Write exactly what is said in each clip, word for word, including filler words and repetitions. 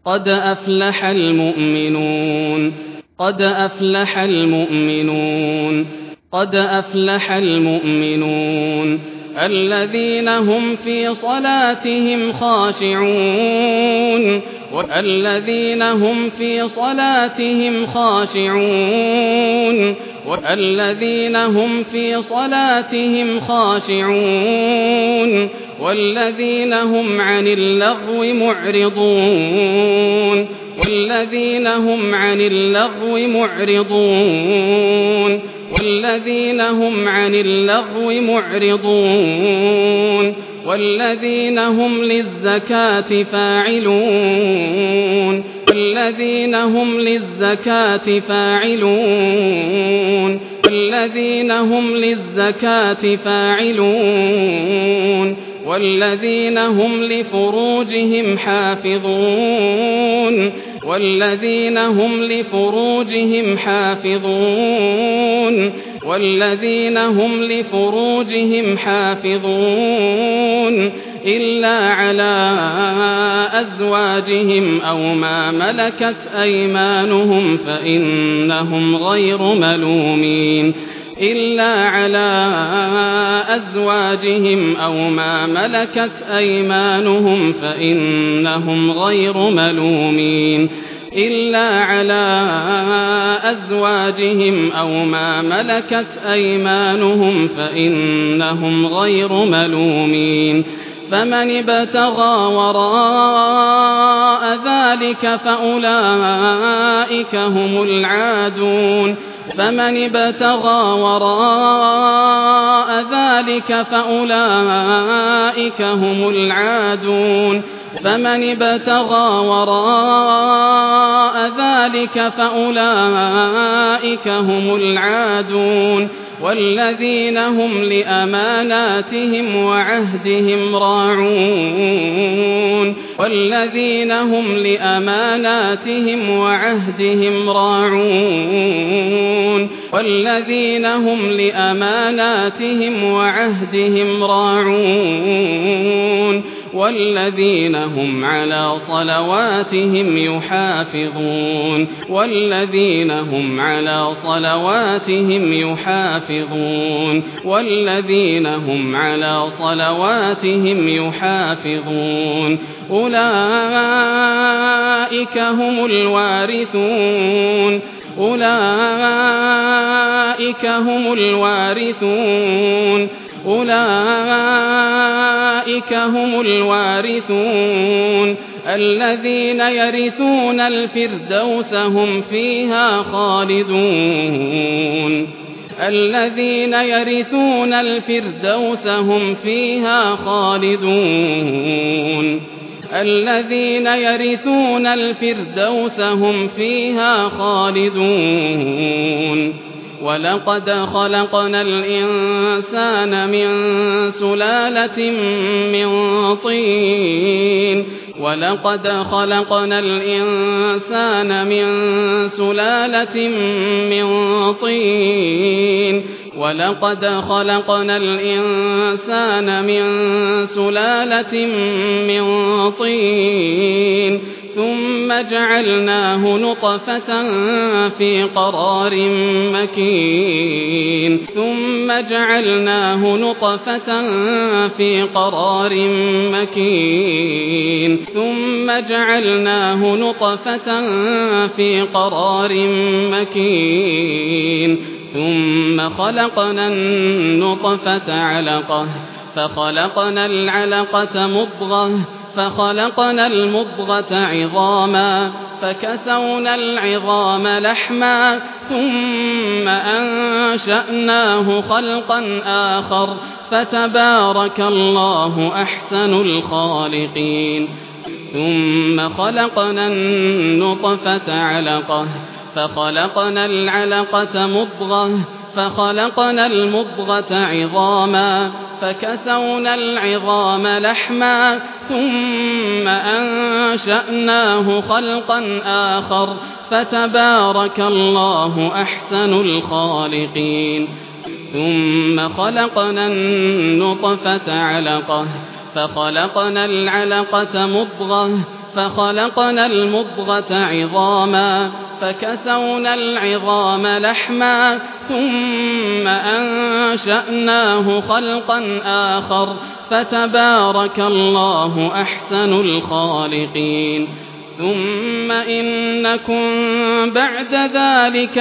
قد أفلح المؤمنون قد أفلح المؤمنون قد أفلح المؤمنون الذين هم في صلاتهم خاشعون والذين هم في صلاتهم خاشعون والذين هم في صلاتهم خاشعون والذين هم عن اللغو معرضون والذين هم عن اللغو معرضون والذين هم عن اللغو معرضون والذين هم للزكاة فاعلون والذين هم للزكاة فاعلون والذين هم للزكاة فاعلون والذين هم لفروجهم حافظون والذين هم لفروجهم حافظون والذين هم لفروجهم حافظون إلا على أزواجهم أو ما ملكت أيمانهم فإنهم غير ملومين إلا على أزواجهم أو ما ملكت أيمانهم فإنهم غير ملومين إلا على أزواجهم أو ما ملكت أيمانهم فإنهم غير ملومين فمن ابتغى وراء ذلك فأولئك هم العادون فمن ابتغى وراء ذلك فأولئك هم العادون فمن ابتغى وراء ذلك فأولئك هم العادون والذين هم لأماناتهم وعهدهم راعون والذين هم لأماناتهم وعهدهم راعون والذين هم لأماناتهم وعهدهم راعون والذين هم على صلواتهم يحافظون والذين هم على صلواتهم يحافظون والذين هم على صلواتهم يحافظون أولئك هم الوارثون أولئك هم الوارثون أولئك هم الوارثون الذين يرثون الفردوس هم فيها خالدون الذين يرثون الفردوس هم فيها خالدون الذين يرثون الفردوس هم فيها خالدون ولقد خلقنا الإنسان من سلالة من طين ولقد خلقنا الإنسان من سلالة من طين ولقد خلقنا الإنسان من سلالة من طين ثم جعلناه نطفة في قرار مكين ثم جعلناه نطفة في قرار مكين ثم جعلناه نطفة في قرار مكين ثم خلقنا النطفة علقة فخلقنا العلقة مضغة فخلقنا المضغة عظاما فكسونا العظام لحما ثم أنشأناه خلقا آخر فتبارك الله أحسن الخالقين ثم خلقنا النطفة علقة فخلقنا العلقة مضغة فخلقنا المضغة عظاما فكسونا العظام لحما ثم أنشأناه خلقا آخر فتبارك الله أحسن الخالقين ثم خلقنا النطفة علقة فخلقنا العلقة مضغة فخلقنا المضغة عظاما فكسونا العظام لحما ثم أنشأناه خلقا آخر فتبارك الله أحسن الخالقين ثم إنكم بعد ذلك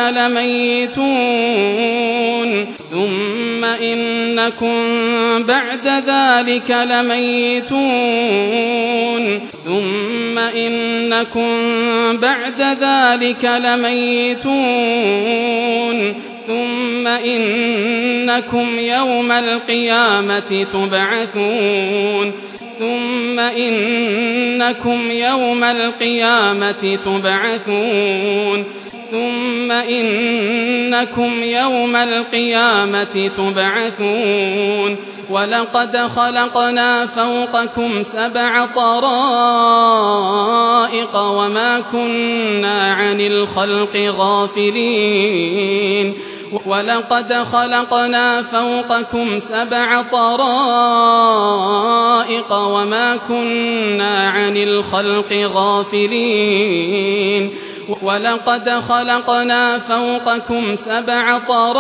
لميتون ثم إنكم بعد ذلك لميتون ثم إنكم بعد ذلك لميتون ثم إنكم يوم القيامة تبعثون ثم إنكم يوم القيامة تبعثون ثم إنكم يوم القيامة تبعثون ولقد خلقنا فوقكم سبع طرائق وما كنا عن الخلق غافلين ولقد خلقنا فوقكم سبع طرائق وما كنا عن الخلق غافلين ولقد خلقنا فوقكم سبع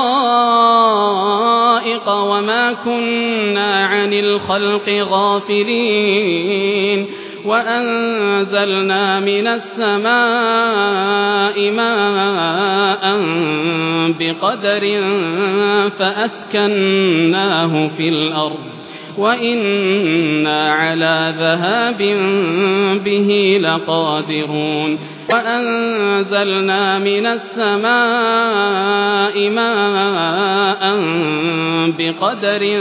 طرائق وما كنا عن الخلق غافلين وأنزلنا من السماء ماء بقدر فأسكناه في الأرض وإنا على ذهاب به لقادرون وأنزلنا من السماء ماء بقدر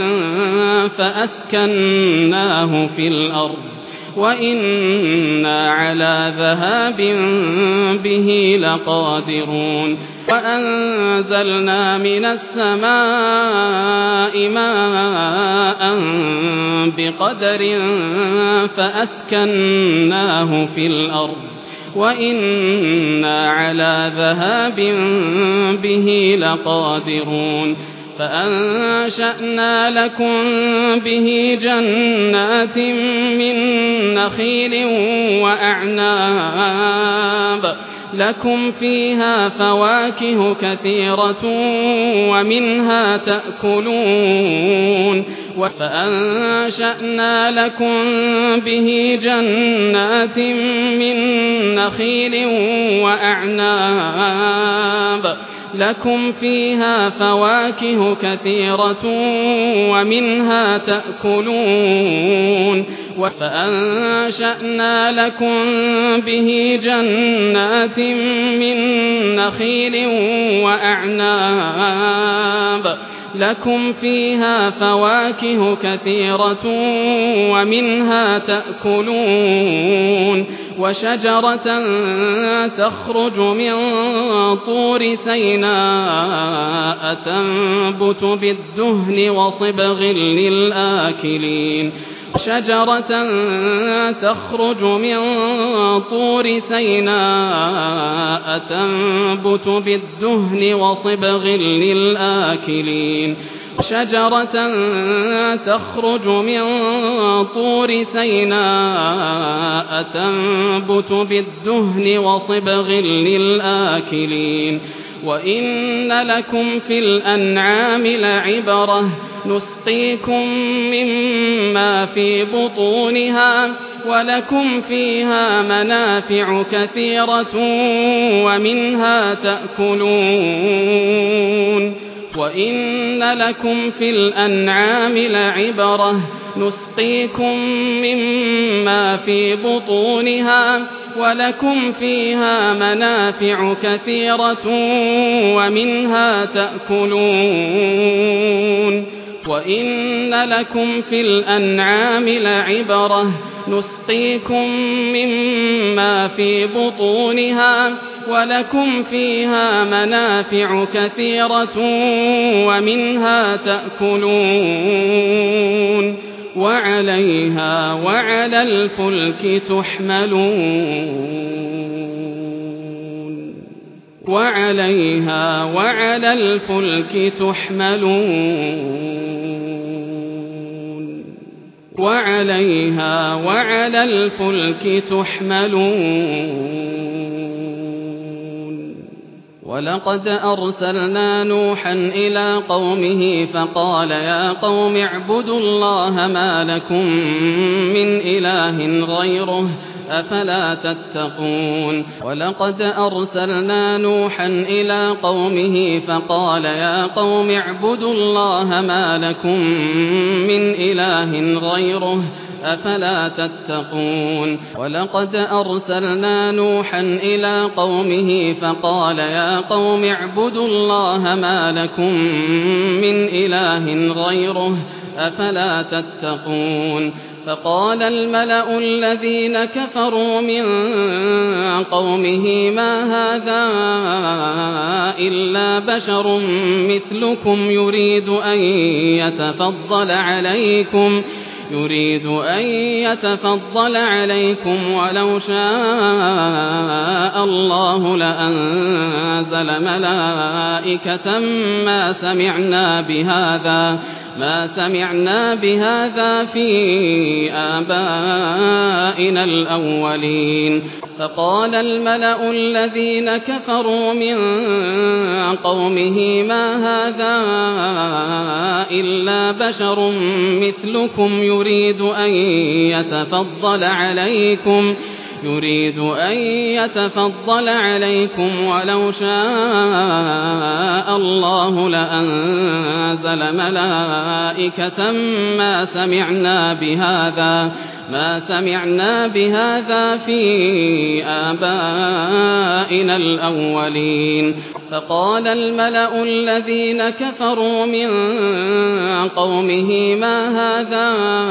فأسكناه في الأرض وإنا على ذهاب به لقادرون وأنزلنا من السماء ماء بقدر فأسكناه في الأرض وإنا على ذهاب به لقادرون فأنشأنا لكم به جنات من نخيل وأعناب لكم فيها فواكه كثيرة ومنها تأكلون فأنشأنا لكم به جنات من نخيل وأعناب لكم فيها فواكه كثيرة ومنها تأكلون فأنشأنا لكم به جنات من نخيل وأعناب لكم فيها فواكه كثيرة ومنها تأكلون وشجرة تخرج من طور سيناء تنبت بالدهن وصبغ للآكلين شجرة تخرج من طور سيناء تنبت بالدهن وصبغ للآكلين شجرة تخرج من طور سيناء تنبت بالدهن وصبغ للآكلين وإن لكم في الأنعام لعبرة نسقيكم مما في بطونها ولكم فيها منافع كثيرة ومنها تأكلون وإن لكم في الأنعام لعبرة نسقيكم مما في بطونها ولكم فيها منافع كثيرة ومنها تأكلون وإن لكم في الأنعام لعبرة نسقيكم مما في بطونها ولكم فيها منافع كثيرة ومنها تأكلون وعليها وعلى الفلك تحملون وعليها وعلى الفلك تحملون وعليها وعلى الفلك تحملون. ولقد أرسلنا نوحا إلى قومه فقال يا قوم اعبدوا الله ما لكم من إله غيره أفلا تتقون. ولقد أرسلنا نوحا إلى قومه فقال يا قوم اعبدوا الله ما لكم من إله غيره أفلا تتقون. ولقد أرسلنا نوحا إلى قومه فقال يا قوم اعبدوا الله ما لكم من إله غيره أفلا تتقون. فقال الملأ الذين كفروا من قومه ما هذا إلا بشر مثلكم يريد أن يتفضل عليكم يريد أن يتفضل عليكم ولو شاء الله لأنزل ملائكة ما سمعنا بهذا ما سمعنا بهذا في آبائنا الأولين. فقال الملأ الذين كفروا من قومه ما هذا إلا بشر مثلكم يريد أن يتفضل عليكم يريد أن يتفضل عليكم ولو شاء الله لأنزل ملائكة ما سمعنا بهذا ما سمعنا بهذا في آبائنا الأولين. فقال الملأ الذين كفروا من قومه ما هذا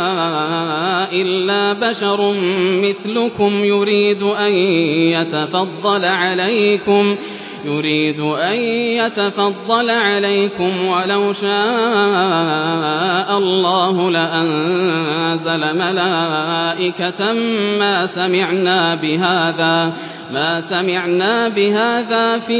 إلا بشر مثلكم يريد أن يتفضل عليكم يريد أن يتفضل عليكم ولو شاء الله لأنزل ملائكة ما سمعنا بهذا ما سمعنا بهذا في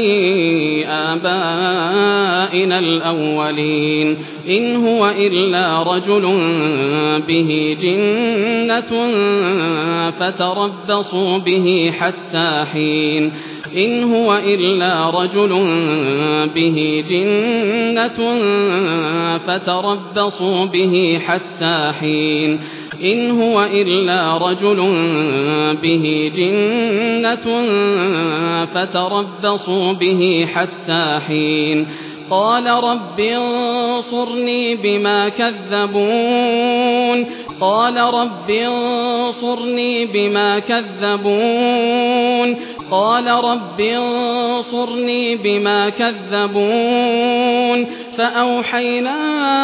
آبائنا الأولين. إن هو إلا رجل به جنة فتربصوا به حتى حين إن هو إلا رجل به جنة فتربصوا به حتى حين إن هو إلا رجل به جنة فتربصوا به حتى حين قال رب انصرني بما كذبون قال رب انصرني بما كذبون قال رب انصرني بما كذبون فأوحينا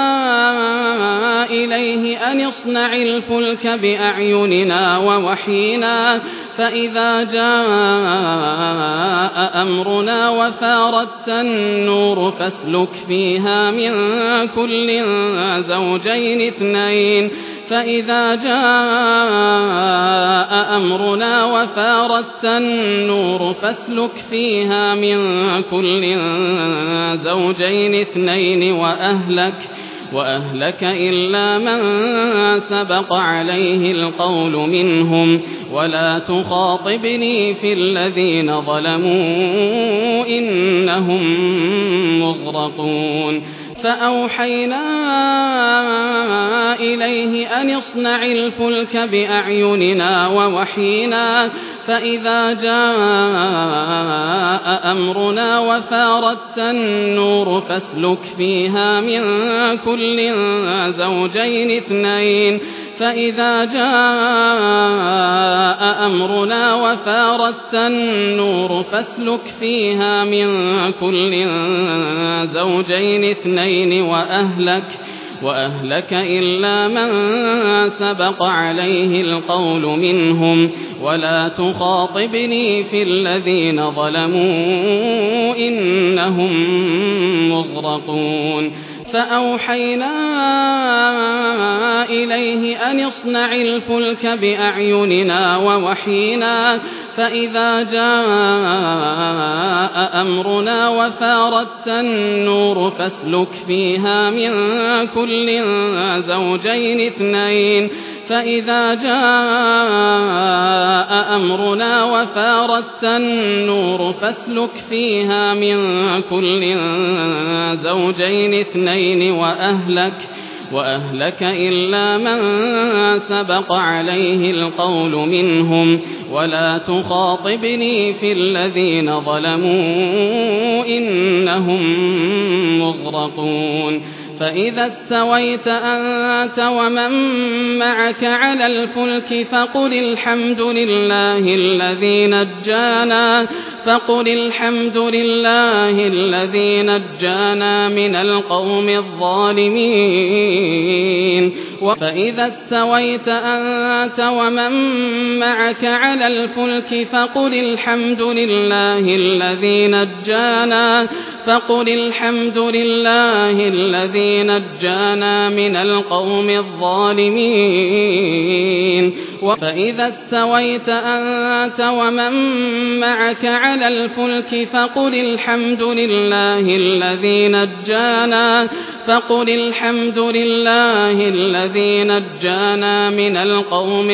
إليه أن اصنع الفلك بأعيننا ووحينا فإذا جاء أمرنا وفارت النور فاسلك فيها من كل زوجين اثنين فإذا جاء أمرنا وفارت النور فاسلك فيها من كل زوجين اثنين وأهلك وأهلك إلا من سبق عليه القول منهم ولا تخاطبني في الذين ظلموا إنهم مغرقون. فأوحينا إليه أن اصنع الفلك بأعيننا ووحينا فإذا جاء أمرنا وفارت النور فاسلك فيها من كل زوجين اثنين فإذا جاء أمرنا وفارت النور فاسلك فيها من كل زوجين اثنين وأهلك وأهلك إلا من سبق عليه القول منهم ولا تخاطبني في الذين ظلموا إنهم مغرقون. فأوحينا إليه أن اصنع الفلك بأعيننا ووحينا فإذا جاء أمرنا وفارت النور فاسلك فيها من كل زوجين اثنين فإذا جاء أمرنا وفارت النور فاسلك فيها من كل زوجين اثنين وأهلك وأهلك إلا من سبق عليه القول منهم ولا تخاطبني في الذين ظلموا إنهم مغرقون فإذا استويت أنت ومن معك على الفلك فقل الحمد لله الذي نجانا فقل الحمد لله الذي نجانا من القوم الظالمين فإذا استويت أنت ومن معك على الفلك فقل الحمد لله الذي نجانا فقل الحمد لله الذي نجانا من القوم الظالمين فإذا استويت أنت ومن معك على الفلك فقل الحمد لله الذي نجانا فقل الحمد لله الذي نجانا من القوم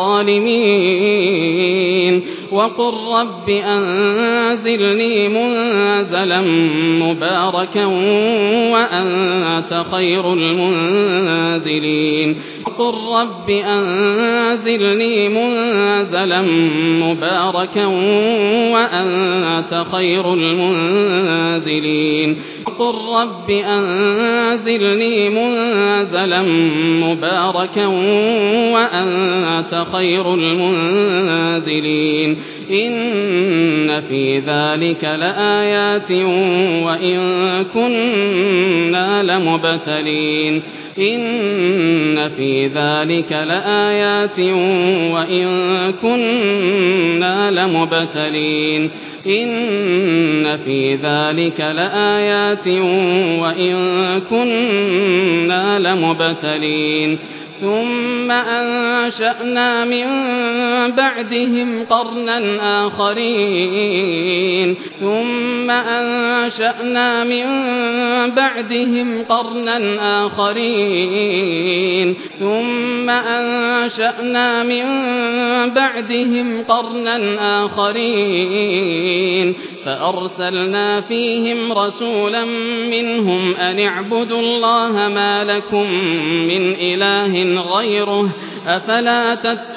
الظالمين وقل رب أنزلني منزلا مباركا وأنت خير المنزلين وقل رب أنزلني منزلا مباركا وأنت خير المنزلين وقل رب أنزلني منزلا مباركا وأنت خير المنزلين إن في ذلك لآيات وإن كنا لمبتلين إن في ذلك لآيات وإن كنا لمبتلين إن في ذلك لآيات وإن كنا لمبتلين ثم أنشأنا من بعدهم قرنا آخرين ثم أنشأنا من بعدهم قرنا آخرين ثم أنشأنا من بعدهم قرنا آخرين فأرسلنا فيهم رسولا منهم أن اعبدوا الله ما لكم من إله غيره أفلا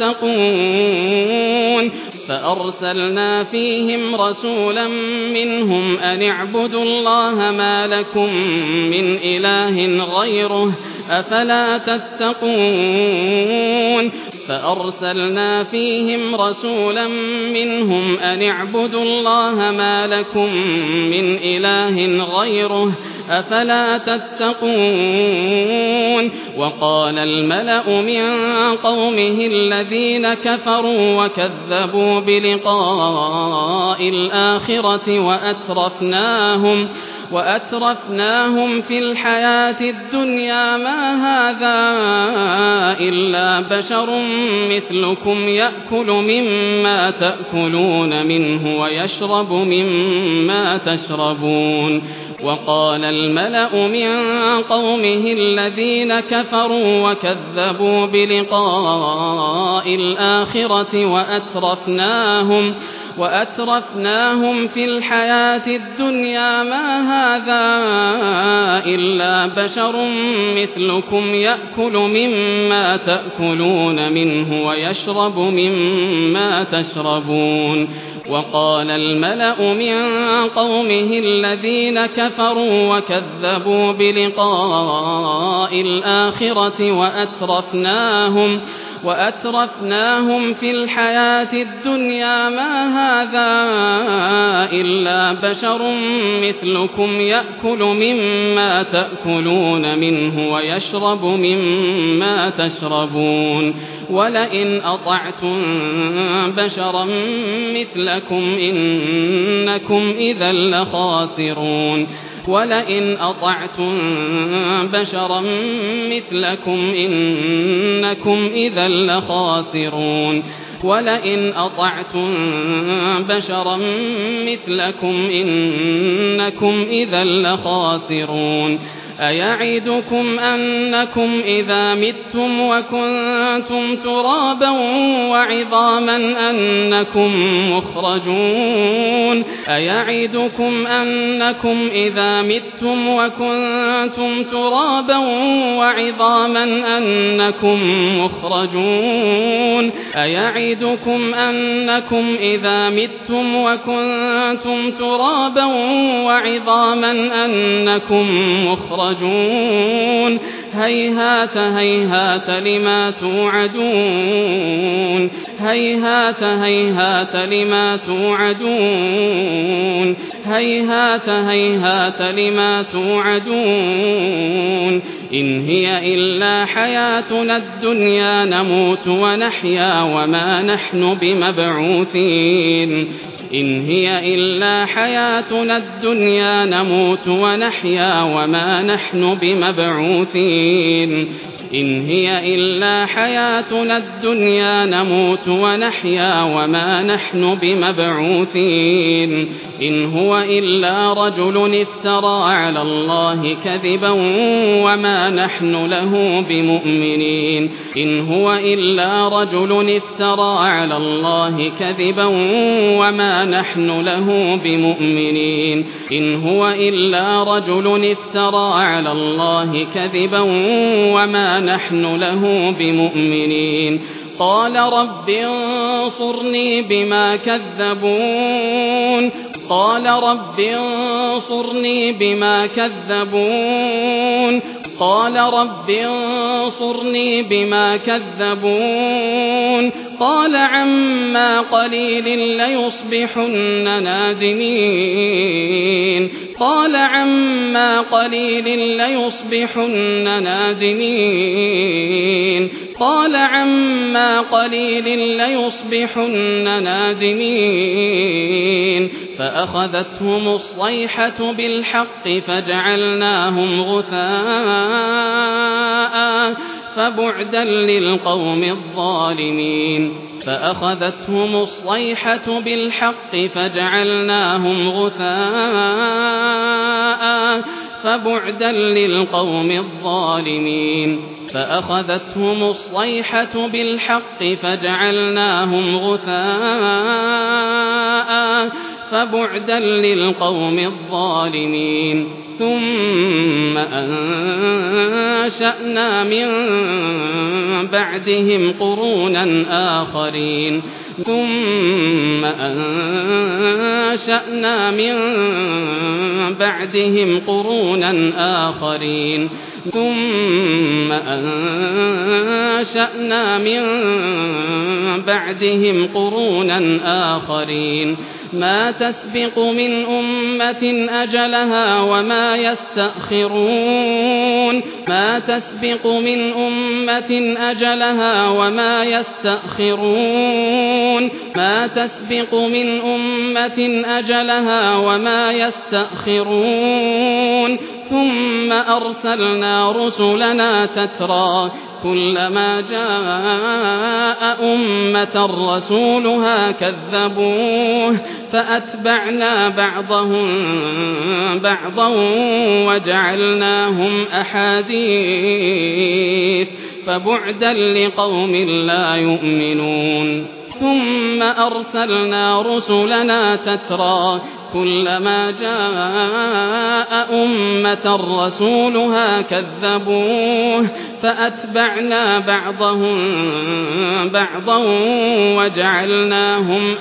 تتقون فأرسلنا فيهم رسولا منهم أن اعبدوا الله ما لكم من إله غيره أفلا تتقون فأرسلنا فيهم رسولا منهم أن اعبدوا الله ما لكم من إله غيره أفلا تتقون وقال الملأ من قومه الذين كفروا وكذبوا بلقاء الآخرة وأترفناهم وأترفناهم في الحياة الدنيا ما هذا إلا بشر مثلكم يأكل مما تأكلون منه ويشرب مما تشربون وقال الملأ من قومه الذين كفروا وكذبوا بلقاء الآخرة وأترفناهم وأترفناهم في الحياة الدنيا ما هذا إلا بشر مثلكم يأكل مما تأكلون منه ويشرب مما تشربون وقال الملأ من قومه الذين كفروا وكذبوا بلقاء الآخرة وأترفناهم وأترفناهم في الحياة الدنيا ما هذا إلا بشر مثلكم يأكل مما تأكلون منه ويشرب مما تشربون ولئن أطعتم بشرا مثلكم إنكم إذا لخاسرون ولئن أطعتم بشرا مثلكم إنكم إذا لخاسرون ولئن أطعتم بشرا مثلكم إنكم إذا لخاسرون أيعدكم أنكم إذا متم وكنتم ترابا وعظاما أنكم مخرجون أيعدكم أنكم إذا متم وكنتم ترابا وعظاما أنكم مخرجون أيعدكم أنكم إذا متم وكنتم ترابا وعظاما أنكم مخرجون هيهات هيهات لما توعدون هيهات هيهات لما توعدون هيهات هيهات لما توعدون إن هي إلا حياتنا الدنيا نموت ونحيا وما نحن بمبعوثين إن هي إلا حياتنا الدنيا نموت ونحيا وما نحن بمبعوثين إن هي إلا حياتنا الدنيا نموت ونحيا وما نحن بمبعوثين إن هو إلا رجل افترى على الله كذبا وما نحن له بمؤمنين إن هو إلا رجل افترى على الله كذبا وما نحن له بمؤمنين إن هو إلا رجل افترى على الله كذبا وما نحن له بمؤمنين قال رب انصرني بما كذبون قال رب انصرني بما كذبون قال رب انصرني بما كذبون قال عما قليل ليصبحن نادمين قال عما قليل ليصبحن نادمين قال عما قليل ليصبحن نادمين فأخذتهم الصيحة بالحق فجعلناهم غثاء فبعدا للقوم الظالمين فأخذتهم الصيحة بالحق فجعلناهم غثاء فبعدا للقوم الظالمين فأخذتهم الصيحة بالحق فجعلناهم غثاء فبعدا للقوم الظالمين ثم أنشأنا من بعدهم قرونا آخرين ثم أنشأنا من بعدهم قرونا آخرين ثم أنشأنا من بعدهم قرونا آخرين ما تسبق من أمة أجلها وما يستأخرون ما تسبق من أمة أجلها وما يستأخرون ما تسبق من أمة أجلها وما يستأخرون ثم أرسلنا رسلنا تترى كلما جاء أمة رسولها كذبوه فأتبعنا بعضهم بعضا وجعلناهم أحاديث فبعدا لقوم لا يؤمنون ثم أرسلنا رسلنا تترى كلما جاء أمة رسولها كذبوه فأتبعنا بعضهم بعضا وجعلناهم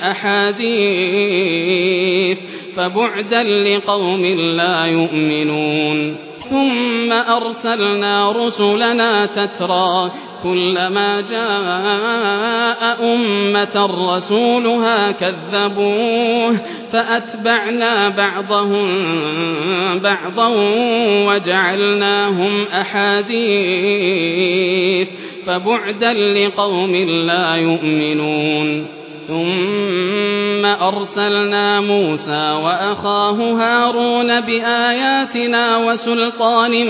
أحاديث فبعدا لقوم لا يؤمنون ثم أرسلنا رسلنا تترى كلما جاء أمة رسولها كذبوه فأتبعنا بعضهم بعضا وجعلناهم أحاديث فبعدا لقوم لا يؤمنون ثم أرسلنا موسى وأخاه هارون بآياتنا وسلطان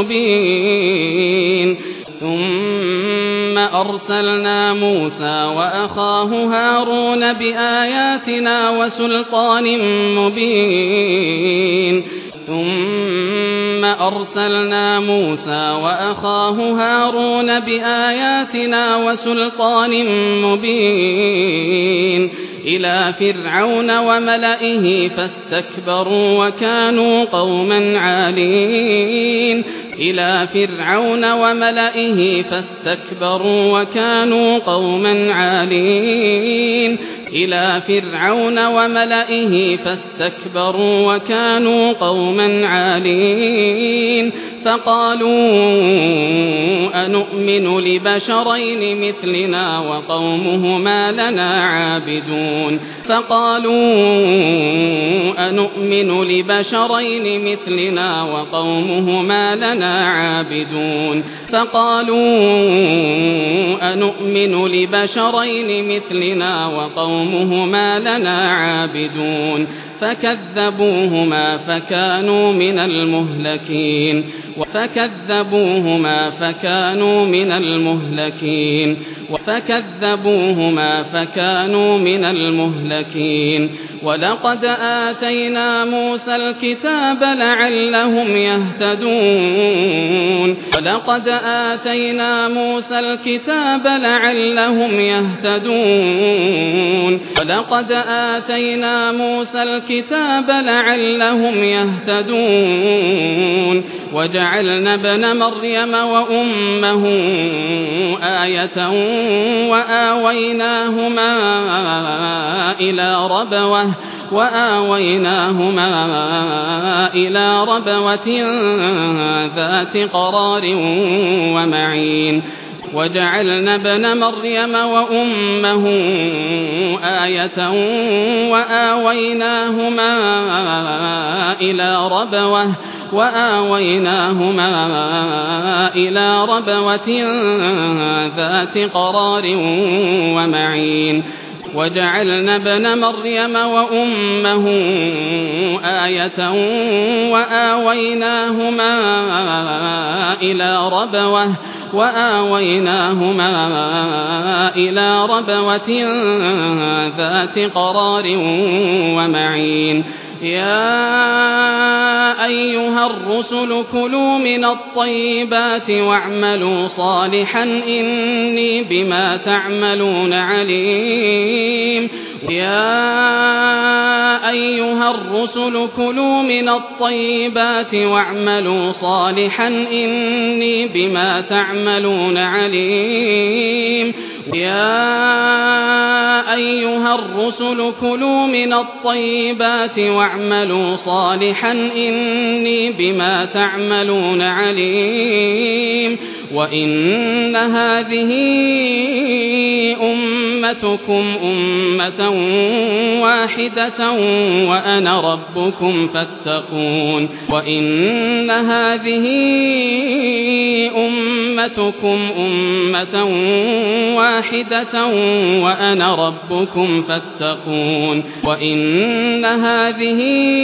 مبين ثم أرسلنا موسى وأخاه هارون بآياتنا وسلطان مبين ثم ثم أرسلنا موسى وأخاه هارون بآياتنا وسلطان مبين إلى فرعون وملئه فاستكبروا وكانوا قوما عالين إلى فرعون وملئه فاستكبروا وكانوا قوما عالين إلى فرعون وملئه فاستكبروا وكانوا قوما عالين فقالوا أنؤمن لبشرين مثلنا وقومهما لنا عابدون فقالوا أنؤمن لبشرين مثلنا وقومهما لنا عابدون فقالوا أنؤمن لبشرين مثلنا وقومهما لنا عابدون فكذبوهما فكانوا من المهلكين فكذبوهما فكانوا من المهلكين فكذبوهما فكانوا من المهلكين ولقد آتينا موسى الكتاب لعلهم يهتدون ولقد آتينا موسى الكتاب لعلهم يهتدون ولقد آتينا موسى الكتاب لعلهم يهتدون وجعلنا ابن مريم وأمه آية وآويناهما إلى ربوة وآويناهما إلى ربوة ذات قرار ومعين وجعلنا ابن مريم وأمه آية وآويناهما إلى ربوة وآويناهما إلى ربوة ذات قرار ومعين وجعلنا ابن مريم وأمه آية وآويناهما إلى ربوة وآويناهما إلى ربوة ذات قرار ومعين يا أيها الرسل كلوا من الطيبات واعملوا صالحا إني بما تعملون عليم يا أيها الرسل كلوا من الطيبات واعملوا صالحا إني بما تعملون عليم يا أيها الرسل كلوا من الطيبات واعملوا صالحا إني بما تعملون عليم وإن هذه أمتكم أمة واحدة وأنا ربكم فاتقون وإن هذه أمتكم أمة واحدة وأنا ربكم فاتقون وإن هذه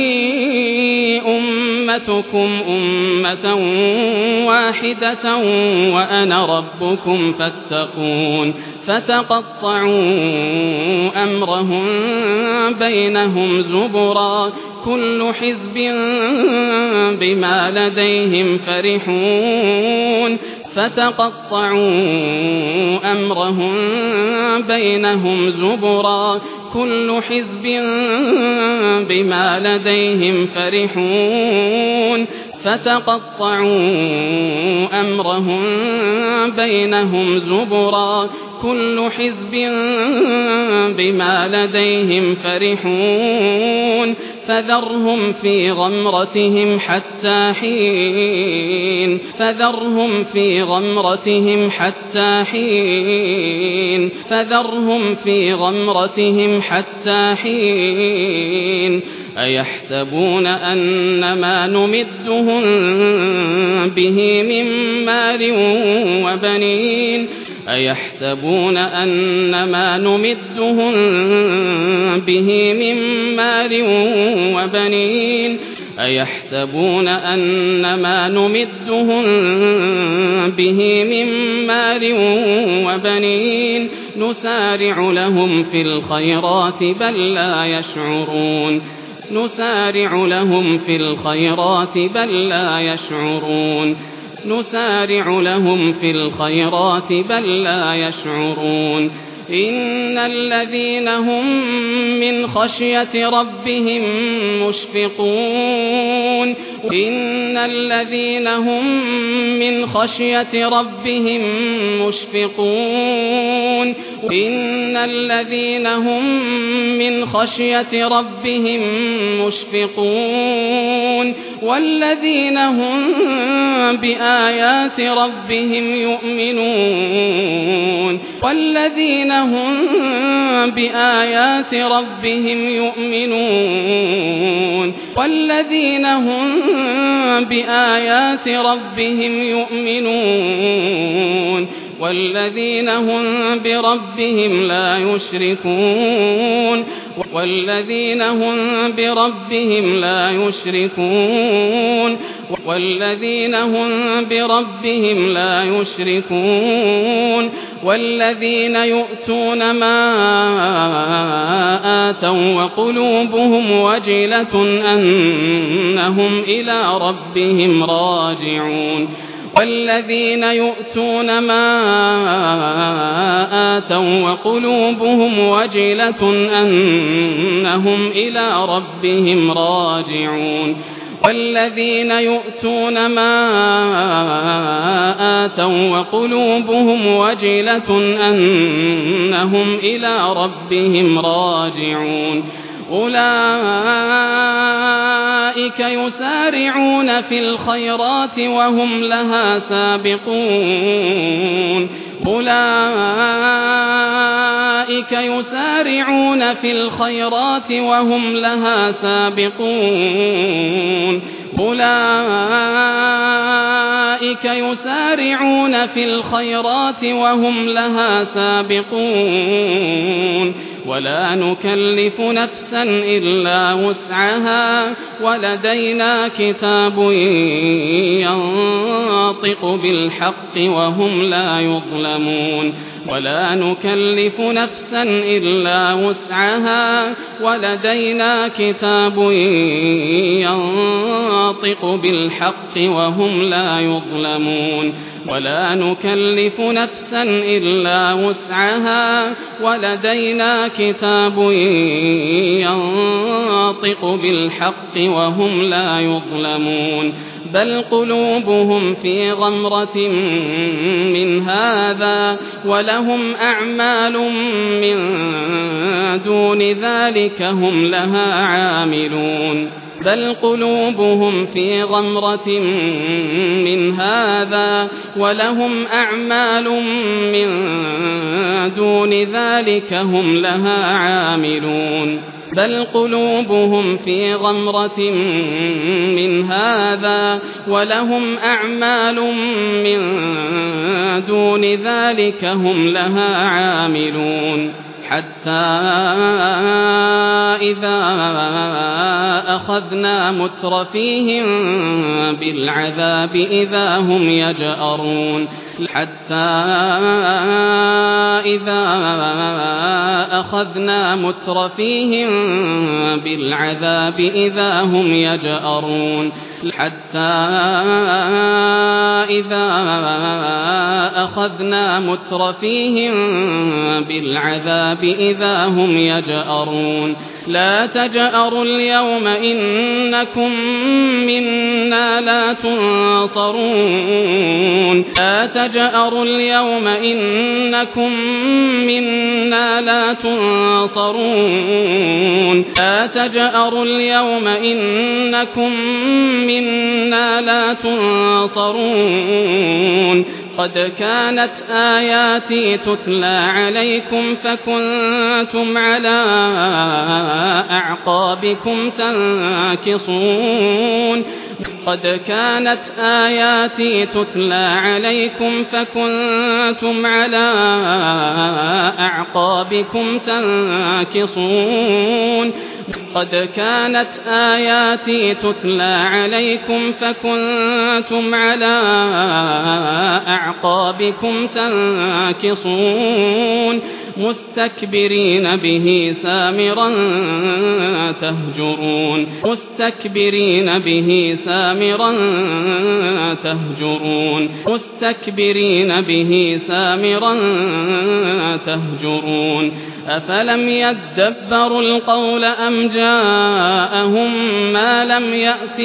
أمتكم أمة واحدة وأنا ربكم فاتقون فتقطعوا أمرهم بينهم زبرا كل حزب بما لديهم فرحون فتقطعوا أمرهم بينهم زبرا كل حزب بما لديهم فرحون فتقطعوا أمرهم بينهم زبرا كل حزب بما لديهم فرحون فذرهم في غمرتهم حتى حين فذرهم في غمرتهم حتى حين فذرهم في غمرتهم حتى حين أيحسبون أن ما نمدهم به من مال وبنين أيحسبون أن ما نمدهم به من مال وبنين أيحسبون أن ما نمدهم به من مال وبنين نسارع لهم في الخيرات بل لا يشعرون نسارع لهم في الخيرات بل لا يشعرون نسارع لهم في الخيرات بل لا يشعرون إن الذين هم من خشية ربهم مشفقون إن الذين هم من خشية ربهم مشفقون إن الذين هم من خشية ربهم مشفقون والذين هم بآيات ربهم يؤمنون والذين هم بآيات ربهم يؤمنون والذين هم بآيات ربهم يؤمنون والذين هم بربهم لا يشركون والذين هم بربهم لا يشركون والذين هم بربهم لا يشركون والذين يؤتون ما آتوا وقلوبهم وجلة أنهم إلى ربهم راجعون والذين يؤتون ما آتوا وقلوبهم وجلة أنهم إلى ربهم راجعون والذين يؤتون ما آتوا وقلوبهم وجلة أنهم إلى ربهم راجعون أولئك يسارعون في الخيرات وهم لها سابقون أولئك يسارعون في الخيرات وهم لها سابقون أولئك يسارعون في الخيرات وهم لها سابقون ولا نكلف نفسا إلا وسعها ولدينا كتاب ينطق بالحق وهم لا يظلمون ولا نكلف نفسا إلا وسعها ولدينا كتاب ينطق بالحق وهم لا يظلمون ولا نكلف نفسا إلا وسعها ولدينا كتاب ينطق بالحق وهم لا يظلمون بل قلوبهم في غمرة من هذا ولهم أعمال من دون ذلك هم لها عاملون بل قلوبهم في غمرة من هذا ولهم أعمال من دون ذلك هم لها عاملون بل قلوبهم في غمرة من هذا ولهم أعمال من دون ذلك هم لها عاملون حتى إذا أخذنا مترفيهم بالعذاب إذا هم يجأرون حتى إذا أخذنا مترفيهم بالعذاب إذا هم يجأرون حتى إذا أخذنا مترفيهم بالعذاب إذا هم يجأرون لا تجأروا اليوم إنكم منا لا تنصرون لا تجأروا اليوم إنكم منا لا تنصرون لا تجأروا اليوم إنكم منا لا تنصرون قد كانت آياتي تتلى عليكم فكنتم على أعقابكم تنكصون قد كانت آياتي تتلى عليكم فكنتم على أعقابكم تنكصون قد كانت آياتي تتلى عليكم فكنتم على أعقابكم تنكصون مستكبرين به سامرا تهجرون مستكبرين به سامرا تهجرون مستكبرين به سامرا تهجرون أفلم يدبروا القول أم جاءهم ما لم يأت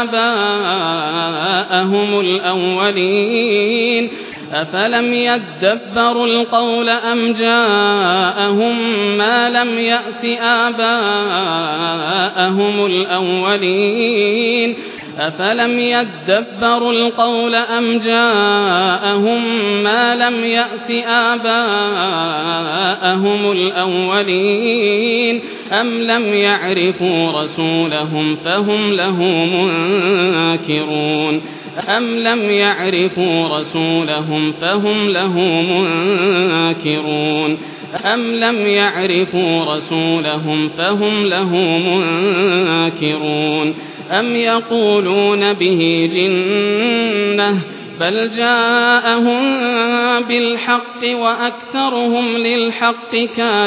آباءهم الأولين أفلم يدبروا القول أم جاءهم ما لم يأت آباءهم الأولين أفلم يدبروا القول أم جاءهم ما لم يأت آباءهم الأولين أم لم يعرفوا رسولهم فهم له منكرون أم لم يعرفوا رسولهم فهم له منكرون أم لم يعرفوا رسولهم فهم له منكرون أم يقولون به جنة بل جاءهم بالحق وأكثرهم للحق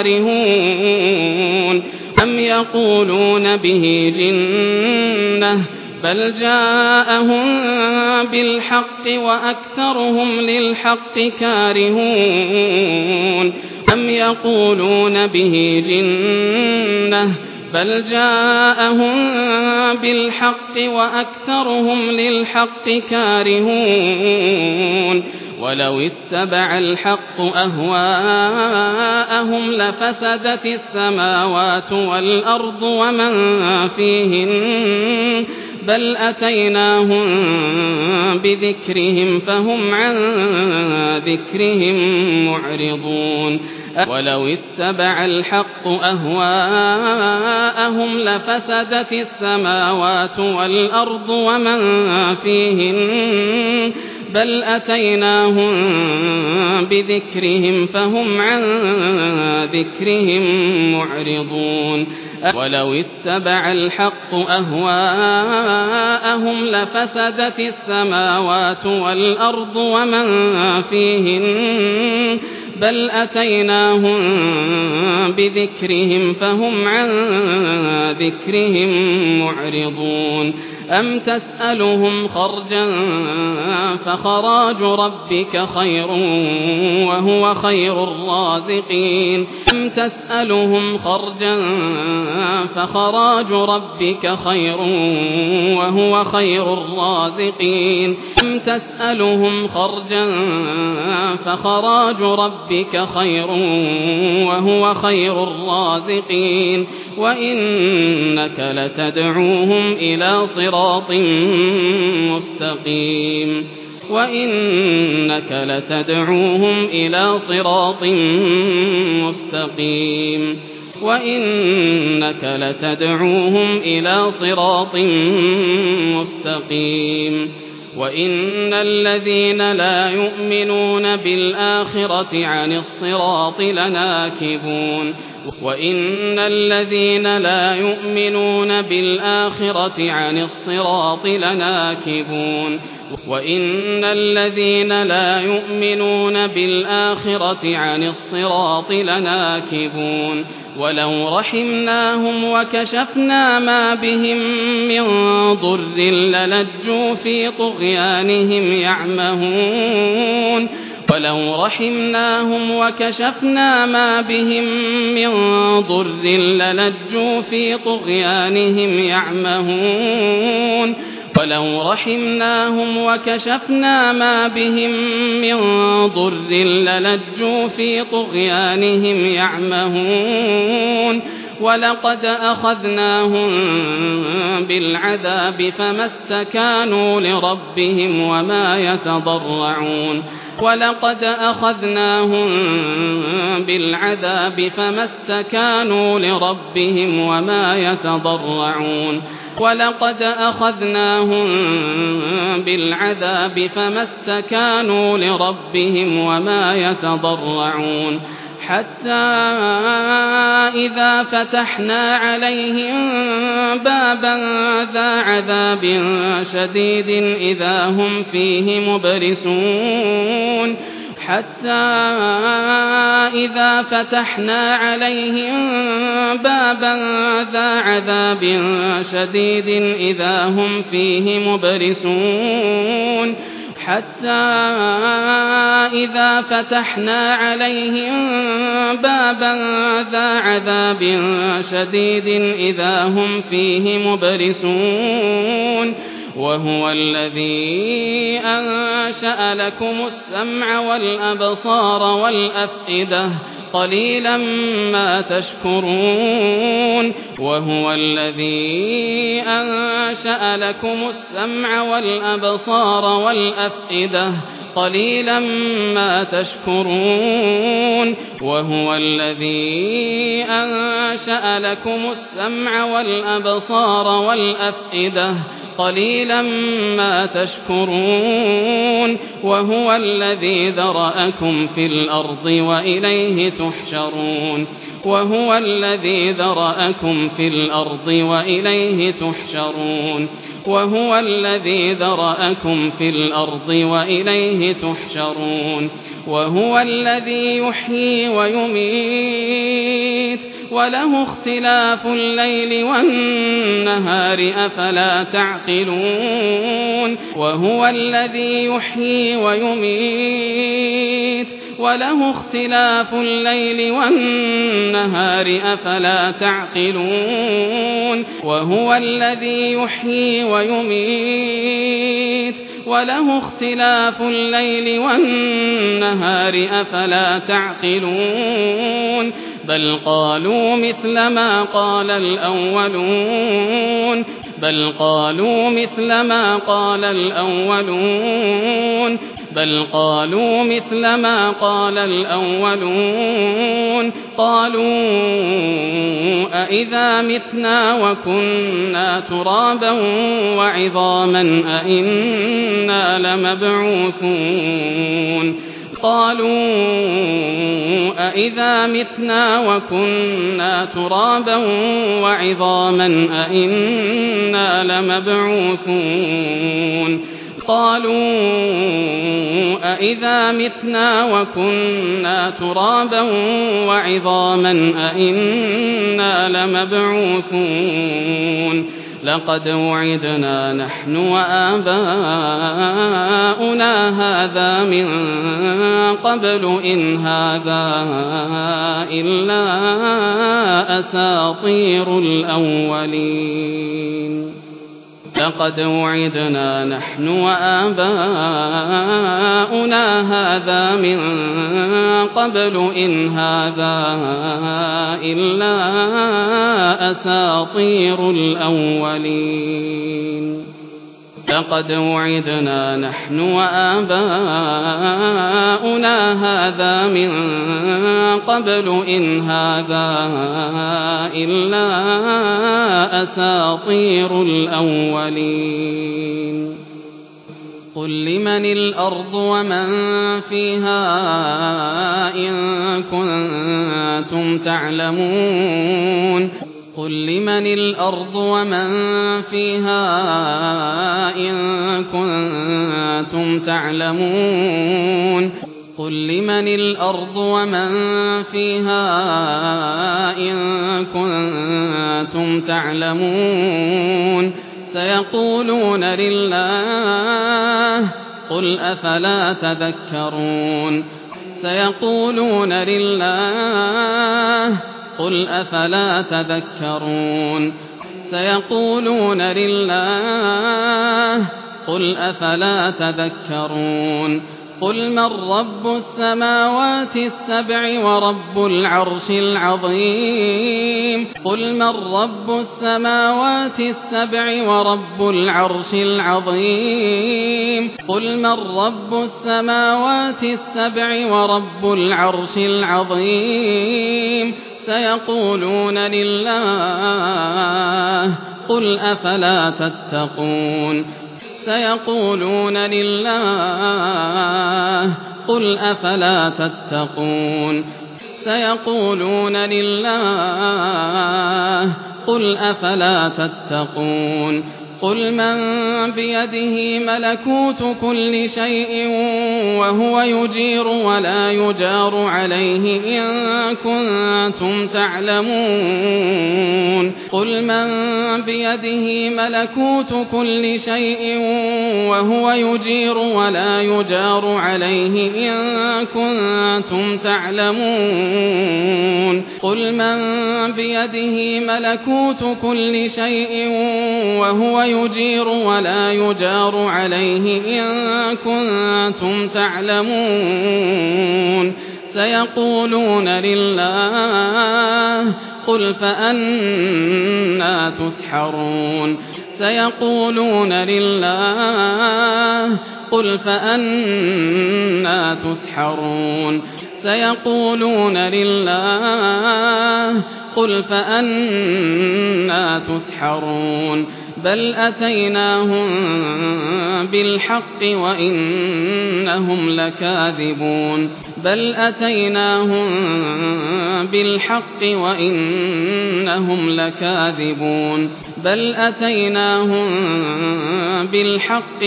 كارهون أم يقولون به جنة بل جاءهم بالحق وأكثرهم للحق كارهون أم يقولون به جنة بل جاءهم بالحق وأكثرهم للحق كارهون ولو اتبع الحق أهواءهم لفسدت السماوات والأرض ومن فيهن بل أتيناهم بذكرهم فهم عن ذكرهم معرضون ولو اتبع الحق أهواءهم لفسدت السماوات والأرض ومن فيهن بل أتيناهم بذكرهم فهم عن ذكرهم معرضون ولو اتبع الحق أهواءهم لفسدت السماوات والأرض ومن فيهن بل أتيناهم بذكرهم فهم عن ذكرهم معرضون أم تسألهم خرجا فخراج ربك خير وهو خير الرازقين أم تسألهم خرجا فخراج ربك خير وهو خير الرازقين أم تسألهم خرجا فخراج ربك خير وهو خير الرازقين وإنك لتدعوهم إلى صراط مستقيم وإنك لتدعوهم إلى صراط مستقيم وإنك لتدعوهم إلى صراط مستقيم وإن الذين لا يؤمنون بالآخرة عن الصراط لناكبون وإن الذين لا يؤمنون بالآخرة عن الصراط لناكبون وإن الذين لا يؤمنون بالآخرة عن الصراط لناكبون ولو رحمناهم وكشفنا ما بهم من ضر للجوا في طغيانهم يعمهون ولو رحمناهم وكشفنا ما بهم من ضر للجوا في طغيانهم يعمهون ولو رحمناهم وكشفنا ما بهم من ضر للجوا في طغيانهم يعمهون ولقد أخذناهم بالعذاب فما استكانوا لربهم وما يتضرعون ولقد أخذناهم بالعذاب فما استكانوا لربهم وما يتضرعون ولقد أخذناهم بالعذاب فما استكانوا لربهم وما يتضرعون حتى إذا فتحنا عليهم بابا ذا عذاب شديد إذا هم فيه مبلسون حتى إذا فتحنا عليهم بابا ذا عذاب شديد إذا هم فيه مبلسون حتى إذا فتحنا عليهم بابا ذا عذاب شديد إذا هم فيه مبلسون وهو الذي أنشأ لكم السمع والأبصار والأفئدة قليلا ما تشكرون وهو الذي أنشأ لكم السمع والأبصار والأفئدة قليلا ما تشكرون وهو الذي أنشأ لكم السمع والأبصار والأفئدة قليلا ما تشكرون وهو الذي ذرأكم في الأرض وإليه تحشرون وهو الذي ذرأكم في الأرض وإليه تحشرون وهو الذي ذرأكم في الأرض وإليه تحشرون وهو الذي يحيي ويميت وله اختلاف الليل والنهار أفلا تعقلون وهو الذي يحيي ويميت وله اختلاف الليل والنهار أفلا تعقلون وهو الذي يحيي ويميت وله اختلاف الليل والنهار أفلا تعقلون بل قالوا مثل ما قال الأولون بل قالوا مثل ما قال الأولون بل قالوا مثل ما قال الأولون قالوا أإذا متنا وكنا ترابا وعظاما أإنا لمبعوثون قالوا أإذا متنا وكنا ترابا وعظاما أإنا لمبعوثون قالوا أإذا متنا وكنا ترابا وعظاما أإنا لمبعوثون لقد وعدنا نحن وآباؤنا هذا من قبل إن هذا إلا أساطير الأولين لقد وعدنا نحن وآباؤنا هذا من قبل إن هذا إلا أساطير الأولين لقد وعدنا نحن وآباؤنا هذا من قبل إن هذا إلا أساطير الأولين قل لمن الأرض ومن فيها إن كنتم تعلمون قل لمن الأرض ومن فيها إن كنتم تعلمون قل لمن الأرض ومن فيها إن كنتم تعلمون سيقولون لله قل أفلا تذكرون سيقولون لله قل أفلا تذكرون سيقولون لله قل أفلا تذكرون قل من رب السماوات السبع ورب العرش العظيم قل من رب السماوات السبع ورب العرش العظيم قل من رب السماوات السبع ورب العرش العظيم سيقولون لله قل أفلا تتقون سيقولون لله قل أفلا تتقون سيقولون لله قل أفلا تتقون قل من بيده ملكوت كل شيء وهو يجير ولا يجار عليه إن كنتم تعلمون قل من بيده ملكوت كل شيء وهو يجير ولا يجار عليه إن كنتم تعلمون قل من بيده ملكوت كل شيء وهو يجير ولا يجار عليه إن كنتم تعلمون سيقولون لله قل فأنى تسحرون سيقولون لله قل فأنى تسحرون سيقولون لله قل فأنى تسحرون بل أتيناهم بالحق وإنهم لكاذبون بل أتيناهم بالحق وإنهم لكاذبون بل أتيناهم بالحق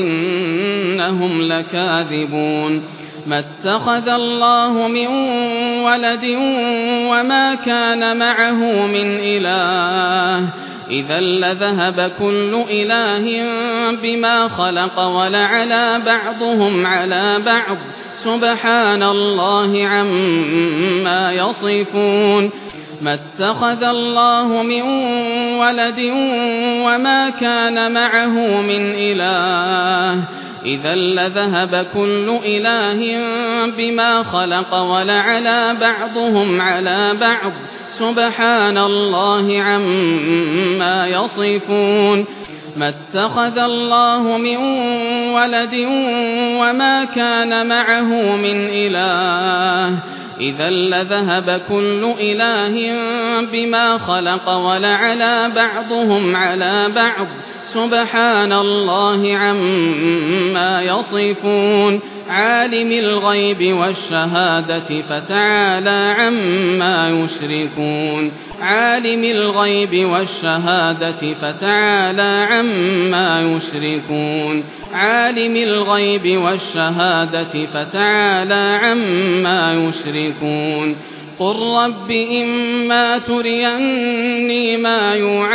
وإنهم لكاذبون ما اتخذ الله من ولد وما كان معه من إله إذا لذهب كل إله بما خلق ولعلى بعضهم على بعض سبحان الله عما يصفون ما اتخذ الله من ولد وما كان معه من إله إذا لذهب كل إله بما خلق ولعلى بعضهم على بعض سبحان الله عما يصفون ما اتخذ الله من ولد وما كان معه من إله إذا لذهب كل إله بما خلق ولعلى بعضهم على بعض سبحان الله عما يصفون عالم الغيب والشهادة فتعالى عما يشركون عالم الغيب والشهادة فتعالى عما يشركون عالم الغيب والشهادة فتعالى عما يشركون قل رب إما تريني ما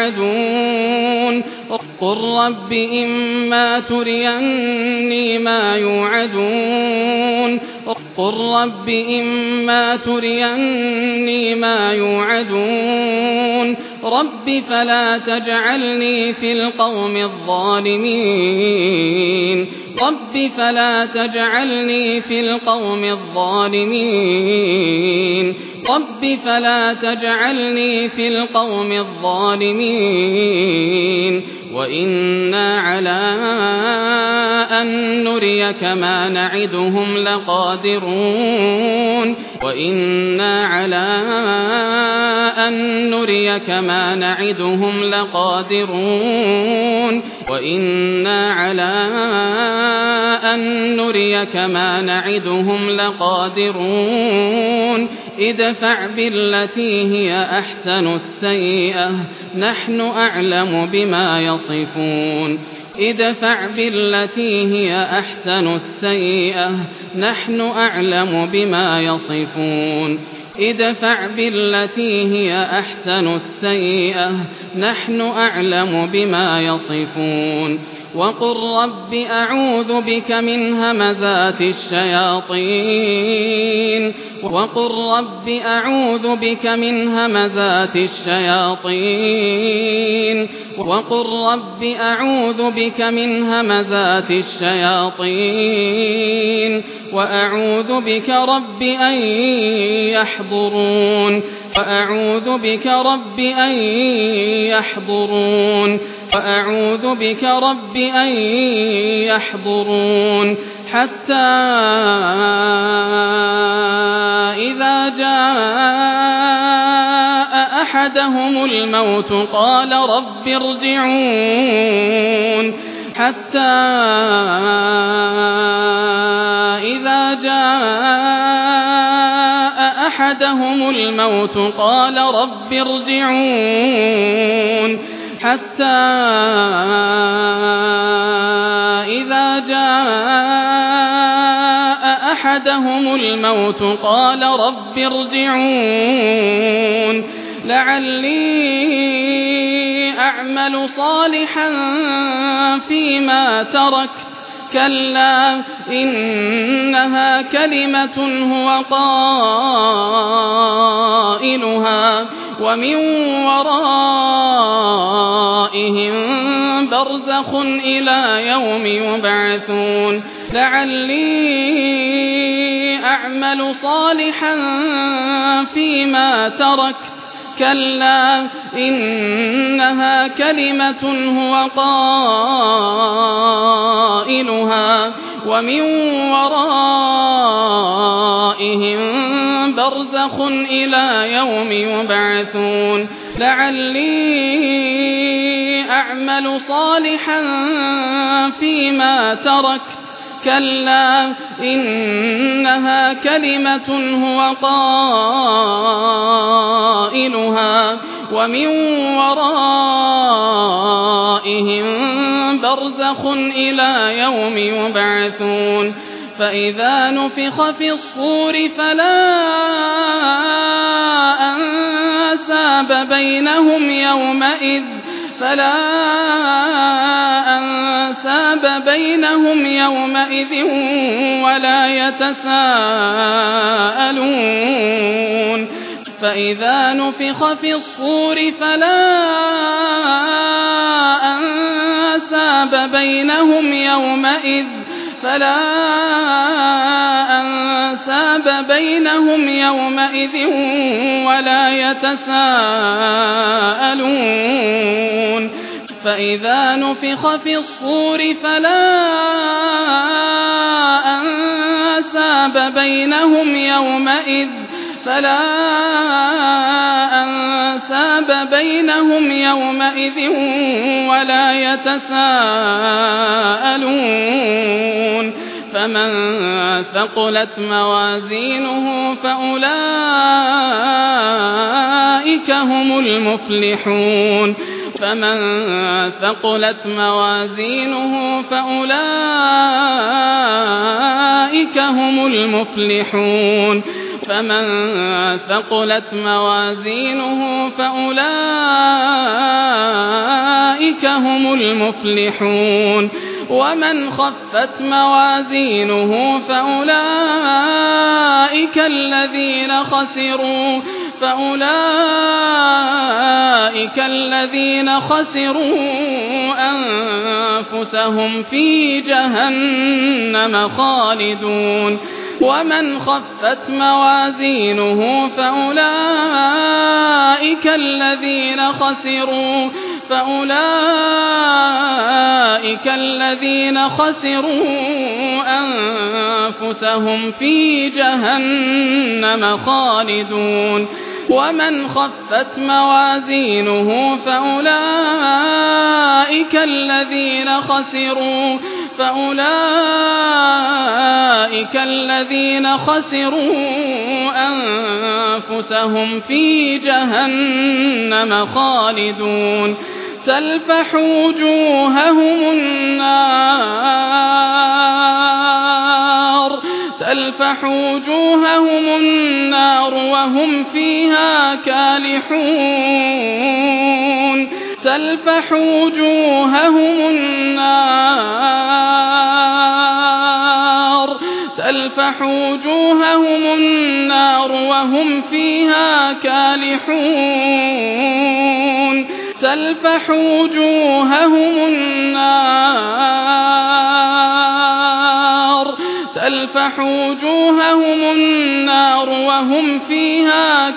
يوعدون قل رب إما تريني ما يوعدون قل رب إما تريني ما يوعدون رب فلا تجعلني في القوم الظالمين رب فلا تجعلني في القوم الظالمين رب فلا تجعلني في القوم الظالمين وإنا على أن نريك ما نعدهم لقادرون وإنا على أن نريك ما نعدهم لقادرون وإنا على أن نريك ما نعدهم لقادرون ادفع بالتي هي أحسن السيئة نحن أعلم بما يصفون ادفع بالتي هي أحسن السيئة نحن أعلم بما يصفون ادفع بالتي هي أحسن السيئة نحن أعلم بما يصفون وقل رب أعوذ بك من همزات الشياطين وقل رب أعوذ بك من همزات الشياطين وقل رب أعوذ بك من همزات الشياطين وأعوذ بك رب أن يحضرون وأعوذ بك رب أن يحضرون وأعوذ بك رب أن يحضرون حتى إذا جاء أحدهم الموت قال رب ارجعون حتى إذا جاء أحدهم الموت قال رب ارجعون حتى إذا جاء أحدهم الموت قال رب ارجعون لعلي أعمل صالحا فيما تركت كلا إنها كلمة هو قائلها ومن ورائهم برزخ إلى يوم يبعثون لعلي أعمل صالحا فيما تركت كلا إنها كلمة هو قائلها ومن ورائهم برزخ إلى يوم يبعثون لعلي أعمل صالحا فيما تركت كلا إنها كلمة هو قائلها ومن ورائهم برزخ إلى يوم يبعثون فإذا نفخ في الصور فلا أنساب بينهم يومئذ فلا أنساب بينهم يومئذ ولا يتساءلون فإذا نفخ في الصور فلا أنساب بينهم يومئذ فلا أنساب بينهم يومئذ ولا يتساءلون فإذا نفخ في الصور فلا أنساب بينهم يومئذ فلا أنساب بينهم يومئذ ولا يتساءلون فمن ثقلت موازينه فأولئك هم المفلحون فمن ثقلت موازينه فأولئك هم المفلحون فمن ثقلت موازينه فأولئك هم المفلحون ومن خفت موازينه فأولئك الذين خسروا فأولئك الذين خسروا أنفسهم في جهنم خالدون ومن خفت موازينه فأولئك الذين خسروا فأولئك الذين خسروا أنفسهم في جهنم خالدون ومن خفت موازينه فأولئك الذين خسروا فأولئك الذين خسروا أنفسهم في جهنم خالدون تلفح وجوههم النار تلفح وجوههم النار وهم فيها كالحون تلفح وجوههم النار تلفح وجوههم النار وهم فيها كالحون تلفح وجوههم النار تلفح وجوههم النار وهم فيها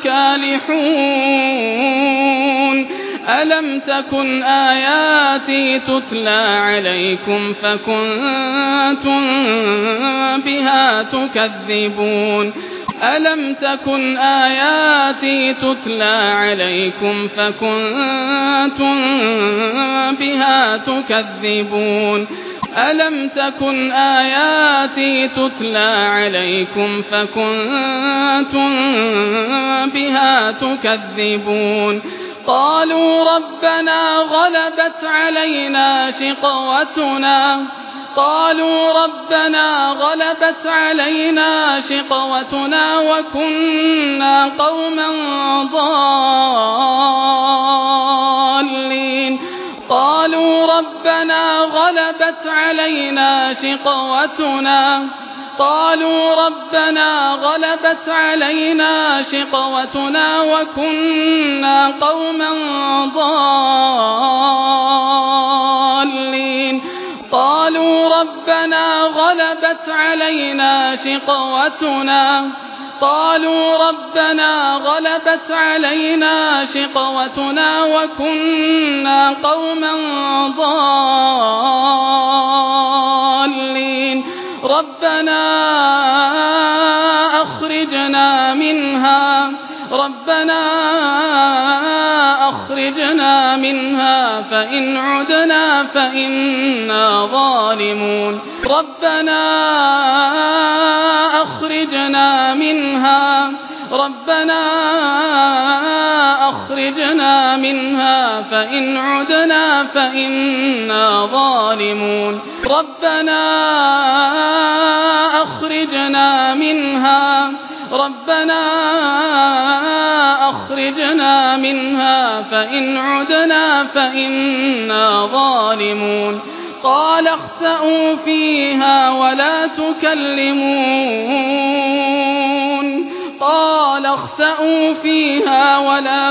كالحون ألم تكن آياتي تتلى عليكم فكنتم بها تكذبون ألم تكن آياتي تتلى عليكم فكنتم بها تكذبون ألم تكن آياتي تتلى عليكم فكنتم بها تكذبون قالوا ربنا غلبت علينا شقوتنا قالوا ربنا غلبت علينا شقوتنا وكنا قوما ضالين قالوا ربنا غلبت علينا شقوتنا قالوا ربنا غلبت علينا شقوتنا وكنا قوما ضالين قالوا ربنا غلبت علينا شقوتنا قالوا ربنا غلبت علينا شقوتنا وكنا قوما ضالين ربنا أخرجنا منها ربنا أخرجنا منها فإن عدنا فإنا ظالمون ربنا أخرجنا منها ربنا أخرجنا منها فإن عدنا فإنا ظالمون ربنا أخرجنا منها ربنا أخرجنا منها فإن عدنا فإنا ظالمون قال اخسئوا فيها ولا تكلمون قال اخسئوا فيها ولا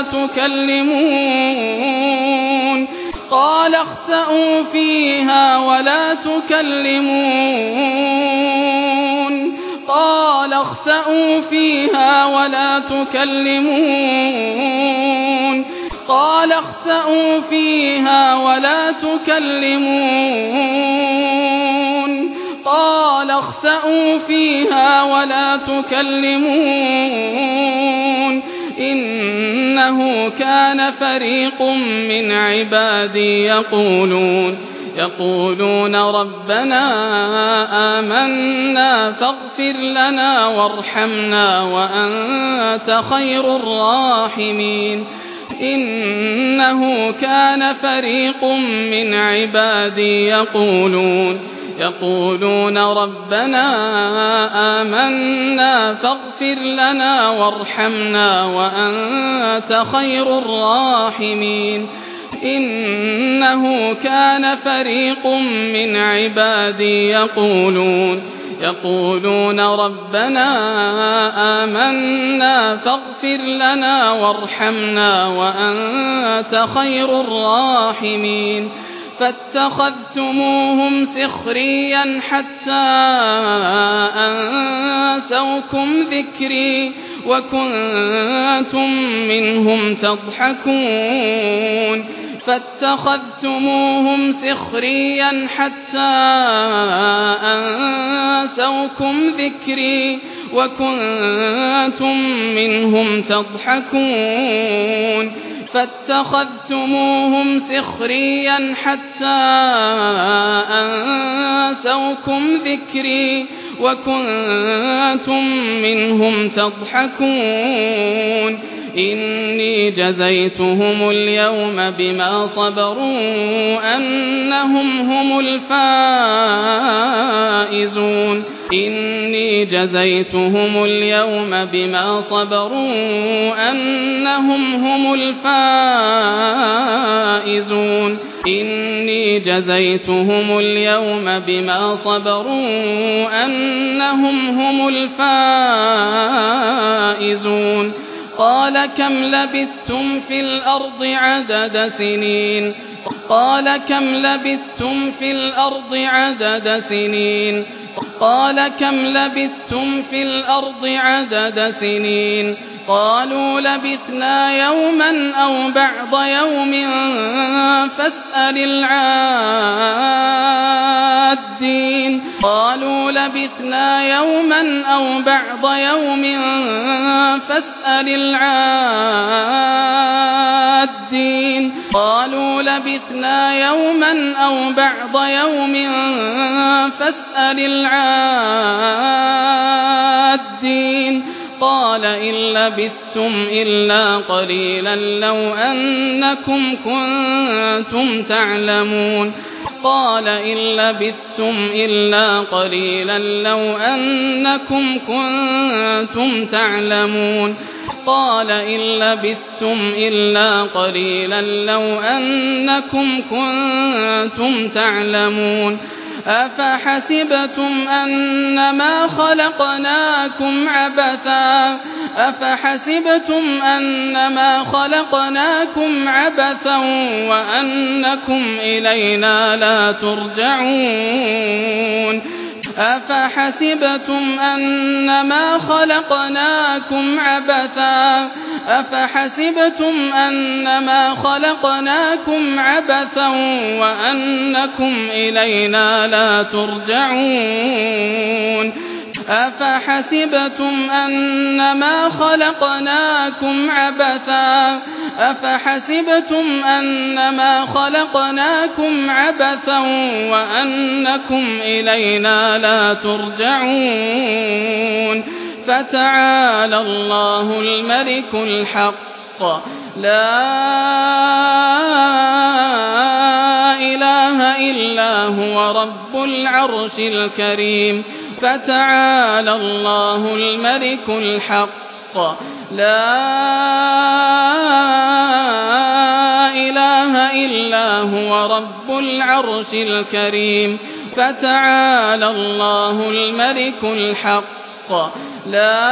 تكلمون قال اخسئوا فيها ولا تكلمون قال اخسئوا فيها ولا تكلمون قال اخسئوا فيها ولا تكلمون قال اخسئوا فيها ولا تكلمون إنه كان فريق من عبادي يقولون يقولون ربنا آمنا فاغفر لنا وارحمنا وأنت خير الراحمين إنه كان فريق من عبادي يقولون يقولون ربنا آمنا فاغفر لنا وارحمنا وأنت خير الراحمين إنه كان فريق من عبادي يقولون يقولون ربنا آمنا فاغفر لنا وارحمنا وأنت خير الراحمين فاتخذتموهم سخريا حتى أنسوكم ذكري وكنتم منهم تضحكون فاتخذتموهم سخريا حتى أنسوكم ذكري وكنتم منهم تضحكون فاتخذتموهم سخريا حتى أنسوكم ذكري وكنتم منهم تضحكون إني جزيتهم اليوم بما صبروا أنهم هم الفائزون إني جزيتهم اليوم بما صبروا أنهم هم الفائزون إني جزيتهم اليوم بما صبروا أنهم هم الفائزون قال كم لبثتم في الأرض عدد سنين قال كم لبثتم في الأرض عدد سنين قال كم لبثتم في الأرض عدد سنين قالوا لبثنا يوما أو بعض يوم فاسأل العادين قالوا لبثنا يوما أو بعض يوم فاسأل العادين قالوا لبثنا يوما أو بعض يوم فاسأل العادين قال إن لبثتم إلا قليلا لو أنكم كنتم تعلمون قال إن لبثتم إلا قليلا لو أنكم كنتم تعلمون قال إن لبثتم إلا قليلا لو أنكم كنتم تعلمون أفحسبتم أنما خلقناكم عبثا أفحسبتم أنما خلقناكم عبثا وأنكم إلينا لا ترجعون أفحسبتم أنما خلقناكم عبثا أفحسبتم أنما خلقناكم عبثا وأنكم إلينا لا ترجعون أفحسبتم أنما خلقناكم عبثا أفحسبتم أنما خلقناكم عبثا وأنكم إلينا لا ترجعون فتعالى الله الملك الحق لا إله إلا هو رب العرش الكريم فتعالى الله الملك الحق لا إله إلا هو رب العرش الكريم فتعالى الله الملك الحق لا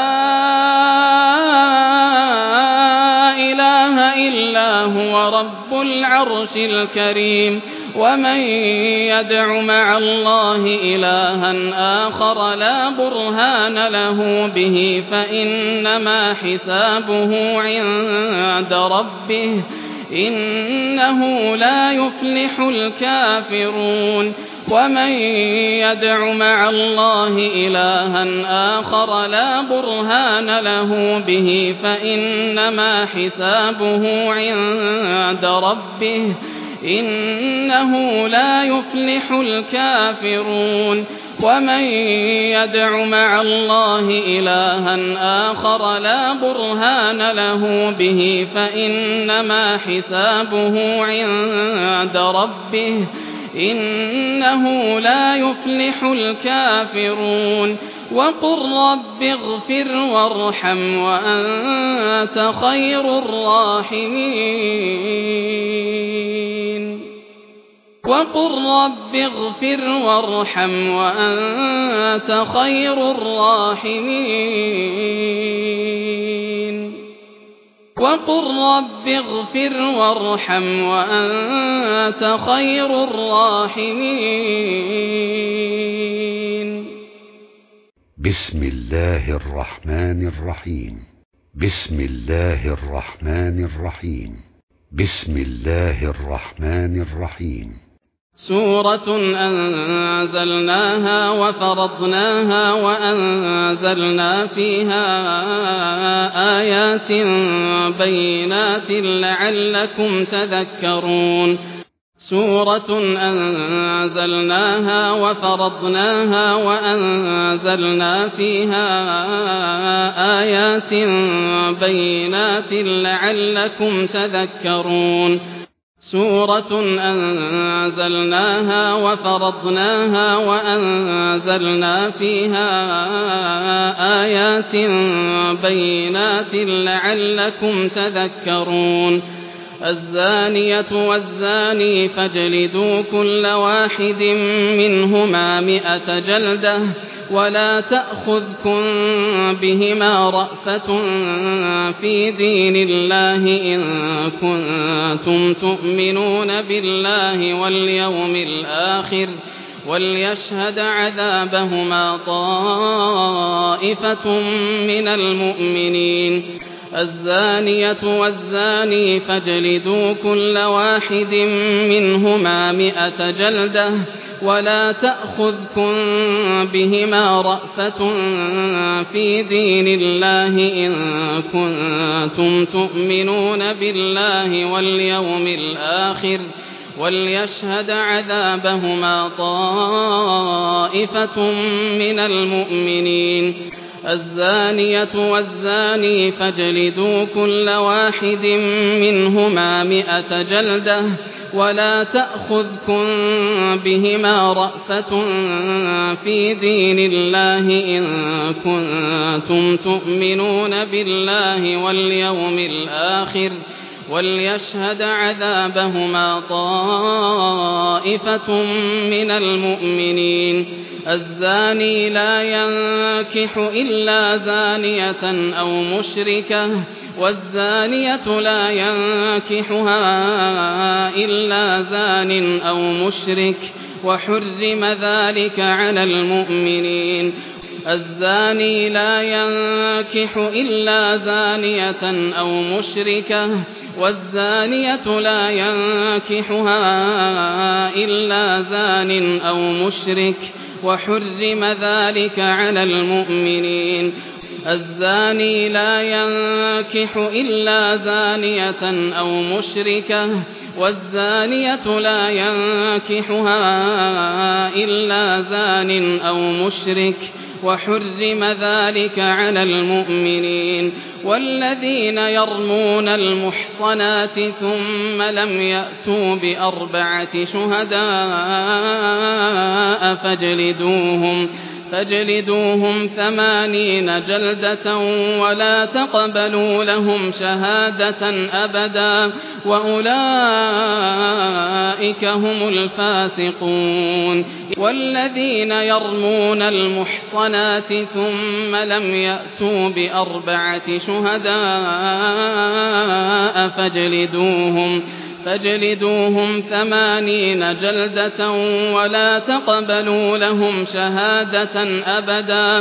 إله إلا هو رب العرش الكريم ومن يدع مع الله إلها آخر لا برهان له به فإنما حسابه عند ربه إنه لا يفلح الكافرون ومن يدع مع الله إلها آخر لا برهان له به فإنما حسابه عند ربه إنه لا يفلح الكافرون ومن يدع مع الله إلها آخر لا برهان له به فإنما حسابه عند ربه إنه لا يفلح الكافرون وقل رب اغفر وارحم وأنت خير الراحمين وقل رب اغفر وارحم وأنت خير الراحمين وقل رب اغفر وارحم وأنت خير الراحمين بسم الله الرحمن الرحيم بسم الله الرحمن الرحيم بسم الله الرحمن الرحيم سورة أنزلناها وفرضناها وأنزلنا فيها آيات بينات لعلكم تذكرون سورة أنزلناها وفرضناها وأنزلنا فيها آيات بينات لعلكم تذكرون سورة أنزلناها وفرضناها وأنزلنا فيها آيات بينات لعلكم تذكرون الزانية والزاني فاجلدوا كل واحد منهما مئة جلدة ولا تأخذكم بهما رأفة في دين الله إن كنتم تؤمنون بالله واليوم الآخر وليشهد عذابهما طائفة من المؤمنين الزانية والزاني فاجلدوا كل واحد منهما مئة جلدة ولا تأخذكم بهما رأفة في دين الله إن كنتم تؤمنون بالله واليوم الآخر وليشهد عذابهما طائفة من المؤمنين الزانية والزاني فاجلدوا كل واحد منهما مئة جلدة ولا تأخذكم بهما رأفة في دين الله إن كنتم تؤمنون بالله واليوم الآخر وليشهد عذابهما طائفة من المؤمنين. الزاني لا ينكح إلا زانية أو مشركة والزانية لا ينكحها إلا زان أو مشرك وحرم ذلك على المؤمنين. الزاني لا ينكح إلا زانية أو مشركة والزانية لا ينكحها إلا زان أو مشرك وحرم ذلك على المؤمنين. الزاني لا ينكح إلا زانية أو مشركة والزانية لا ينكحها إلا زان أو مشرك وحرم ذلك على المؤمنين. والذين يرمون المحصنات ثم لم يأتوا بأربعة شهداء فاجلدوهم فاجلدوهم ثمانين جلدة ولا تقبلوا لهم شهادة أبدا وأولئك هم الفاسقون. والذين يرمون المحصنات ثم لم يأتوا بأربعة شهداء فاجلدوهم فاجلدوهم ثمانين جلدة ولا تقبلوا لهم شهادة أبدا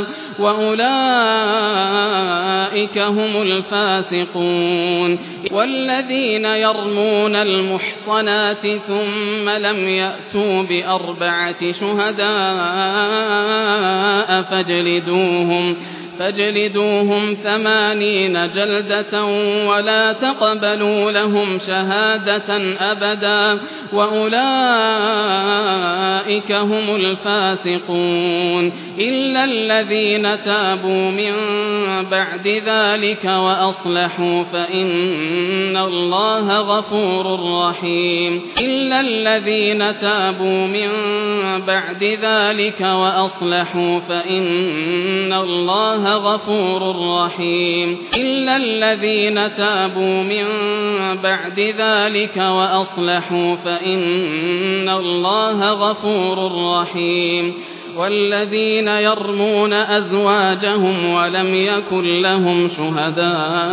وأولئك هم الفاسقون. والذين يرمون المحصنات ثم لم يأتوا بأربعة شهداء فاجلدوهم فاجلدوهم ثمانين جلدة ولا تقبلوا لهم شهادة أبدا وأولئك هم الفاسقون. إلا الذين تابوا من بعد ذلك وأصلحوا فإن الله غفور رحيم. إلا الذين تابوا من بعد ذلك وأصلحوا فإن الله غفور رحيم. إلا الذين تابوا من بعد ذلك وأصلحوا فإن الله غفور رحيم. والذين يرمون أزواجهم ولم يكن لهم شهداء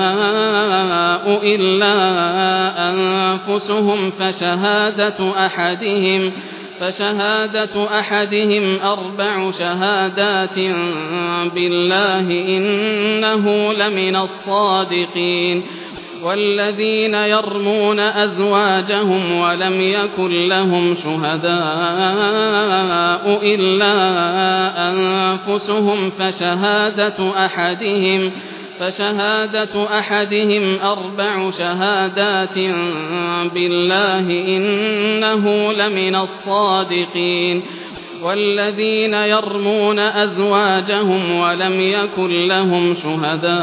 إلا أنفسهم فشهادة أحدهم فشهادة أحدهم أربع شهادات بالله إنه لمن الصادقين. والذين يرمون أزواجهم ولم يكن لهم شهداء إلا أنفسهم فشهادة أحدهم فشهادة أحدهم أربع شهادات بالله إنه لمن الصادقين. والذين يرمون أزواجهم ولم يكن لهم شهداء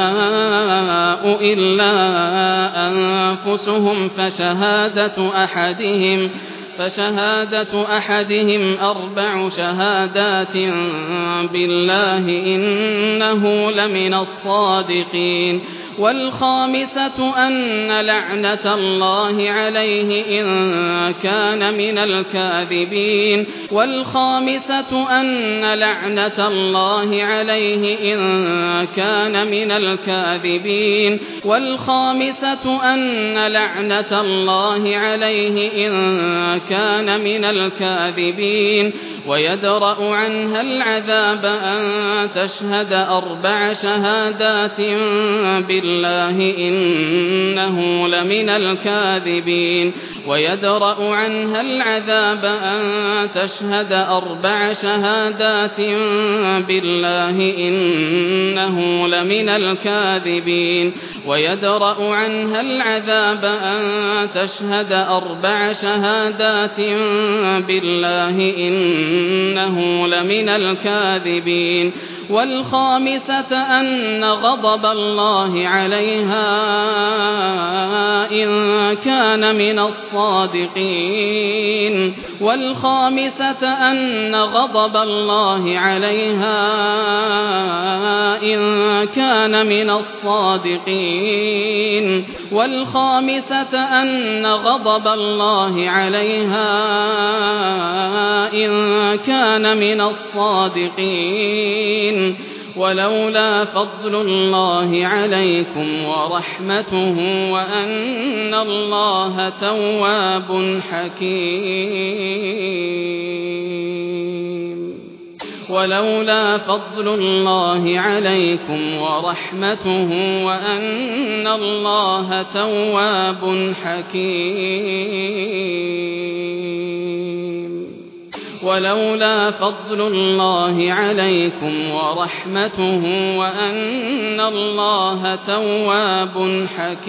إلا أنفسهم فشهادة أحدهم فشهادة أحدهم أربع شهادات بالله إنه لمن الصادقين. والخامسة أن لعنة الله عليه إن كان من الكاذبين والخامسة أن لعنة الله عليه إن كان من الكاذبين والخامسة أن لعنة الله عليه إن كان من الكاذبين. ويدرأ عنها العذاب أن تشهد أربع شهادات بالله إنه لمن الكاذبين. ويدرأ عنها العذاب أن تشهد أربع شهادات بالله إنه لمن الكاذبين. ويدرأ عنها العذاب أن تشهد أربع شهادات بالله إنه لمن الكاذبين. والخامسة أن غضب الله عليها إن كان من الصادقين والخامسة أن غضب الله عليها إن كان من الصادقين والخامسة أن غضب الله عليها إن كان من الصادقين ولولا فضل الله عليكم ورحمته وأن الله تواب حكيم ولولا فضل الله عليكم ورحمته وأن الله تواب حكيم ولولا فضل الله عليكم ورحمته وأن الله تواب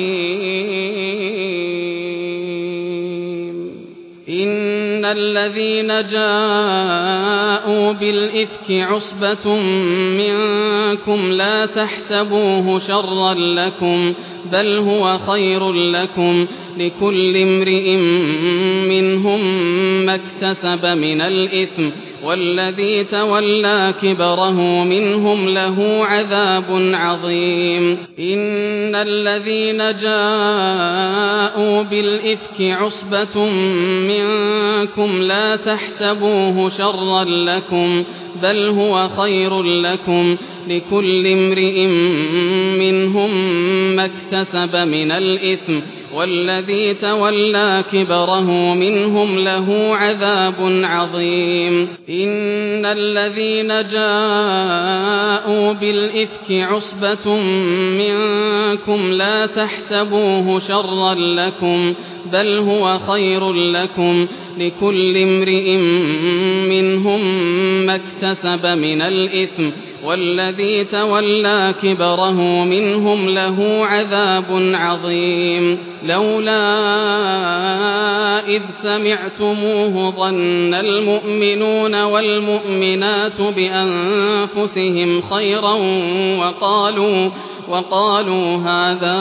حكيم إن الذين جاءوا بالإفك عصبة منكم لا تحسبوه شرا لكم بل هو خير لكم لكل امرئ منهم ما اكتسب من الإثم والذي تولى كبره منهم له عذاب عظيم إن الذين جاءوا بالإفك عصبة منكم لا تحسبوه شرا لكم بل هو خير لكم لكل امرئ منهم ما اكتسب من الإثم والذي تولى كبره منهم له عذاب عظيم إن الذين جاءوا بالإفك عصبة منكم لا تحسبوه شرا لكم بل هو خير لكم لكل امرئ منهم ما اكتسب من الإثم والذي تولى كبره منهم له عذاب عظيم لولا إذ سمعتموه ظن المؤمنون والمؤمنات بأنفسهم خيرا وقالوا وقالوا هذا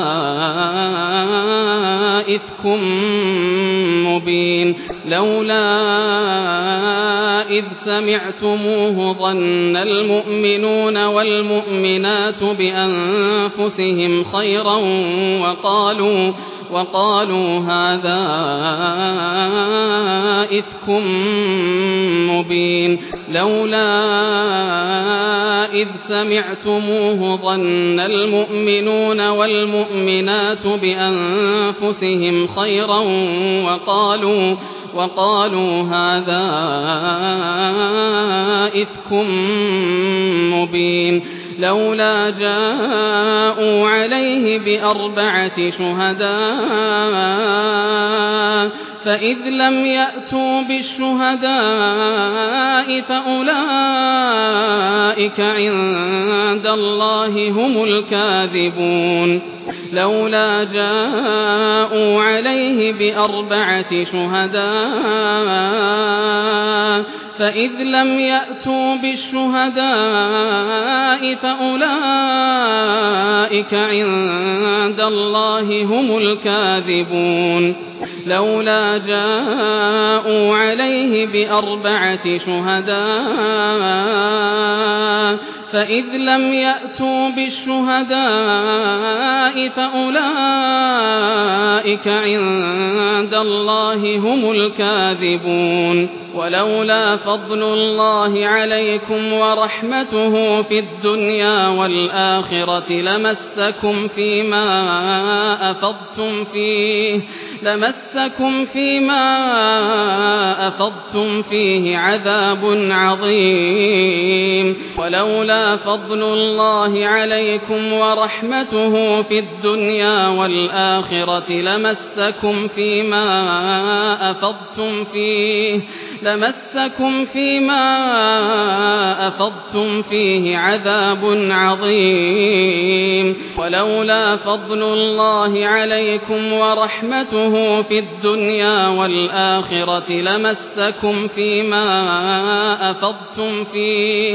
إفك مبين لولا إذ سمعتموه ظن المؤمنون والمؤمنات بأنفسهم خيرا وقالوا وقالوا هذا إفك مبين لولا إذ سمعتموه ظن المؤمنون والمؤمنات بأنفسهم خيرا وقالوا وقالوا هذا إفك مبين لولا جاءوا عليه بأربعة شهداء فإذ لم يأتوا بالشهداء فأولئك عند الله هم الكاذبون لولا جاءوا عليه بأربعة شهداء فإذ لم يأتوا بالشهداء فأولئك عند الله هم الكاذبون لولا جاءوا عليه بأربعة شهداء فإذ لم يأتوا بالشهداء فأولئك عند الله هم الكاذبون ولولا فضل الله عليكم ورحمته في الدنيا والآخرة لمسكم فيما أفضتم فيه لمسكم فيما أفضتم فيه عذاب عظيم ولولا فضل الله عليكم ورحمته في الدنيا والآخرة لمسكم فيما أفضتم فيه لمسكم فيما أفضتم فيه عذاب عظيم ولولا فضل الله عليكم ورحمته في الدنيا والآخرة لمسكم فيما أفضتم فيه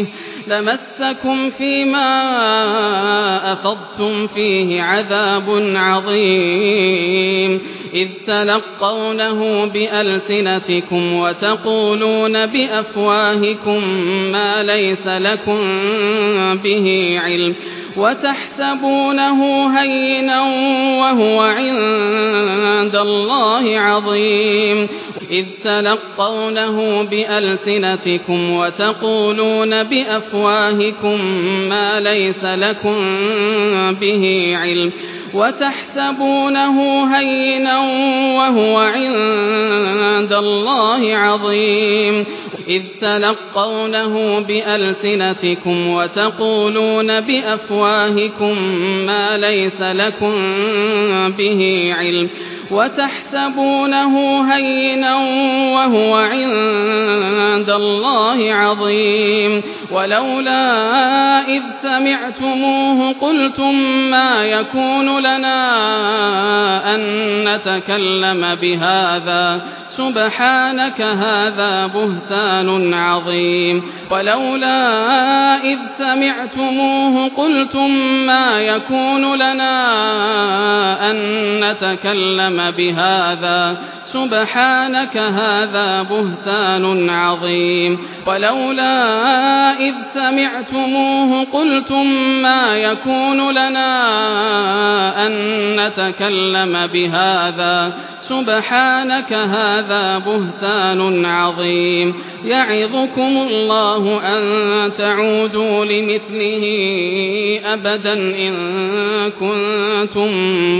لمسكم فيما أفضتم فيه عذاب عظيم إذ تلقونه بألسنتكم وتقولون بأفواهكم ما ليس لكم به علم وتحسبونه هينا وهو عند الله عظيم إذ تلقونه بألسنتكم وتقولون بأفواهكم ما ليس لكم به علم وتحسبونه هينا وهو عند الله عظيم إذ تلقونه بألسنتكم وتقولون بأفواهكم ما ليس لكم به علم وتحسبونه هينا وهو عند الله عظيم ولولا إذ سمعتموه قلتم ما يكون لنا أن نتكلم بهذا سبحانك هذا بهتان عظيم ولولا إذ سمعتموه قلتم ما يكون لنا أن نتكلم بهذا سبحانك هذا بهتان عظيم ولولا إذ سمعتموه قلتم ما يكون لنا أن نتكلم بهذا سبحانك هذا بهتان عظيم يعظكم الله أن تعودوا لمثله أبدا إن كنتم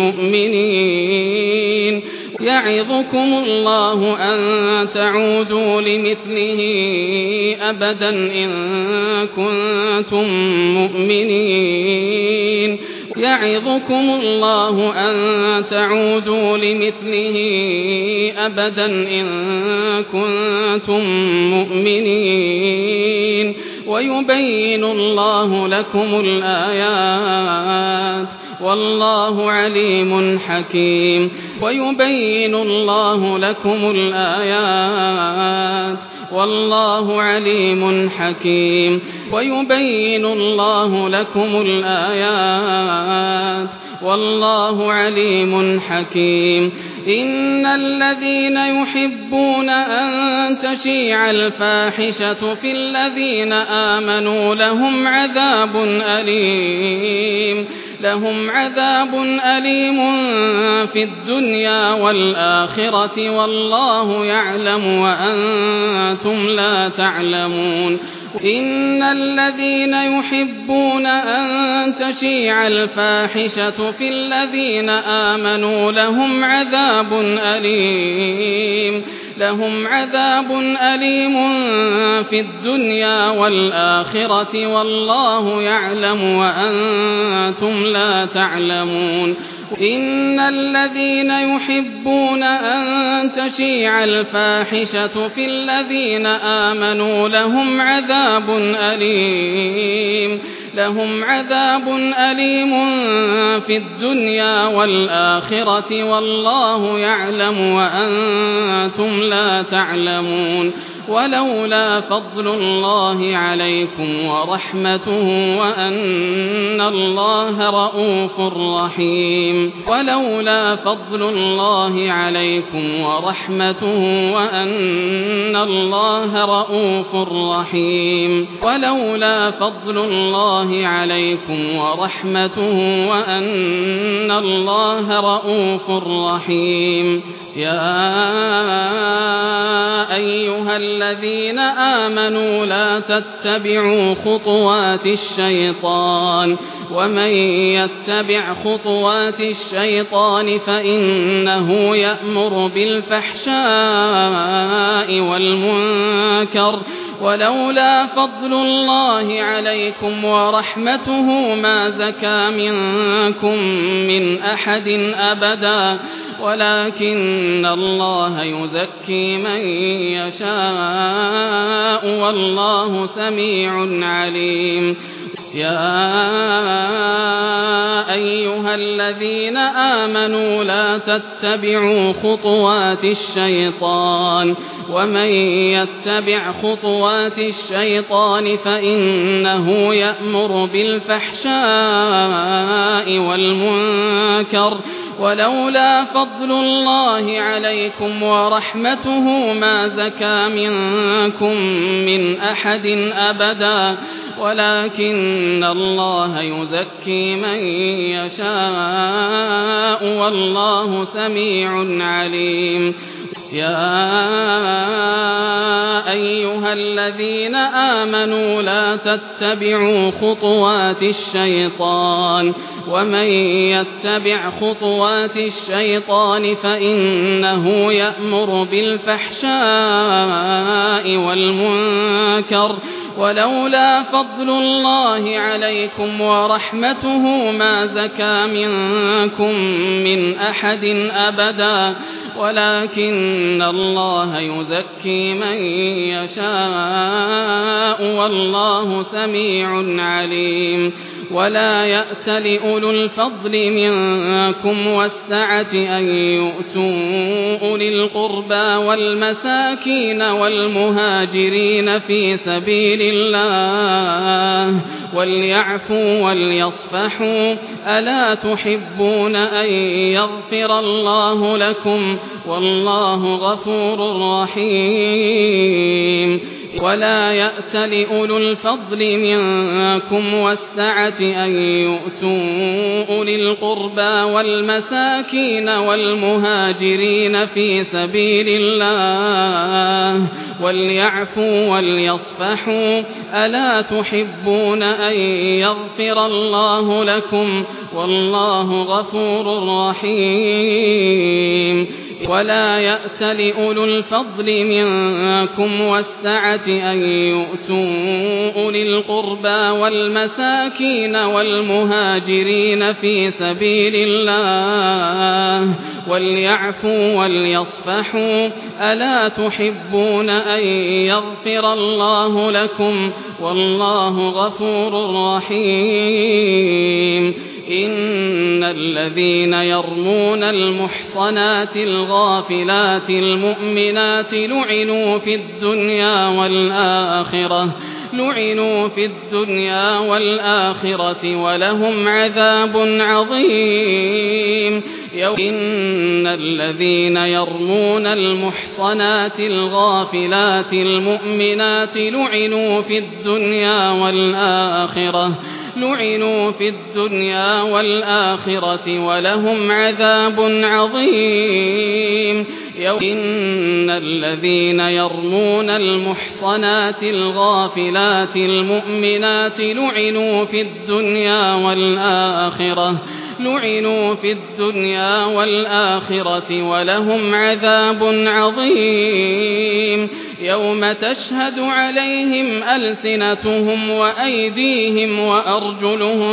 مؤمنين يعظكم الله أن تعودوا لمثله أبدا إن كنتم مؤمنين يعظكم الله أن تعودوا لمثله أبدا إن كنتم مؤمنين ويبين الله لكم الآيات والله عليم حكيم ويبين الله لكم الآيات والله عليم حكيم ويبين الله لكم الآيات والله عليم حكيم إن الذين يحبون أن تشيع الفاحشة في الذين آمنوا لهم عذاب أليم لهم عذاب أليم في الدنيا والآخرة والله يعلم وأنتم لا تعلمون إن الذين يحبون أن تشيع الفاحشة في الذين آمنوا لهم عذاب أليم لهم عذاب أليم في الدنيا والآخرة والله يعلم وأنتم لا تعلمون إن الذين يحبون أن تشيع الفاحشة في الذين آمنوا لهم عذاب أليم لهم عذاب أليم في الدنيا والآخرة والله يعلم وأنتم لا تعلمون ولولا فضل الله عليكم ورحمته وأن الله رؤوف رحيم ولولا فضل الله عليكم ورحمته وأن الله رؤوف رحيم ولولا فضل الله عليكم ورحمته وأن الله رؤوف رحيم يا أيها الذين آمنوا لا تتبعوا خطوات الشيطان ومن يتبع خطوات الشيطان فإنه يأمر بالفحشاء والمنكر ولولا فضل الله عليكم ورحمته ما زكى منكم من أحد أبدا ولكن الله يزكي من يشاء والله سميع عليم يا أيها الذين آمنوا لا تتبعوا خطوات الشيطان ومن يتبع خطوات الشيطان فإنه يأمر بالفحشاء والمنكر ولولا فضل الله عليكم ورحمته ما زكى منكم من أحد أبدا ولكن الله يزكي من يشاء والله سميع عليم. يا أيها الذين آمنوا لا تتبعوا خطوات الشيطان ومن يتبع خطوات الشيطان فإنه يأمر بالفحشاء والمنكر ولولا فضل الله عليكم ورحمته ما زكى منكم من أحد أبدا ولكن الله يزكي من يشاء والله سميع عليم. ولا يأت لأولو الفضل منكم والسعة أن يؤتوا أولي القربى والمساكين والمهاجرين في سبيل الله وليعفوا وليصفحوا ألا تحبون أن يغفر الله لكم والله غفور رحيم. ولا يأت لأولو الفضل منكم والسعة أن يؤتوا أولي القربى والمساكين والمهاجرين في سبيل الله وليعفوا وليصفحوا ألا تحبون أن يغفر الله لكم والله غفور رحيم. ولا يأت لأولو الفضل منكم والسعة أن يؤتوا أولي القربى والمساكين والمهاجرين في سبيل الله وليعفوا وليصفحوا ألا تحبون أن يغفر الله لكم والله غفور رحيم. إن الذين يرمون المحصنات الغافلات المؤمنات لعنوا في الدنيا والآخرة لعنوا في الدنيا والآخرة ولهم عذاب عظيم. إن الذين يرمون المحصنات الغافلات المؤمنات لعنوا في الدنيا والآخرة لعنوا في الدنيا والآخرة ولهم عذاب عظيم. إن الذين يرمون المحصنات الغافلات المؤمنات لعنوا في الدنيا والآخرة لعنوا في الدنيا والآخرة ولهم عذاب عظيم. يوم تشهد عليهم ألسنتهم وأيديهم وأرجلهم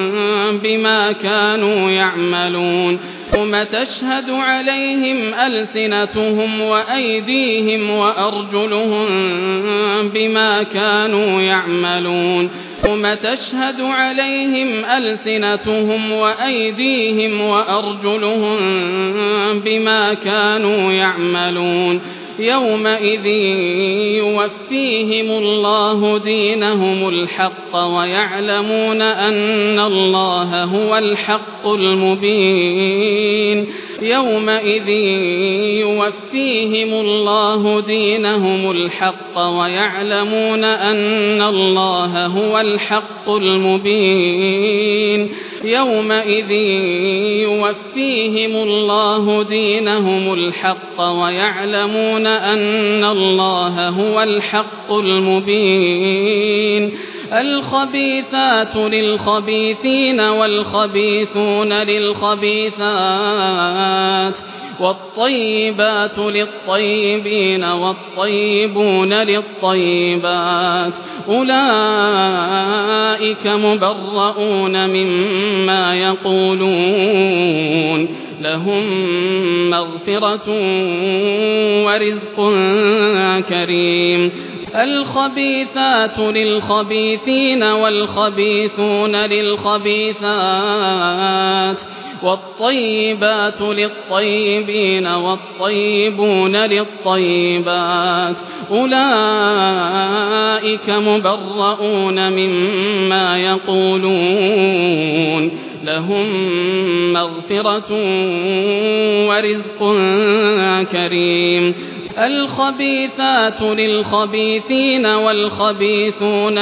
بما كانوا يعملون يوم تشهد عليهم ألسنتهم وأيديهم وأرجلهم بما كانوا يعملون يوم تشهد عليهم ألسنتهم وأيديهم وأرجلهم بما كانوا يعملون يومئذ يوفيهم الله دينهم الحق ويعلمون أن الله هو الحق المبين يومئذ يوفيهم الله دينهم الحق ويعلمون أن الله هو الحق المبين يومئذ يوفيهم الله دينهم الحق ويعلمون أن الله هو الحق المبين الخبيثات للخبيثين والخبيثون للخبيثات والطيبات للطيبين والطيبون للطيبات أولئك مبرؤون مما يقولون لهم مغفرة ورزق كريم الخبيثات للخبيثين والخبيثون للخبيثات والطيبات للطيبين والطيبون للطيبات أولئك مبرؤون مما يقولون لهم مغفرة ورزق كريم الخبيثات للخبيثين والخبيثون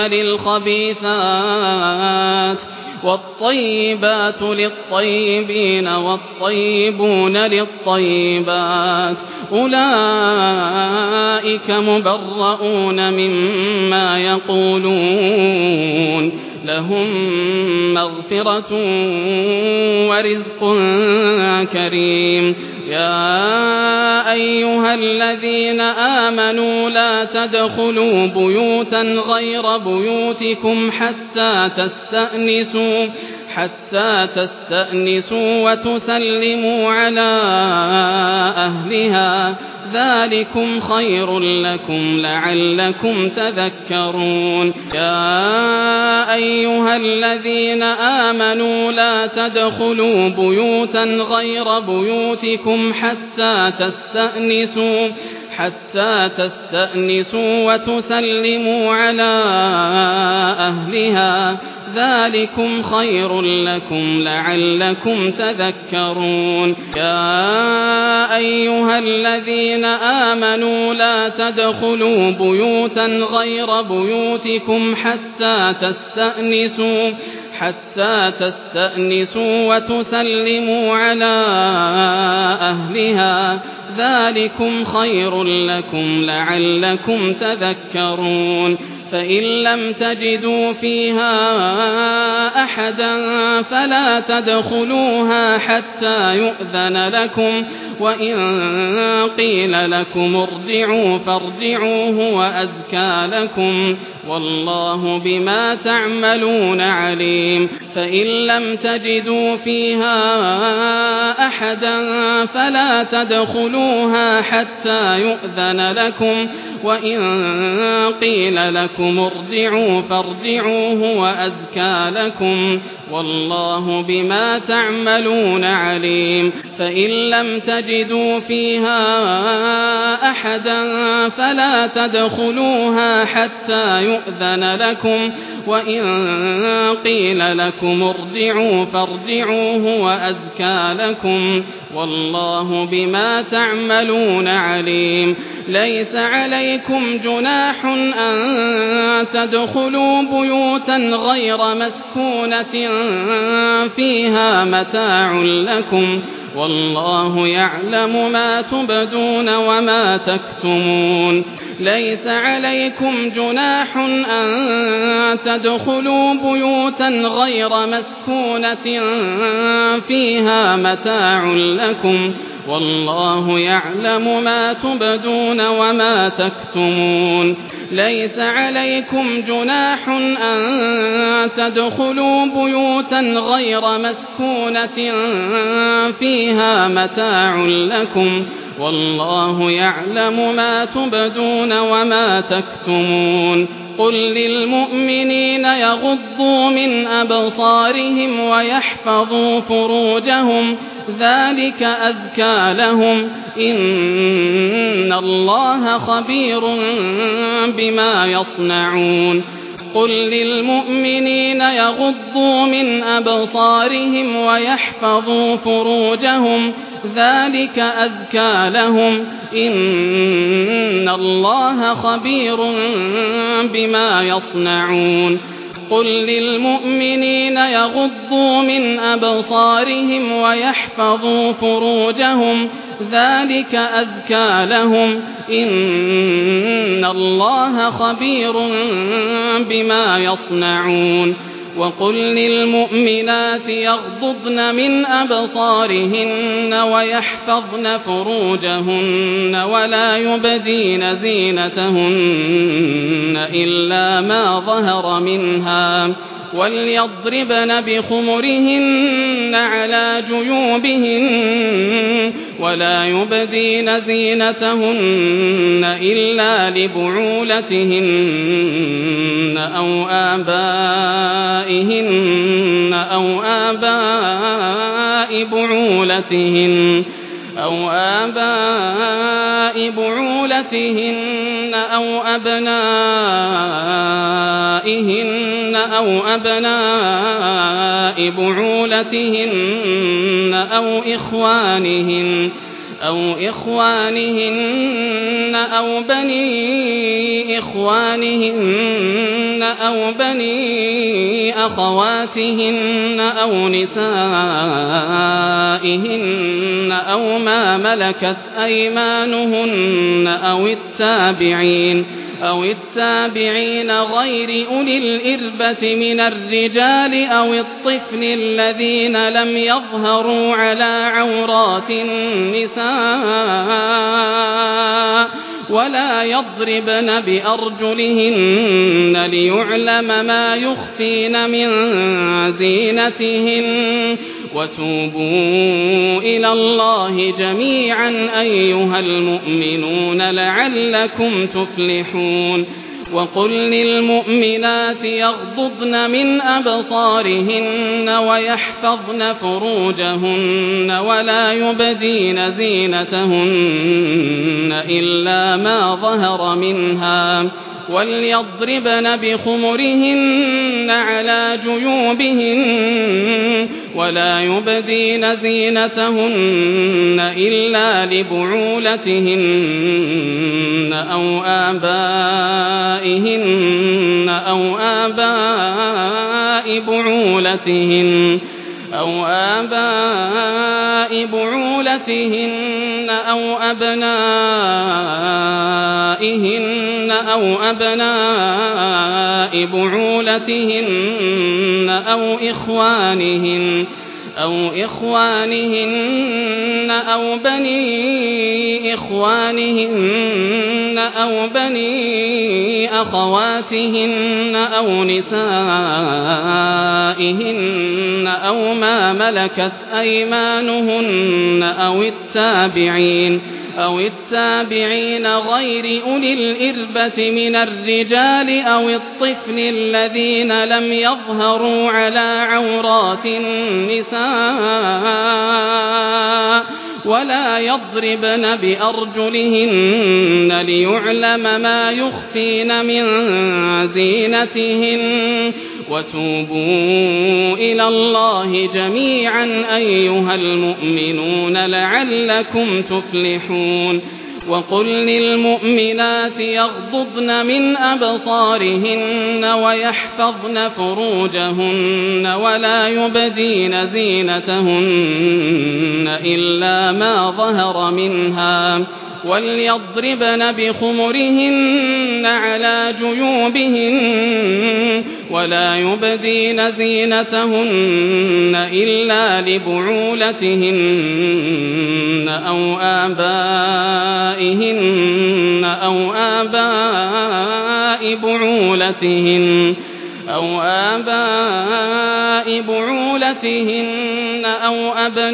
للخبيثات والطيبات للطيبين والطيبون للطيبات أولئك مبرؤون مما يقولون لهم مغفرة ورزق كريم يا أيها الذين آمنوا لا تدخلوا بيوتا غير بيوتكم حتى تستأنسوا حتى تستأنسوا وتسلموا على أهلها ذلكم خير لكم لعلكم تذكرون يا أيها الذين آمنوا لا تدخلوا بيوتا غير بيوتكم حتى تستأنسوا حتى تستأنسوا وتسلموا على أهلها ذلكم خير لكم لعلكم تذكرون يا أيها الذين آمنوا لا تدخلوا بيوتا غير بيوتكم حتى تستأنسوا حتى تستأنسوا وتسلموا على أهلها ذلكم خير لكم لعلكم تذكرون فإن لم تجدوا فيها أحدا فلا تدخلوها حتى يؤذن لكم وإن قيل لكم ارجعوا فارجعوا هو أزكى لكم والله بما تعملون عليم فإن لم تجدوا فيها أحدا فلا تدخلوها حتى يؤذن لكم وإن قيل لكم ارجعوا فارجعوا هو أزكى لكم والله بما تعملون عليم فإن لم تجدوا فيها أحدا فلا تدخلوها حتى يؤذن لكم وإن قيل لكم ارجعوا فارجعوا هو أزكى لكم والله بما تعملون عليم ليس عليكم جناح أن تدخلوا بيوتا غير مسكونة فيها متاع لكم والله يعلم ما تبدون وما تكتمون ليس عليكم جناح أن تدخلوا بيوتا غير مسكونة فيها متاع لكم والله يعلم ما تبدون وما تكتمون ليس عليكم جناح أن تدخلوا بيوتا غير مسكونة فيها متاع لكم والله يعلم ما تبدون وما تكتمون قل للمؤمنين يغضوا من أبصارهم ويحفظوا فروجهم ذلك أزكى لهم إن الله خبير بما يصنعون قل للمؤمنين يغضوا من أبصارهم ويحفظوا فروجهم ذلك أزكى لهم إن الله خبير بما يصنعون قل للمؤمنين يغضوا من أبصارهم ويحفظوا فروجهم ذلك أزكى لهم إن الله خبير بما يصنعون وقل للمؤمنات يغضضن من أبصارهن ويحفظن فروجهن ولا يبدين زينتهن إلا ما ظهر منها وليضربن بخمرهن على جيوبهن ولا يبدين زينتهن إلا لبعولتهن أو آبائهن أو آباء بعولتهن أو آباء بعولتهن أو أبنائهن أو أبناء بعولتهن أو إخوانهن أو إخوانهن أو بني إخوانهن أو بني أخواتهن أو نسائهن أو ما ملكت أيمانهن أو التابعين أو التابعين غير أولي الإربة من الرجال أو الطفل الذين لم يظهروا على عورات النساء ولا يضربن بأرجلهن ليعلم ما يخفين من زينتهن وتوبوا إلى الله جميعا أيها المؤمنون لعلكم تفلحون وقل للمؤمنات يغضضن من أبصارهن ويحفظن فروجهن ولا يبدين زينتهن إلا ما ظهر منها وليضربن بخمرهن على جيوبهن ولا يبدين زينتهن إلا لبعولتهن أو آبائهن أو آباء بعولتهن أو آباء بعولتهن أو أبنائهن أو أبناء بعولتهن أو إخوانهن أو إخوانهن أو بني إخوانهن أو بني أخواتهن أو نسائهن أو ما ملكت أيمانهن أو التابعين أو التابعين غير أولي الإربة من الرجال أو الطفل الذين لم يظهروا على عورات النساء ولا يضربن بأرجلهن ليعلم ما يخفين من زينتهن وتوبوا إلى الله جميعا أيها المؤمنون لعلكم تفلحون وقل للمؤمنات يغضضن من أبصارهن ويحفظن فروجهن ولا يبدين زينتهن إلا ما ظهر منها وليضربن بخمرهن على جيوبهن ولا يبدين زينتهن إلا لبعولتهن أو آبائهن أو آباء بعولتهن أو آباء بعولتهن أو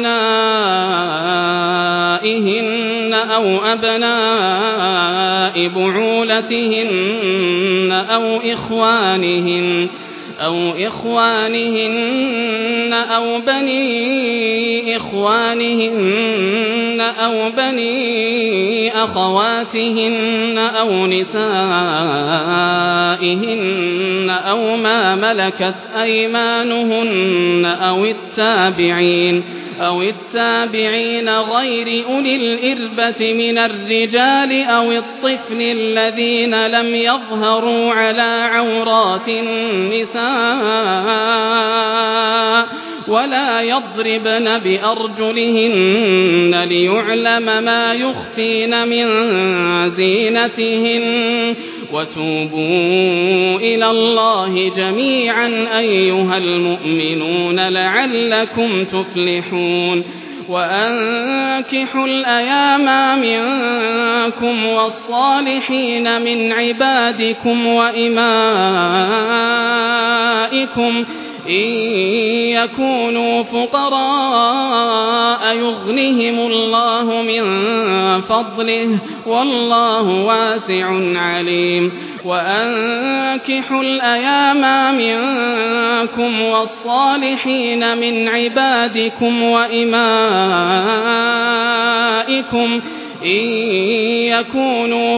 أبنائهن أو أبناء بعولتهن أو إخوانهن أو إخوانهن أو بني إخوانهن أو بني أخواتهن أو نسائهن أو ما ملكت أيمانهن أو التابعين أو التابعين غير أولي الإربة من الرجال أو الطفل الذين لم يظهروا على عورات النساء ولا يضربن بأرجلهن ليعلم ما يخفين من زينتهن وتوبوا إلى الله جميعا أيها المؤمنون لعلكم تفلحون وأنكحوا الأيام منكم والصالحين من عبادكم وإمائكم إن يكونوا فقراء يغنهم الله من فضله والله واسع عليم وأنكحوا الأيام منكم والصالحين من عبادكم وإمائكم إن يكونوا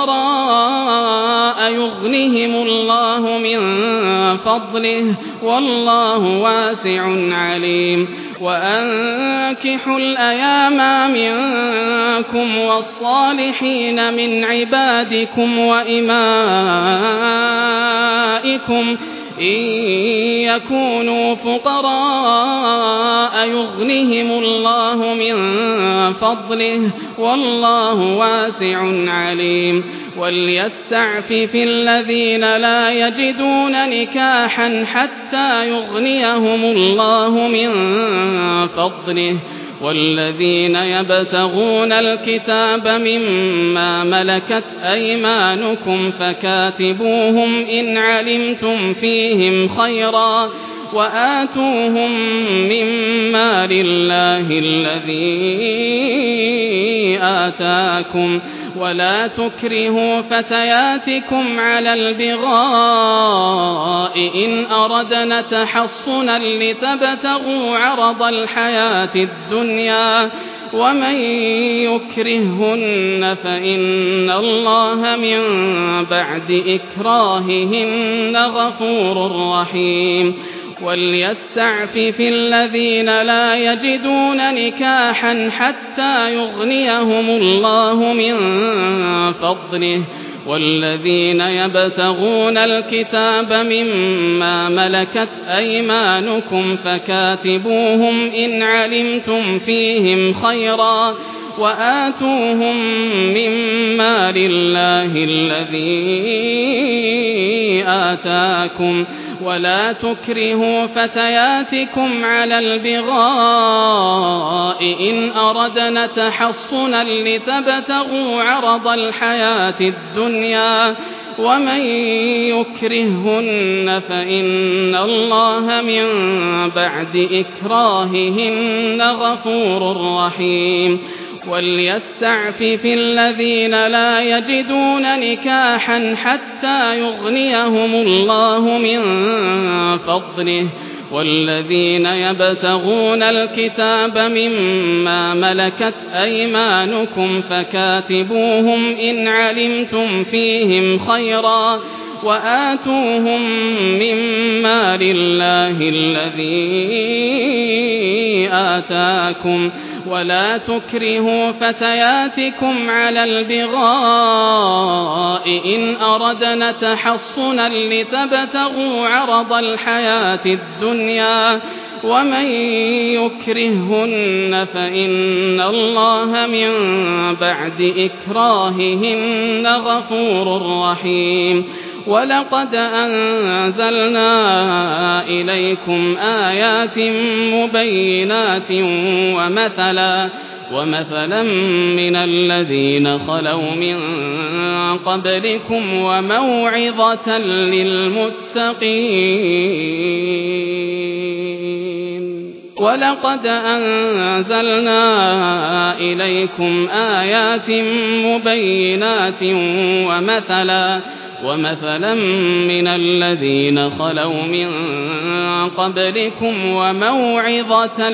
فقراء يغنهم الله من فضله والله واسع عليم وأنكحوا الأيام منكم والصالحين من عبادكم وإمائكم إن يكونوا فقراء يغنهم الله من فضله والله واسع عليم وليستعفف الذين لا يجدون نكاحا حتى يغنيهم الله من فضله والذين يبتغون الكتاب مما ملكت أيمانكم فكاتبوهم إن علمتم فيهم خيرا وآتوهم مما لله الذي آتاكم ولا تكرهوا فتياتكم على البغاء إن أردنا تحصنا لتبتغوا عرض الحياة الدنيا ومن يكرههن فإن الله من بعد إكراههن غفور رحيم وليستعفف الذين لا يجدون نكاحا حتى يغنيهم الله من فضله والذين يبتغون الكتاب مما ملكت أيمانكم فكاتبوهم إن علمتم فيهم خيرا وآتوهم مما لله الذي آتاكم ولا تكرهوا فتياتكم على البغاء إن أردنا تحصنا لتبتغوا عرض الحياة الدنيا ومن يكرههن فإن الله من بعد إكراههن غفور رحيم وليستعفف الذين لا يجدون نكاحا حتى يغنيهم الله من فضله والذين يبتغون الكتاب مما ملكت أيمانكم فكاتبوهم إن علمتم فيهم خيرا وآتوهم مما لله الذي آتاكم ولا تكرهوا فتياتكم على البغاء إن أردنا تحصنا لتبتغوا عرض الحياة الدنيا ومن يكرههن فإن الله من بعد إكراههن غفور رحيم ولقد أنزلنا إليكم آيات مبينات ومثلا ومثلا من الذين خلوا من قبلكم وموعظة للمتقين ولقد أنزلنا إليكم آيات مبينات ومثلا ومثلا من الذين خلوا من قبلكم وموعظة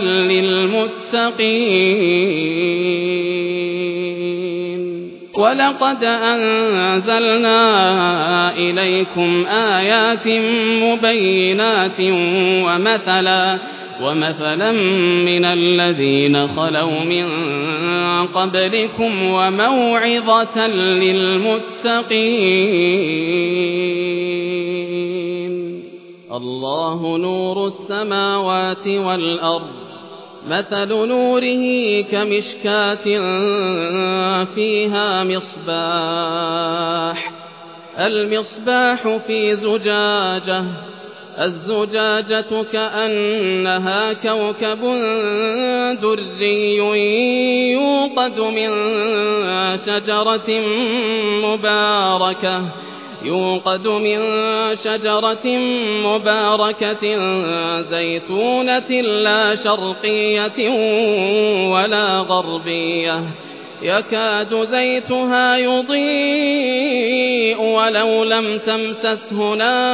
للمتقين ولقد أنزلنا إليكم آيات مبينات ومثلا ومثلا من الذين خلوا من قبلكم وموعظة للمتقين الله نور السماوات والأرض مثل نوره كمشكاة فيها مصباح المصباح في زجاجة الزجاجة كأنها كوكب دري يوقد من شجرة مباركة يوقد من شجرة مباركة زيتونة لا شرقية ولا غربية يكاد زيتها يضيء ولو لم تمسسه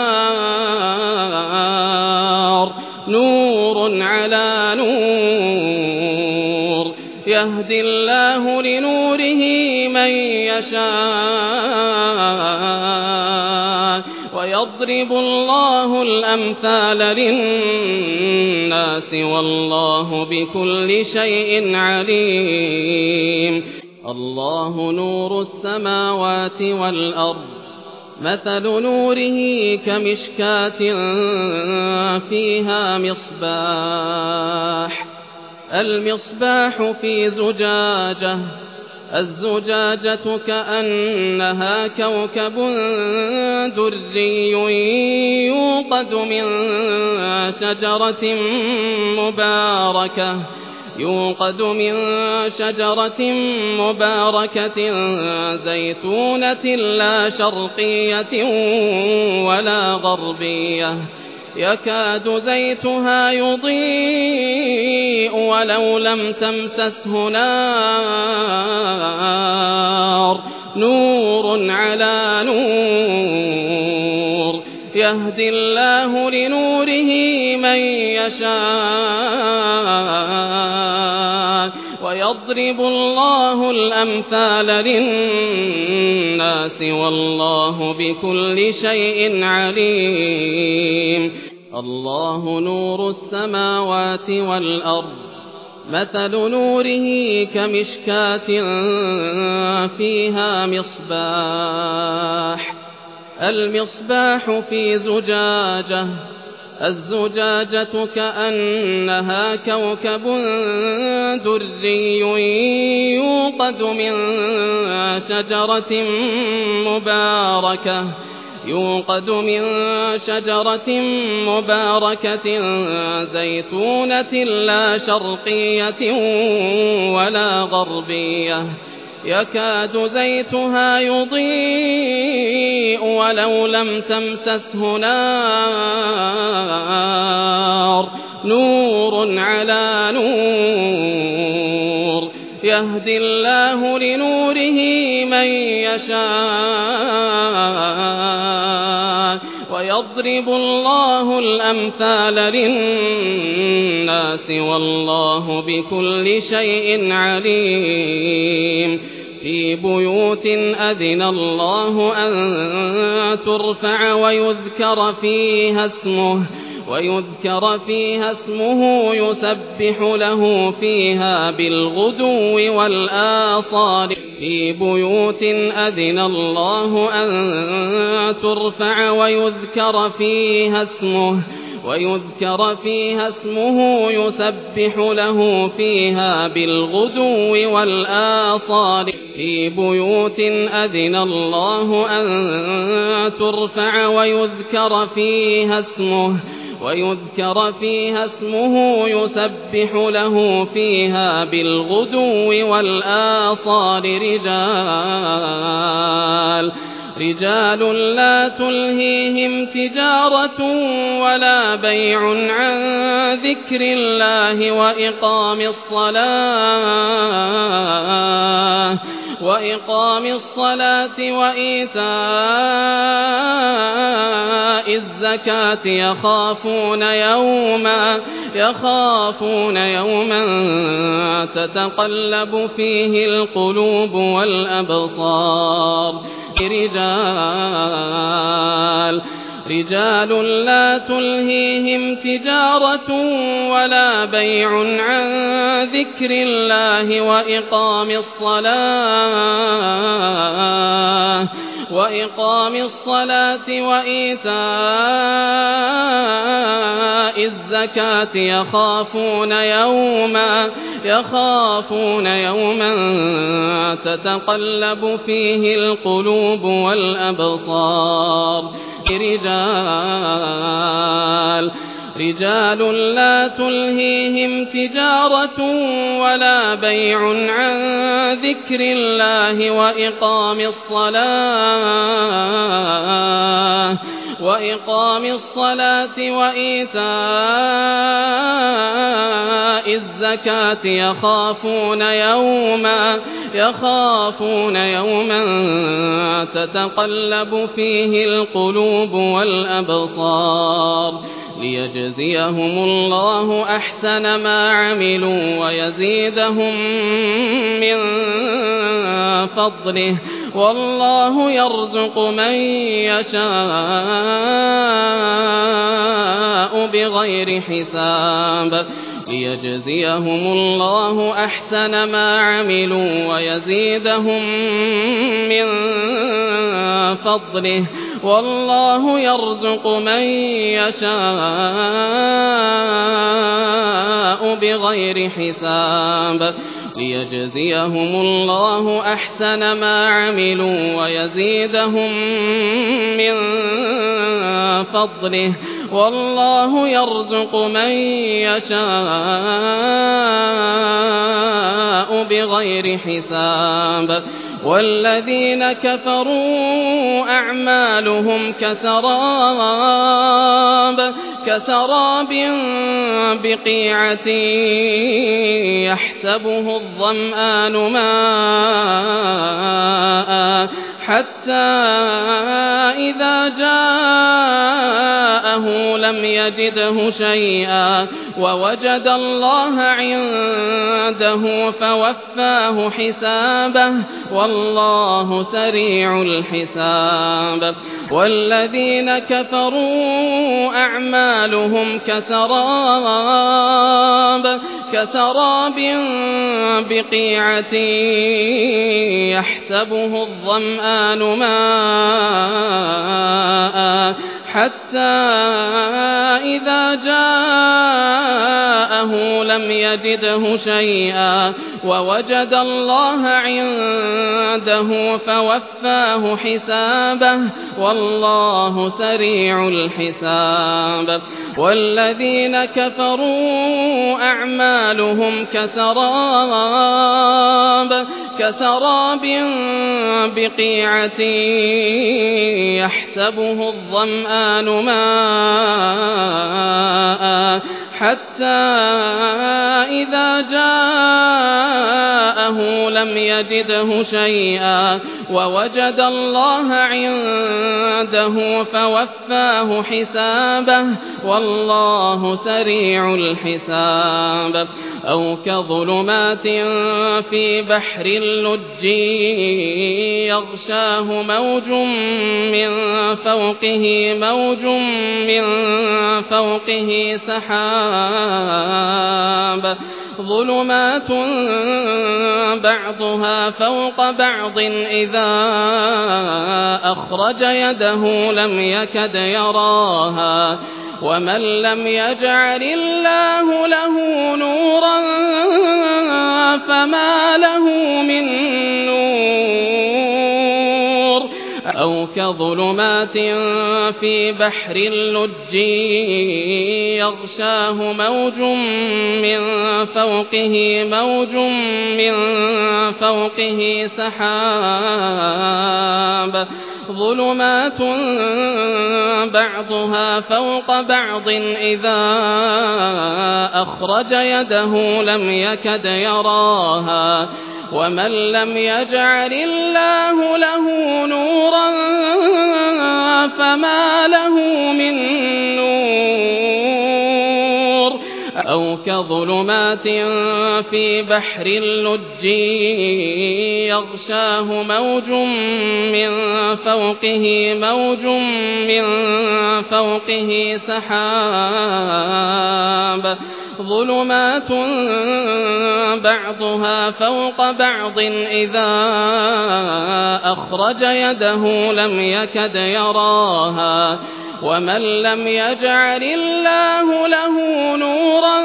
نار نور على نور يهدي الله لنوره من يشاء ويضرب الله الأمثال للناس والله بكل شيء عليم الله نور السماوات والأرض مثل نوره كمشكاة فيها مصباح المصباح في زجاجة الزجاجة كأنها كوكب دري يوقد من شجرة مباركة يوقد من شجرة مباركة زيتونة لا شرقية ولا غربية يكاد زيتها يضيء ولو لم تمسسه نار نور على نور يهدي الله لنوره من يشاء ويضرب الله الأمثال للناس والله بكل شيء عليم الله نور السماوات والأرض مثل نوره كمشكاة فيها مصباح المصباح في زجاجة الزجاجة كأنها كوكب دري يوقد من شجرة مباركة يوقد من شجرة مباركة زيتونة لا شرقية ولا غربية يكاد زيتها يضيء ولو لم تمسسه نار نور على نور يهدي الله لنوره من يشاء ويضرب الله الأمثال للناس والله بكل شيء عليم في بيوت أذن الله أن ترفع ويذكر فيها اسمه ويذكر فيها اسمه يسبح له فيها بالغدو والآصال في بيوت أذن الله أن ترفع ويذكر فيها اسمه ويذكر فيها اسمه يسبح له فيها بالغدو والآصال في بيوت أذن الله أن ترفع ويذكر فيها اسمه ويذكر فيها اسمه يسبح له فيها بالغدو والآصال رجال رجال لا تلهيهم تجارة ولا بيع عن ذكر الله وإقام الصلاة وإقام الصلاة وإيتاء الزكاة يخافون يوما يخافون يوما تتقلب فيه القلوب والأبصار رجال رجال لا تلهيهم تجارة ولا بيع عن ذكر الله وإقام الصلاة وإقام الصلاة وإيتاء الزكاة يخافون يوما يخافون يوما تتقلب فيه القلوب والأبصار رجال رجال لا تلهيهم تجارة ولا بيع عن ذكر الله وإقام الصلاة وإقام الصلاة وإيتاء الزكاة يخافون يوما يخافون يوما تتقلب فيه القلوب والأبصار ليجزيهم الله أحسن ما عملوا ويزيدهم من فضله والله يرزق من يشاء بغير حساب ليجزيهم الله أحسن ما عملوا ويزيدهم من فضله والله يرزق من يشاء بغير حساب ليجزيهم الله أحسن ما عملوا ويزيدهم من فضله والله يرزق من يشاء بغير حساب والذين كفروا أعمالهم كسراب كسراب بقيعة يحسبه الظمآن ماء حتى إذا جاءه لم يجده شيئا ووجد الله عنده فوفاه حسابه والله سريع الحساب والذين كفروا أعمالهم كسراب كسراب بقيعة يحسبه الظمآن ماء حتى إذا جاءه لم يجده شيئا ووجد الله عنده فوفاه حسابه والله سريع الحساب والذين كفروا أعمالهم كسراب كسراب بقيعة يحسبه الظمآن ماء حتى إذا جاءه لم يجده شيئا ووجد الله عنده فوفاه حسابه والله سريع الحساب أو كظلمات في بحر اللج يغشاه موج من فوقه موج من فوقه سحاب ظلمات بعضها فوق بعض إذا أخرج يده لم يكد يراها ومن لم يجعل الله له نورا فما له من نور أو كظلمات في بحر اللج يغشاه موج من فوقه موج من فوقه سحاب ظلمات بعضها فوق بعض إذا أخرج يده لم يكد يراها ومن لم يجعل الله له نورا فما له من نور أو كظلمات في بحر اللج يغشاه موج من فوقه موج من فوقه سحاب ظلمات بعضها فوق بعض إذا أخرج يده لم يكد يراها ومن لم يجعل الله له نورا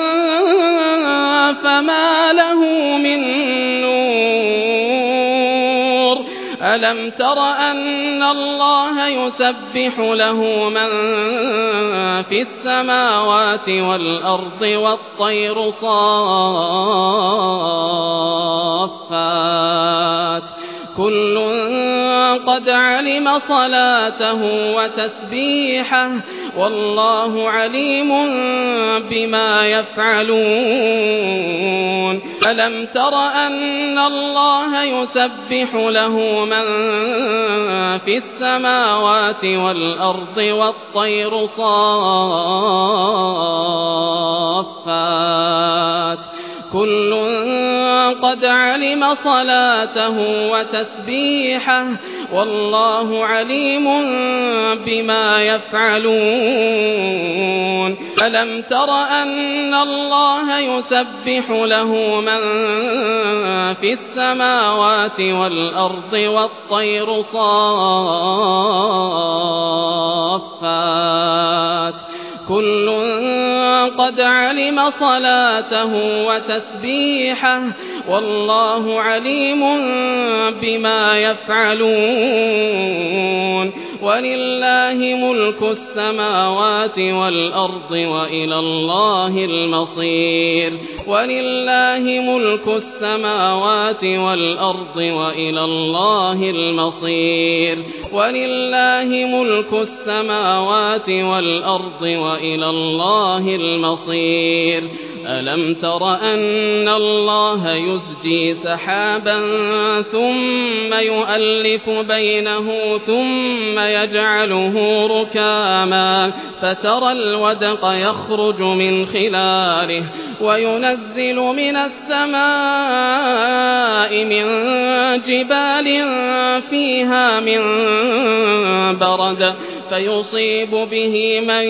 فما له من نور ألم تر أن الله يسبح له من في السماوات والأرض والطير صافات كل قد علم صلاته وتسبيحه والله عليم بما يفعلون ألم تر أن الله يسبح له من في السماوات والأرض والطير صافات كل قد علم صلاته وتسبيحه والله عليم بما يفعلون ألم تر أن الله يسبح له من في السماوات والأرض والطير صافات كل قد علم صلاته وتسبيحه والله عليم بما يفعلون ولله ملك السماوات والأرض وإلى الله المصير ولله ملك السماوات والأرض وإلى الله المصير ولله ملك السماوات والأرض وإلى الله المصير ألم تر أن الله يزجي سحابا ثم يؤلف بينه ثم يجعله ركاما فترى الودق يخرج من خلاله وينزل من السماء من جبال فيها من برد فيصيب به من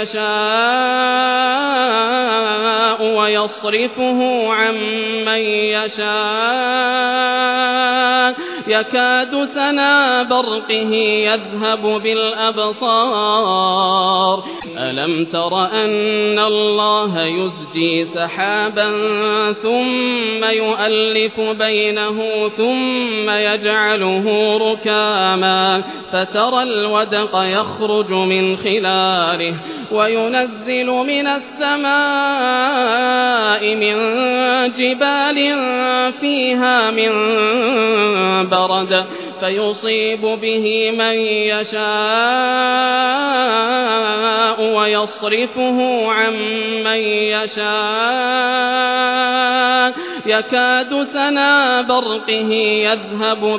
يشاء ويصرفه عن من يشاء يكاد سنا برقه يذهب بالأبصار ألم تر أن الله يزجي سحابا ثم يؤلف بينه ثم يجعله ركاما فترى الودق يخرج من خلاله وينزل من السماء من جبال فيها من برد فيصيب به من يشاء ويصرفه عن من يشاء يكاد سنا برقه يذهب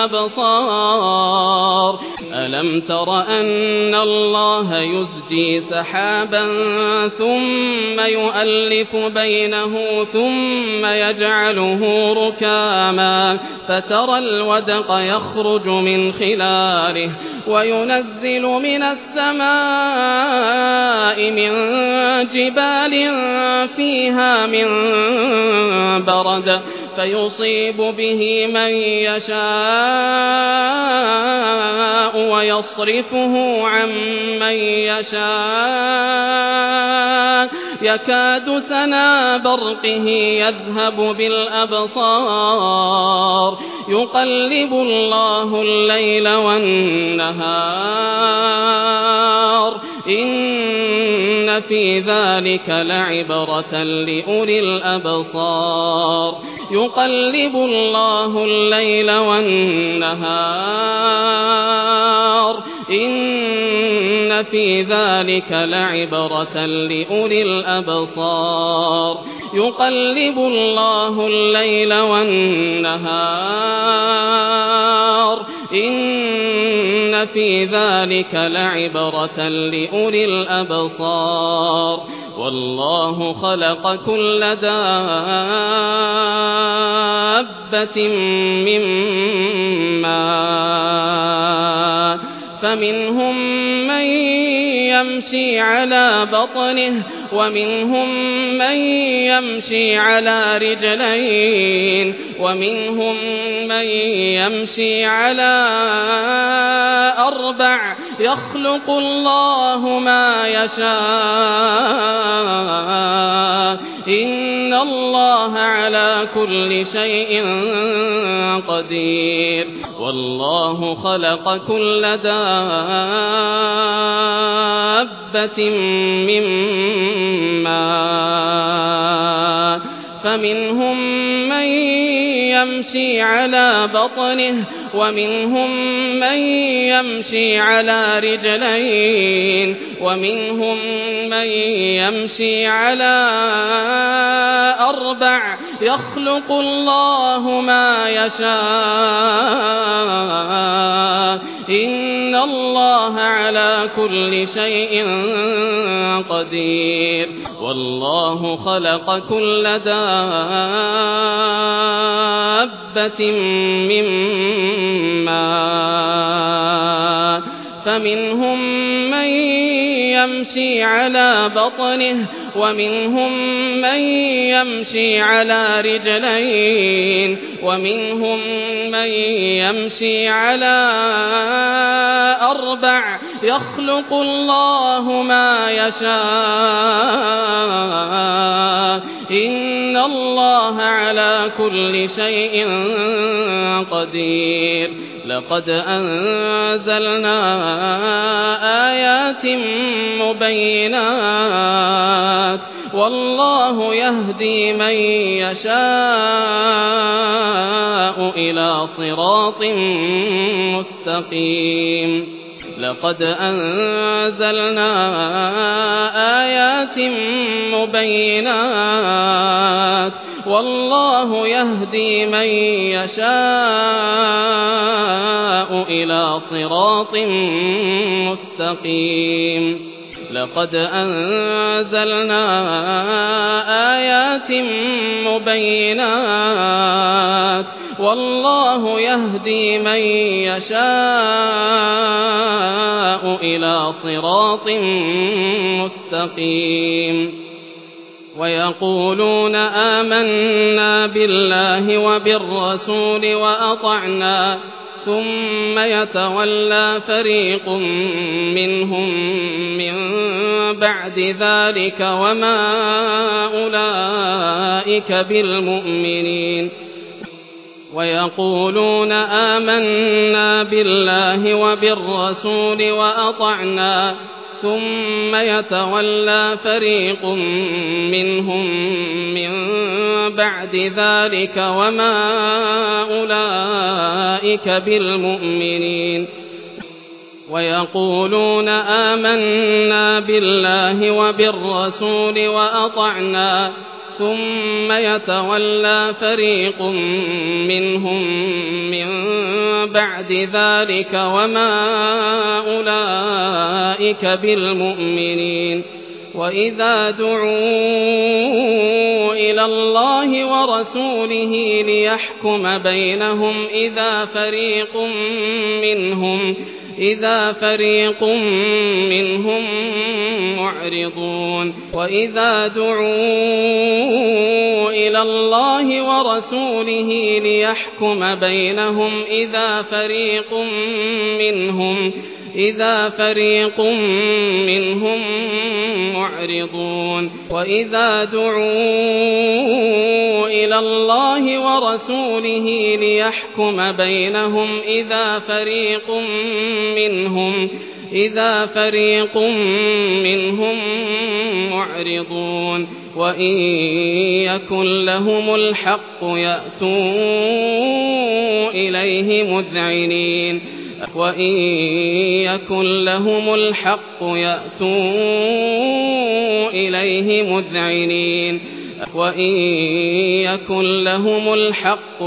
بالأبصار ألم تر أن الله يزجي سحابا ثم يؤلف بينه ثم يجعله ركاما فترى الودق يخرج من خلاله وينزل من السماء من جبال فيها من برد فيصيب به من يشاء ويصرفه عن من يشاء يكاد سنا برقه يذهب بالأبصار يقلب الله الليل والنهار إن في ذلك لعبرة لأولي الأبصار يقلب الله الليل والنهار إن في ذلك لعبرة لأولي الأبصار يقلب الله الليل والنهار إن في ذلك لعبرة لأولي الأبصار والله خلق كل دابة من ماء فمنهم من يمشي على بطنه ومنهم من يمشي على رجلين ومنهم من يمشي على أربع يخلق الله ما يشاء إن الله على كل شيء قدير والله خلق كل دابة من ماء فمنهم من يمشي على بطنه ومنهم من يمشي على رجلين ومنهم من يمشي على أربع يخلق الله ما يشاء إن الله على كل شيء قدير والله خلق كل دابة من ماء فمنهم من يمشي على بطنه ومنهم من يمشي على رجلين ومنهم من يمشي على أربع يخلق الله ما يشاء إن الله على كل شيء قدير لقد أنزلنا آيات مبينات والله يهدي من يشاء إلى صراط مستقيم لقد أنزلنا آيات مبينات والله يهدي من يشاء إلى صراط مستقيم لقد أنزلنا آيات مبينات والله يهدي من يشاء إلى صراط مستقيم ويقولون آمنا بالله وبالرسول وأطعنا ثم يتولى فريق منهم من بعد ذلك وما أولئك بالمؤمنين ويقولون آمنا بالله وبالرسول وأطعنا ثم يتولى فريق منهم من بعد ذلك وما أولئك بالمؤمنين ويقولون آمنا بالله وبالرسول وأطعنا ثم يتولى فريق منهم من بعد ذلك وما أولئك بالمؤمنين وإذا دعوا إلى الله ورسوله ليحكم بينهم إذا فريق منهم إذا فريق منهم معرضون وإذا دعوا إلى الله ورسوله ليحكم بينهم إذا فريق منهم إذا فريق منهم معرضون وإذا دعوا إلى الله ورسوله ليحكم بينهم إذا فريق منهم إذا فريق منهم معرضون وإن يكن لهم الحق يأتوا إليه مذعنين وإن يكن لهم الحق يأتوا إليه مذعنين وإن يكن لهم الحق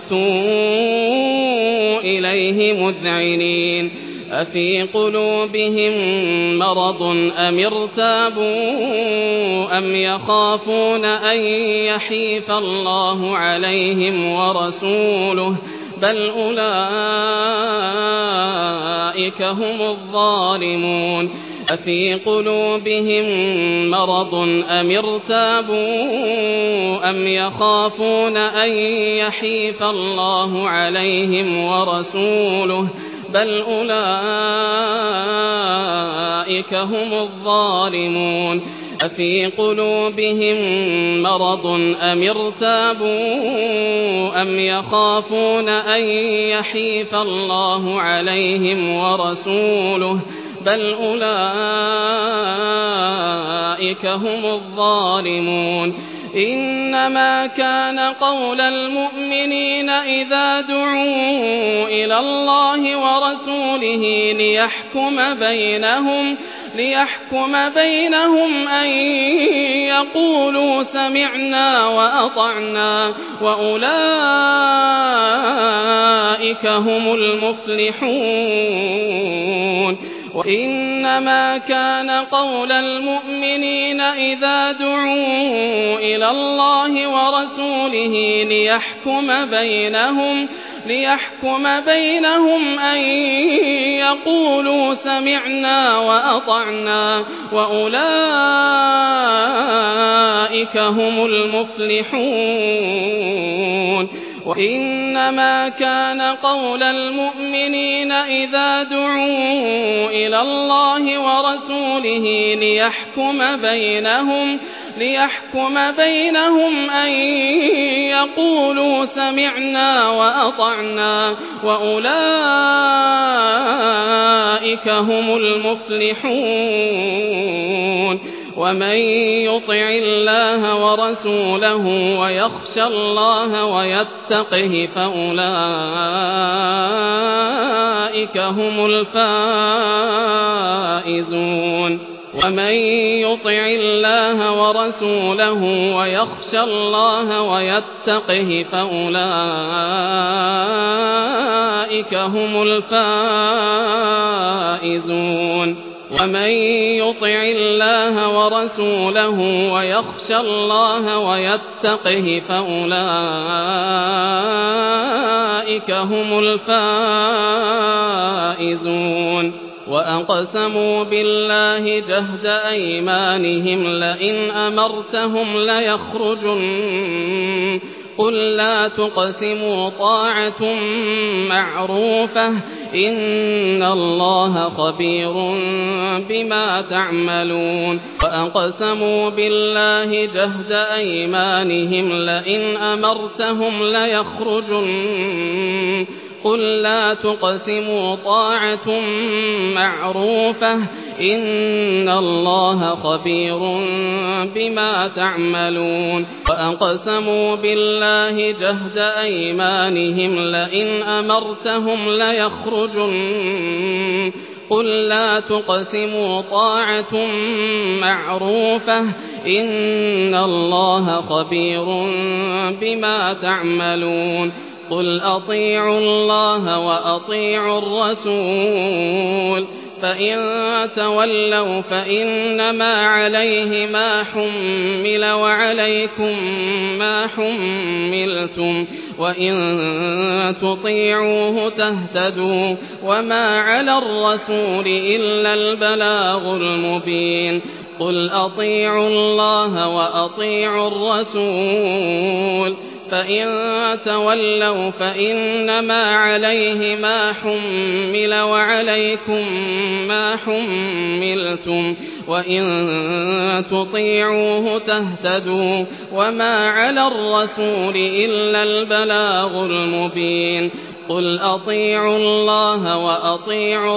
يأتوا إليه مذعنين أفي قلوبهم مرض أم ارتابوا أم يخافون أن يحيف الله عليهم ورسوله بل أولئك هم الظالمون أفي قلوبهم مرض أم ارتابوا أم يخافون أن يحيف الله عليهم ورسوله بل أولئك هم الظالمون أفي قلوبهم مرض أم ارتابوا أم يخافون أن يحيف الله عليهم ورسوله بل أولئك هم الظالمون إنما كان قول المؤمنين إذا دعوا إلى الله ورسوله ليحكم بينهم ليحكم بينهم أن يقولوا سمعنا وأطعنا وأولئك هم المفلحون وإنما كان قول المؤمنين إذا دعوا إلى الله ورسوله ليحكم بينهم ليحكم بينهم أن يقولوا سمعنا وأطعنا وأولئك هم المفلحون وإنما كان قول المؤمنين إذا دعوا إلى الله ورسوله ليحكم بينهم ليحكم بينهم أن يقولوا سمعنا وأطعنا وأولئك هم المفلحون ومن يطع الله ورسوله ويخشى الله ويتقه فأولئك هم الفائزون ومن يطع الله ورسوله ويخشى الله ويتقه فأولئك هم الفائزون ومن يطع الله ورسوله ويخشى الله ويتقه فأولئك هم الفائزون وأقسموا بالله جهد أيمانهم لئن أمرتهم ليخرجن قل لا تقسموا طاعة معروفة إن الله خبير بما تعملون وأقسموا بالله جهد أيمانهم لئن أمرتهم ليخرجن قل لا تقسموا طاعة معروفة إن الله خبير بما تعملون وأقسموا بالله جهد أيمانهم لئن أمرتهم ليخرجن قل لا تقسموا طاعة معروفة إن الله خبير بما تعملون قل أطيعوا الله وأطيعوا الرسول فإن تولوا فإنما عليه ما حمل وعليكم ما حملتم وإن تطيعوه تهتدوا وما على الرسول إلا البلاغ المبين قل أطيعوا الله وأطيعوا الرسول فإن تولوا فإنما عليه ما حمل وعليكم ما حملتم وإن تطيعوه تهتدوا وما على الرسول إلا البلاغ المبين قل أطيعوا الله وأطيعوا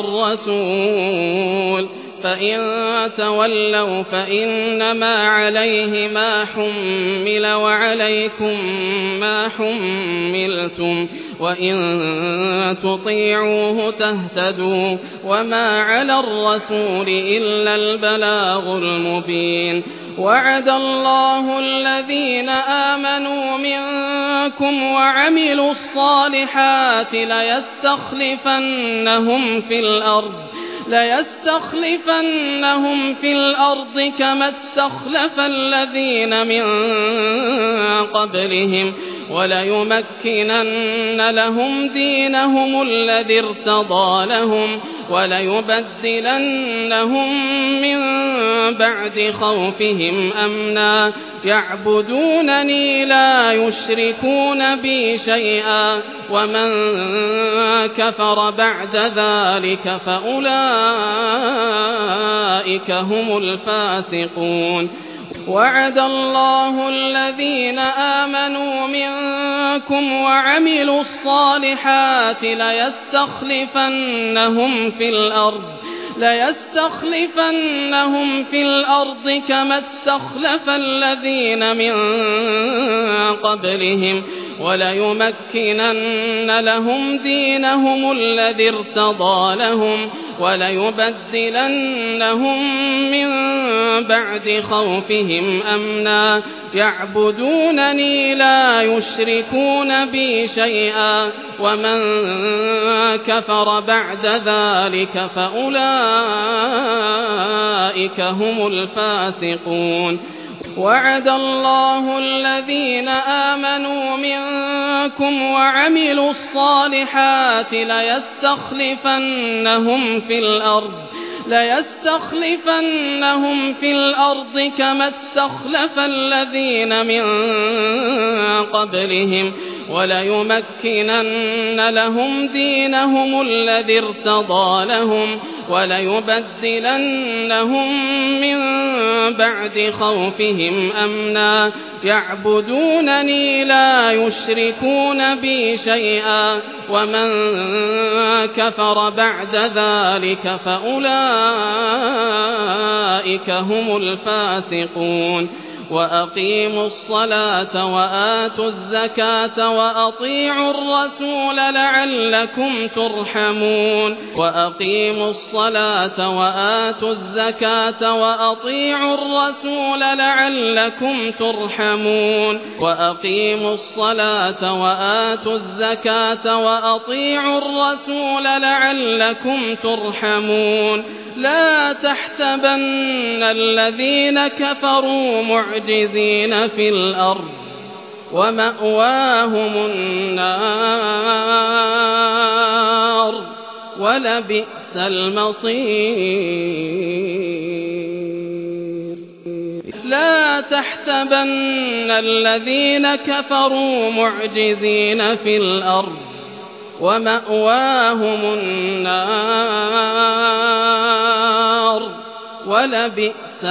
الرسول فإن تولوا فإنما عليه ما حمل وعليكم ما حملتم وإن تطيعوه تهتدوا وما على الرسول إلا البلاغ المبين وعد الله الذين آمنوا منكم وعملوا الصالحات ليستخلفنهم في الأرض ليستخلفنهم في الأرض كما استخلف الذين من قبلهم وليمكنن لهم دينهم الذي ارتضى لهم وليبدلنهم من بعد خوفهم أمنا يعبدونني لا يشركون بي شيئا ومن كفر بعد ذلك فأولئك هم الفاسقون. وعد الله الذين آمنوا منكم وعملوا الصالحات ليستخلفنهم في الأرض ليستخلفنهم في الأرض كما استخلف الذين من قبلهم وليمكنن لهم دينهم الذي ارتضى لهم وليبدلنهم من بعد خوفهم أمنا يعبدونني لا يشركون بي شيئا ومن كفر بعد ذلك فأولئك هم الفاسقون. وعد الله الذين آمنوا منكم وعملوا الصالحات ليستخلفنهم في الأرض ليستخلفنهم في الأرض كما استخلف الذين من قبلهم وليمكنن لهم دينهم الذي ارتضى لهم وليبدلنهم من بعد خوفهم أمنا يعبدونني لا يشركون بي شيئا ومن كفر بعد ذلك فأولئك هم الفاسقون. وأقيموا الصلاة وآتوا الزكاة وأطيعوا الرسول لعلكم ترحمون. وأقيموا الصلاة وآتوا الزكاة وأطيعوا الرسول لعلكم ترحمون. وأقيموا الصلاة وآتوا الزكاة وأطيعوا الرسول لعلكم ترحمون. لا تحسبن الذين كفروا معجزين في الأرض ومأواهم النار ولبئس المصير. لا تحسبن الذين كفروا معجزين في الأرض ومأواهم النار ولبئس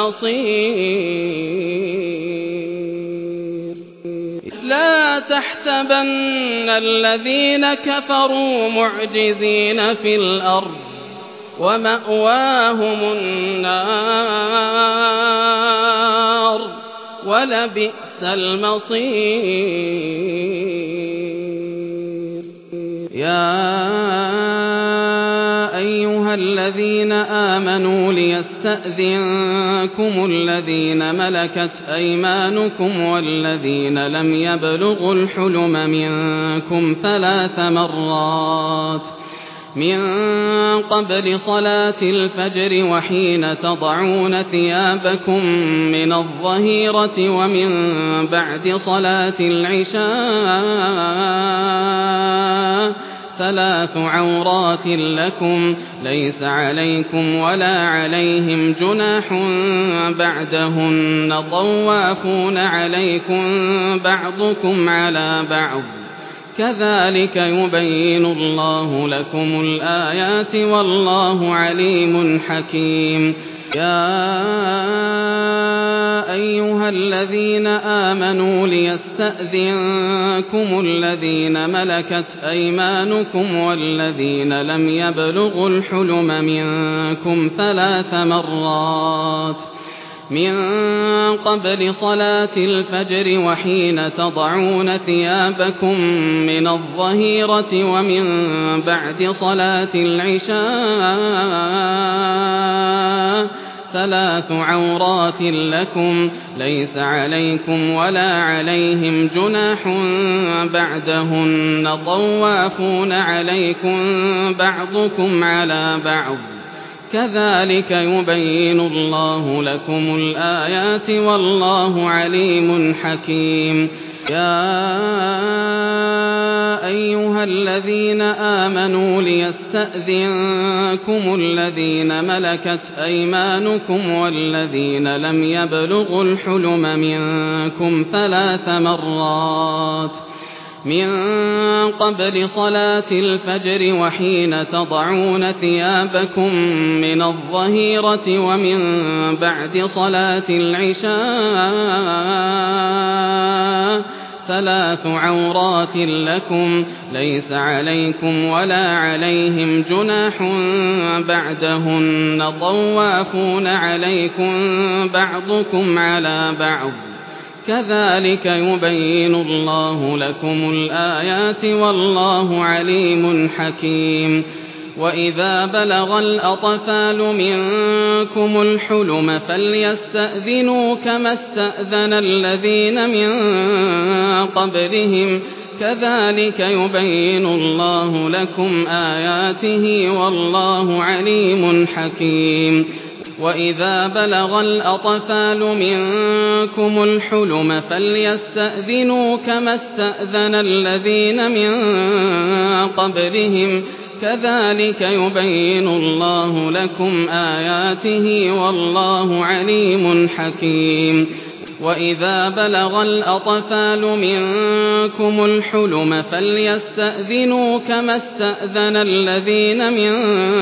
المصير. لا تحسبن الذين كفروا معجزين في الأرض ومأواهم النار ولبئس المصير. يا أيها الذين آمنوا ليستأذنكم الذين ملكت أيمانكم والذين لم يبلغوا الحلم منكم ثلاث مرات من قبل صلاة الفجر وحين تضعون ثيابكم من الظهيرة ومن بعد صلاة العشاء ثلاث عورات لكم ليس عليكم ولا عليهم جناح بعدهن طوافون عليكم بعضكم على بعض كذلك يبين الله لكم الآيات والله عليم حكيم. يا أيها الذين آمنوا ليستأذنكم الذين ملكت أيمانكم والذين لم يبلغوا الحلم منكم ثلاث مرات من قبل صلاة الفجر وحين تضعون ثيابكم من الظهيرة ومن بعد صلاة العشاء ثلاث عورات لكم ليس عليكم ولا عليهم جناح بعدهن طوافون عليكم بعضكم على بعض كذلك يبين الله لكم الآيات والله عليم حكيم. يا أيها الذين آمنوا ليستأذنكم الذين ملكت أيمانكم والذين لم يبلغوا الحلم منكم ثلاث مرات من قبل صلاة الفجر وحين تضعون ثيابكم من الظهيرة ومن بعد صلاة العشاء ثلاث عورات لكم ليس عليكم ولا عليهم جناح بعدهن طوافون عليكم بعضكم على بعض كذلك يبين الله لكم الآيات والله عليم حكيم وإذا بلغ الأطفال منكم الحلم فليستأذنوا كما استأذن الذين من قبلهم كذلك يبين الله لكم آياته والله عليم حكيم وإذا بلغ الأطفال منكم الحلم فليستأذنوا كما استأذن الذين من قبلهم كذلك يبين الله لكم آياته والله عليم حكيم وإذا بلغ الأطفال منكم الحلم فليستأذنوا كما استأذن الذين من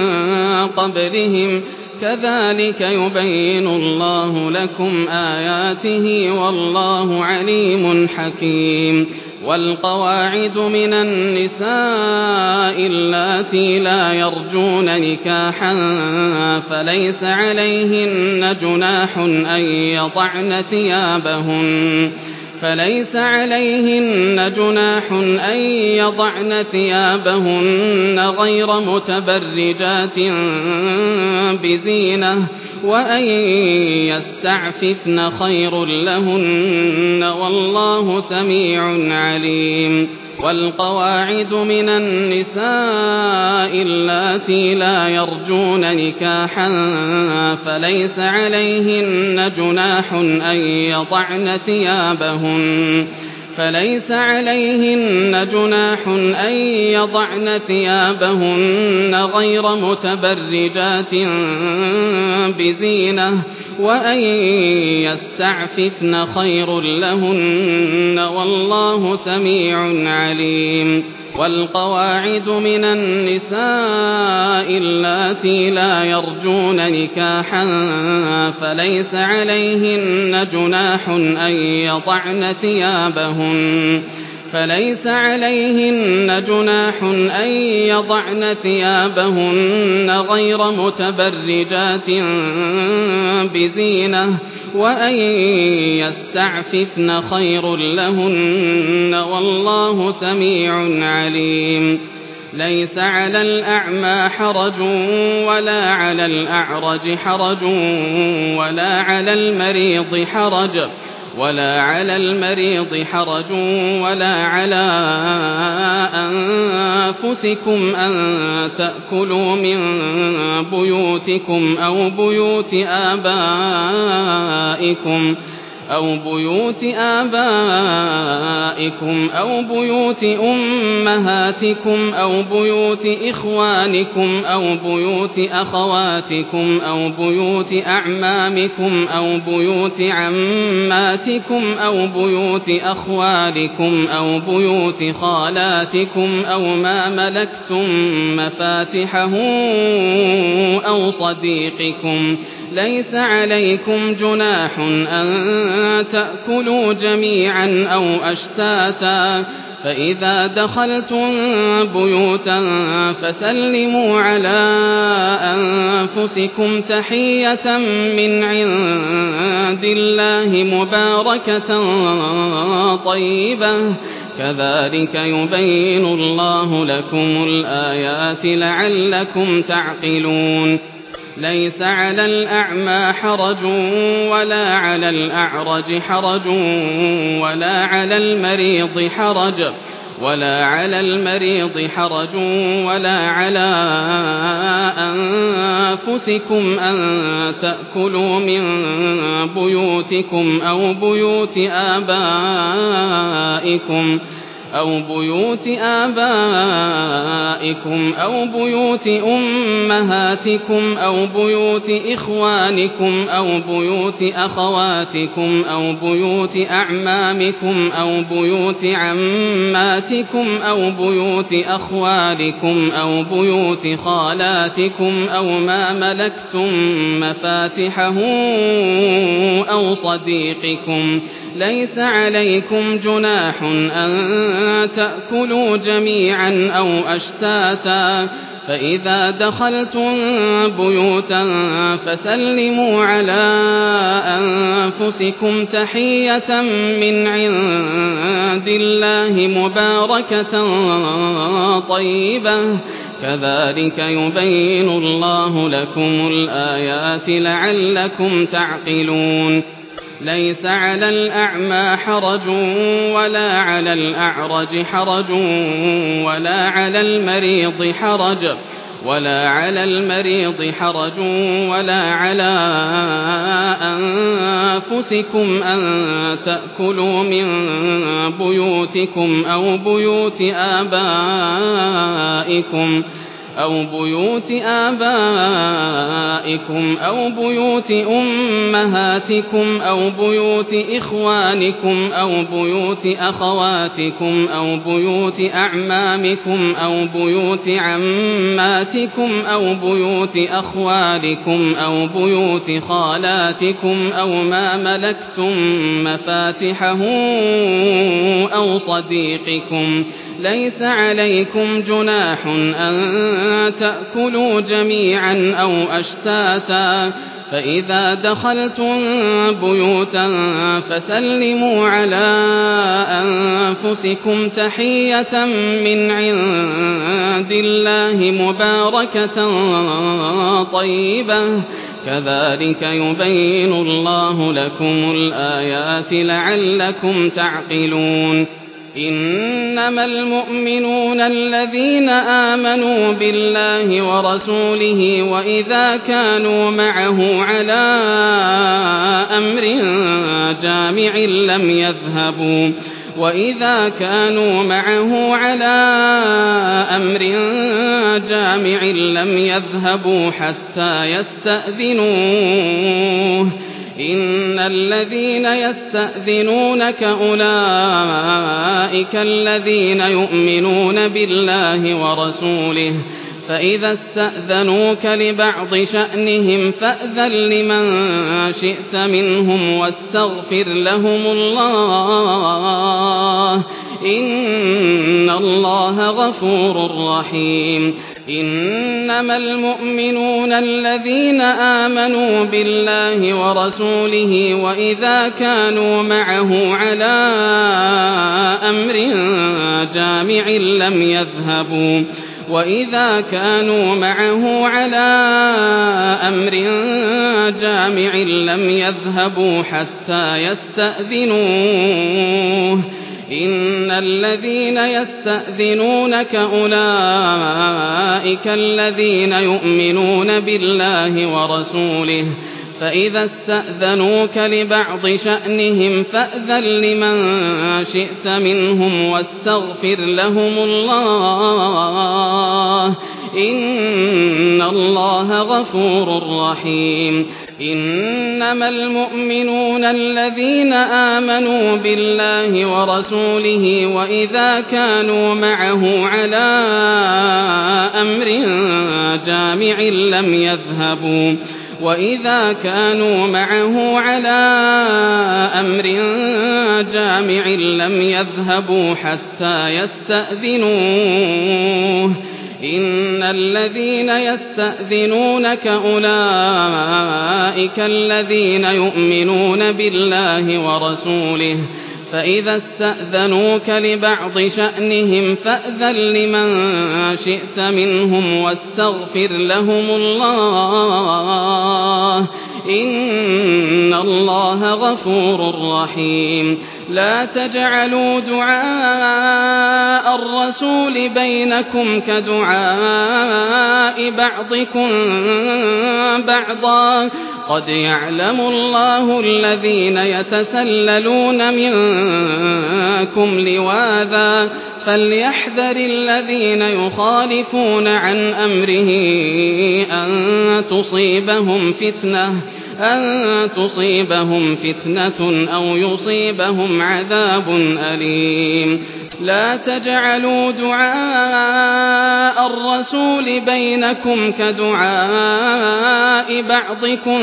قبلهم كذلك يبين الله لكم آياته والله عليم حكيم والقواعد من النساء اللاتي لا يرجون نكاحا فليس عليهن جناح أن يضعن ثيابهن فليس عليهن جناح أن يضعن ثيابهن غير متبرجات بزينة وأن يستعففن خير لهن والله سميع عليم والقواعد من النساء اللاتي لا يرجون نكاحا فليس عليهن جناح أن يضعن ثيابهن فليس عليهن جناح أن يضعن ثيابهن غير متبرجات بزينة وأن يستعففن خير لهن والله سميع عليم والقواعد من النساء اللاتي لا يرجون نكاحا فليس عليهن جناح أن يضعن ثيابهن فليس عليهن جناح أن يضعن ثيابهن غير متبرجات بزينة وأن يستعففن خير لهن والله سميع عليم ليس على الأعمى حرج ولا على الأعرج حرج ولا على المريض حرج ولا على المريض حرج ولا على أنفسكم أن تأكلوا من بيوتكم أو بيوت آبائكم أو بيوت آبائكم أو بيوت أمهاتكم أو بيوت إخوانكم أو بيوت أخواتكم أو بيوت أعمامكم أو بيوت عماتكم أو بيوت أخوالكم أو بيوت خالاتكم أو ما ملكتم مفاتحه أو صديقكم ليس عليكم جناح أن تأكلوا جميعا أو أشتاتا فإذا دخلتم بيوتا فسلموا على أنفسكم تحية من عند الله مباركة طيبة كذلك يبين الله لكم الآيات لعلكم تعقلون ليس على الأعمى حرج ولا على الأعرج حرج ولا على المريض حرج ولا على المريض حرج ولا على أنفسكم أن تأكلوا من بيوتكم أو بيوت آبائكم أو بيوت آبائكم أو بيوت أمهاتكم أو بيوت إخوانكم أو بيوت أخواتكم أو بيوت أعمامكم أو بيوت عماتكم أو بيوت أخوالكم أو بيوت خالاتكم أو ما ملكتم مفاتحه أو صديقكم. ليس عليكم جناح أن تأكلوا جميعا أو أشتاتا، فإذا دخلتم بيوتا فسلموا على أنفسكم تحية من عند الله مباركة طيبة، كذلك يبين الله لكم الآيات لعلكم تعقلون. ليس على الأعمى حرج ولا على الأعرج حرج ولا على المريض حرج ولا على المريض حرج ولا على أنفسكم أن تأكلوا من بيوتكم أو بيوت آبائكم أو بيوت آبائكم أو بيوت أمهاتكم أو بيوت إخوانكم أو بيوت أخواتكم أو بيوت أعمامكم أو بيوت عماتكم أو بيوت أخوالكم أو بيوت خالاتكم أو ما ملكتم مفاتحه أو صديقكم. ليس عليكم جناح أن تأكلوا جميعا أو أشتاتا، فإذا دخلتم بيوتا فسلموا على أنفسكم تحية من عند الله مباركة طيبة، كذلك يبين الله لكم الآيات لعلكم تعقلون. إنما المؤمنون الذين آمنوا بالله ورسوله وإذا كانوا معه على أمر جامع لم يذهبوا وإذا كانوا معه على أمر جامع لم يذهبوا حتى يستأذنوه. إن الذين يستأذنونك أولئك الذين يؤمنون بالله ورسوله، فإذا استأذنوك لبعض شأنهم فأذن لمن شئت منهم واستغفر لهم الله، إن الله غفور رحيم. إنما المؤمنون الذين آمنوا بالله ورسوله وإذا كانوا معه على أمر جامع لم يذهبوا وإذا كانوا معه على أمر جامع لم يذهبوا حتى يستأذنوه. إن الذين يستأذنونك أولئك الذين يؤمنون بالله ورسوله، فإذا استأذنوك لبعض شأنهم فأذن لمن شئت منهم واستغفر لهم الله، إن الله غفور رحيم. إنما المؤمنون الذين آمنوا بالله ورسوله وإذا كانوا معه على أمر جامع لم يذهبوا وإذا كانوا معه على أمر جامع لم يذهبوا حتى يستأذنوه. إن الذين يستأذنونك أولئك الذين يؤمنون بالله ورسوله، فإذا استأذنوك لبعض شأنهم فأذن لمن شئت منهم واستغفر لهم الله، إن الله غفور رحيم. لا تجعلوا دعاء الرسول بينكم كدعاء بعضكم بعضا قد يعلم الله الذين يتسللون منكم لواذا فليحذر الذين يخالفون عن أمره أن تصيبهم فتنة أن تصيبهم فتنة أو يصيبهم عذاب أليم لا تجعلوا دعاء الرسول بينكم كدعاء بعضكم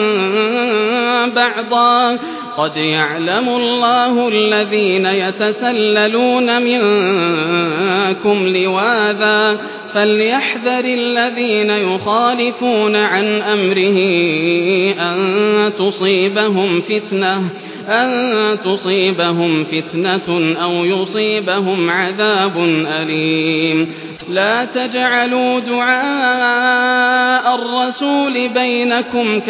بعضا قد يعلم الله الذين يتسللون منكم لواذا فليحذر الذين يخالفون عن أمره أن تصيبهم فتنة أن تصيبهم فتنة أو يصيبهم عذاب أليم لا تجعلوا دعاء الرسول بينكم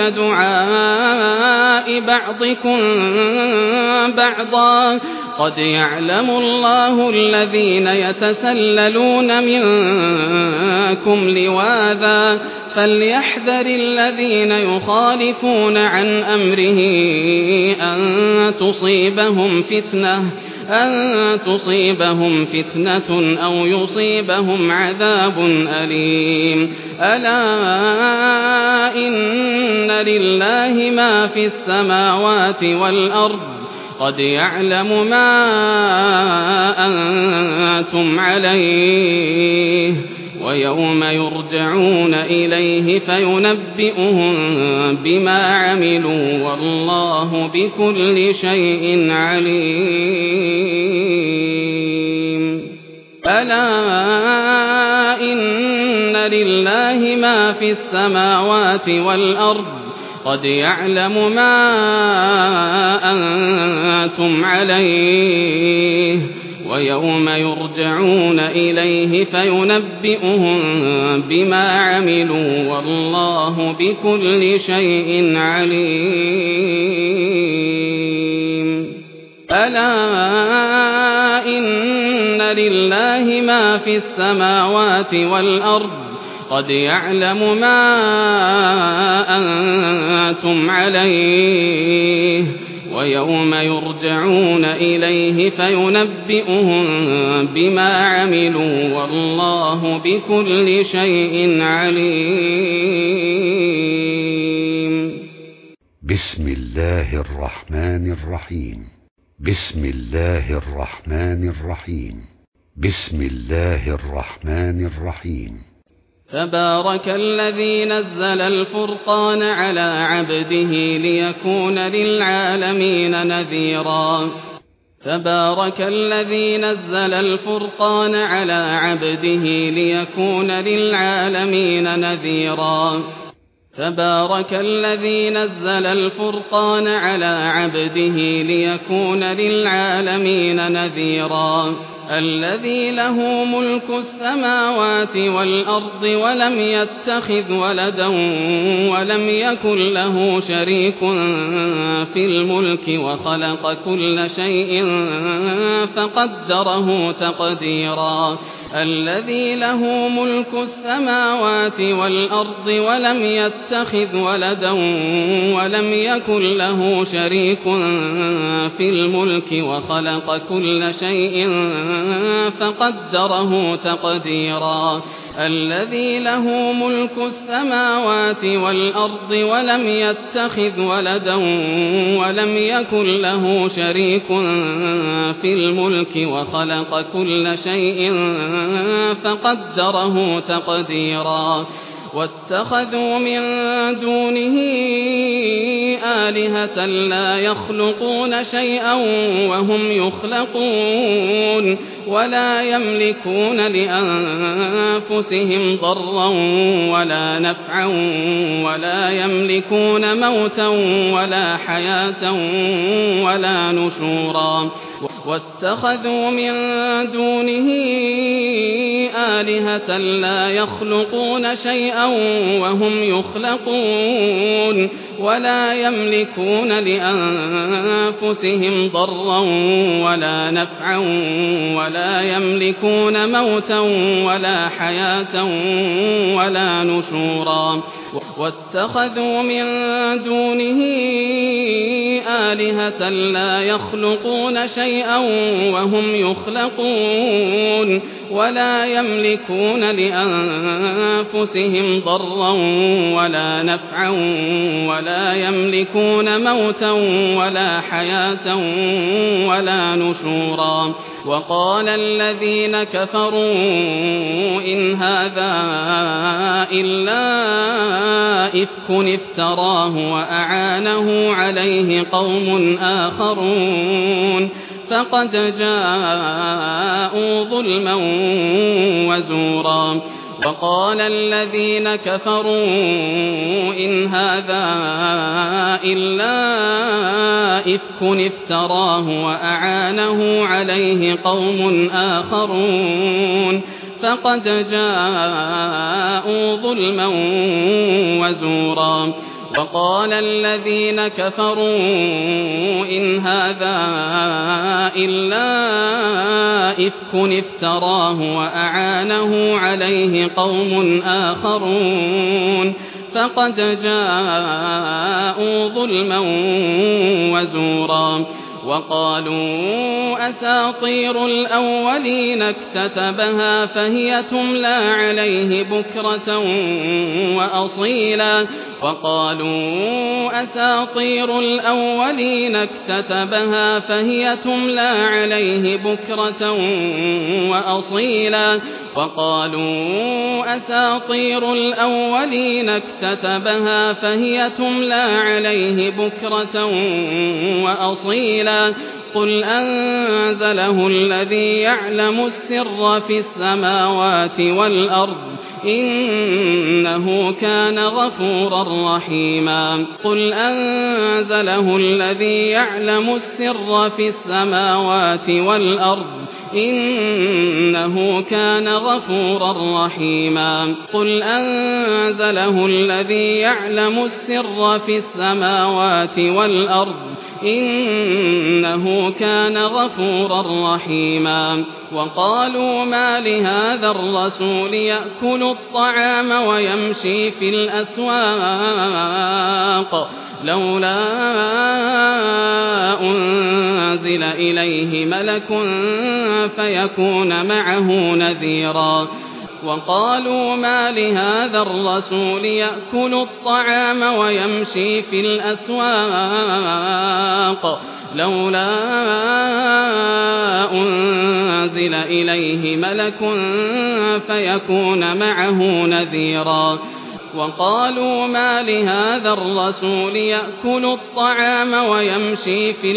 كدعاء بعضكم بعضا قد يعلم الله الذين يتسللون منكم لواذا فليحذر الذين يخالفون عن أمره أن تصيبهم فتنة أن تصيبهم فتنة أو يصيبهم عذاب أليم ألا إن لله ما في السماوات والأرض قد يعلم ما أنتم عليه ويوم يرجعون إليه فينبئهم بما عملوا والله بكل شيء عليم ألا إن لله ما في السماوات والأرض قد يعلم ما أنتم عليه ويوم يرجعون إليه فينبئهم بما عملوا والله بكل شيء عليم ألا إن لله ما في السماوات والأرض قد يعلم ما أنتم عليه ويوم يرجعون إليه فينبئهم بما عملوا والله بكل شيء عليم بسم الله الرحمن الرحيم بسم الله الرحمن الرحيم بسم الله الرحمن الرحيم تبارك الذي نزل الفرقان على عبده ليكون للعالمين نذيرا تبارك الذي نزل الفرقان على عبده ليكون للعالمين نذيرا تبارك الذي نزل الفرقان على عبده ليكون للعالمين نذيرا الذي له ملك السماوات والأرض ولم يتخذ ولدا ولم يكن له شريك في الملك وخلق كل شيء فقدره تقديرا الذي له ملك السماوات والأرض ولم يتخذ ولدا ولم يكن له شريك في الملك وخلق كل شيء فقدره تقديرا الذي له ملك السماوات والأرض ولم يتخذ ولدا ولم يكن له شريك في الملك وخلق كل شيء فقدره تقديرا واتخذوا من دونه آلهة لا يخلقون شيئا وهم يخلقون ولا يملكون لأنفسهم ضرا ولا نفعا ولا يملكون موتا ولا حياة ولا نشورا واتخذوا من دونه آلهة لا يخلقون شيئا وهم يخلقون ولا يملكون لأنفسهم ضرا ولا نفعا ولا يملكون موتا ولا حياة ولا نشورا واتخذوا من دونه آلهة لا يخلقون شيئا وهم يخلقون ولا يملكون لأنفسهم ضرا ولا نفعا ولا يملكون موتا ولا حياة ولا نشورا وقال الذين كفروا إن هذا إلا إفك افتراه وأعانه عليه قوم آخرون فقد جاءوا ظلما وزورا وقال الذين كفروا إن هذا إلا إفك افتراه وأعانه عليه قوم آخرون فقد جاءوا ظلما وزورا وقال الذين كفروا إن هذا إلا إفك افتراه وأعانه عليه قوم آخرون فقد جاءوا ظلما وزورا وقالوا أساطير الأولين اكتتبها فهي تملى عليه بكرة وأصيلا وقالوا أساطير الأولين اكتتبها فهي تملى عليه بكرة وأصيلا وقالوا أساطير الأولين اكتتبها فهي تملى عليه بكرة وأصيلا قل أنزله الذي يعلم السر في السماوات والأرض إنه كان غفورا رحيما قل أنزله الذي يعلم السر في السماوات والأرض إنه كان غفورا رحيما قل أنزله الذي يعلم السر في السماوات والأرض إنه كان غفورا رحيما وقالوا ما لهذا الرسول يأكل الطعام ويمشي في الأسواق لولا أنزل إليه ملك فيكون معه نذيرا وقالوا ما لهذا الرسول يأكل الطعام ويمشي في الأسواق لولا أنزل إليه ملك فيكون معه نذيرا وقالوا ما لهذا الرسول يأكل الطعام ويمشي في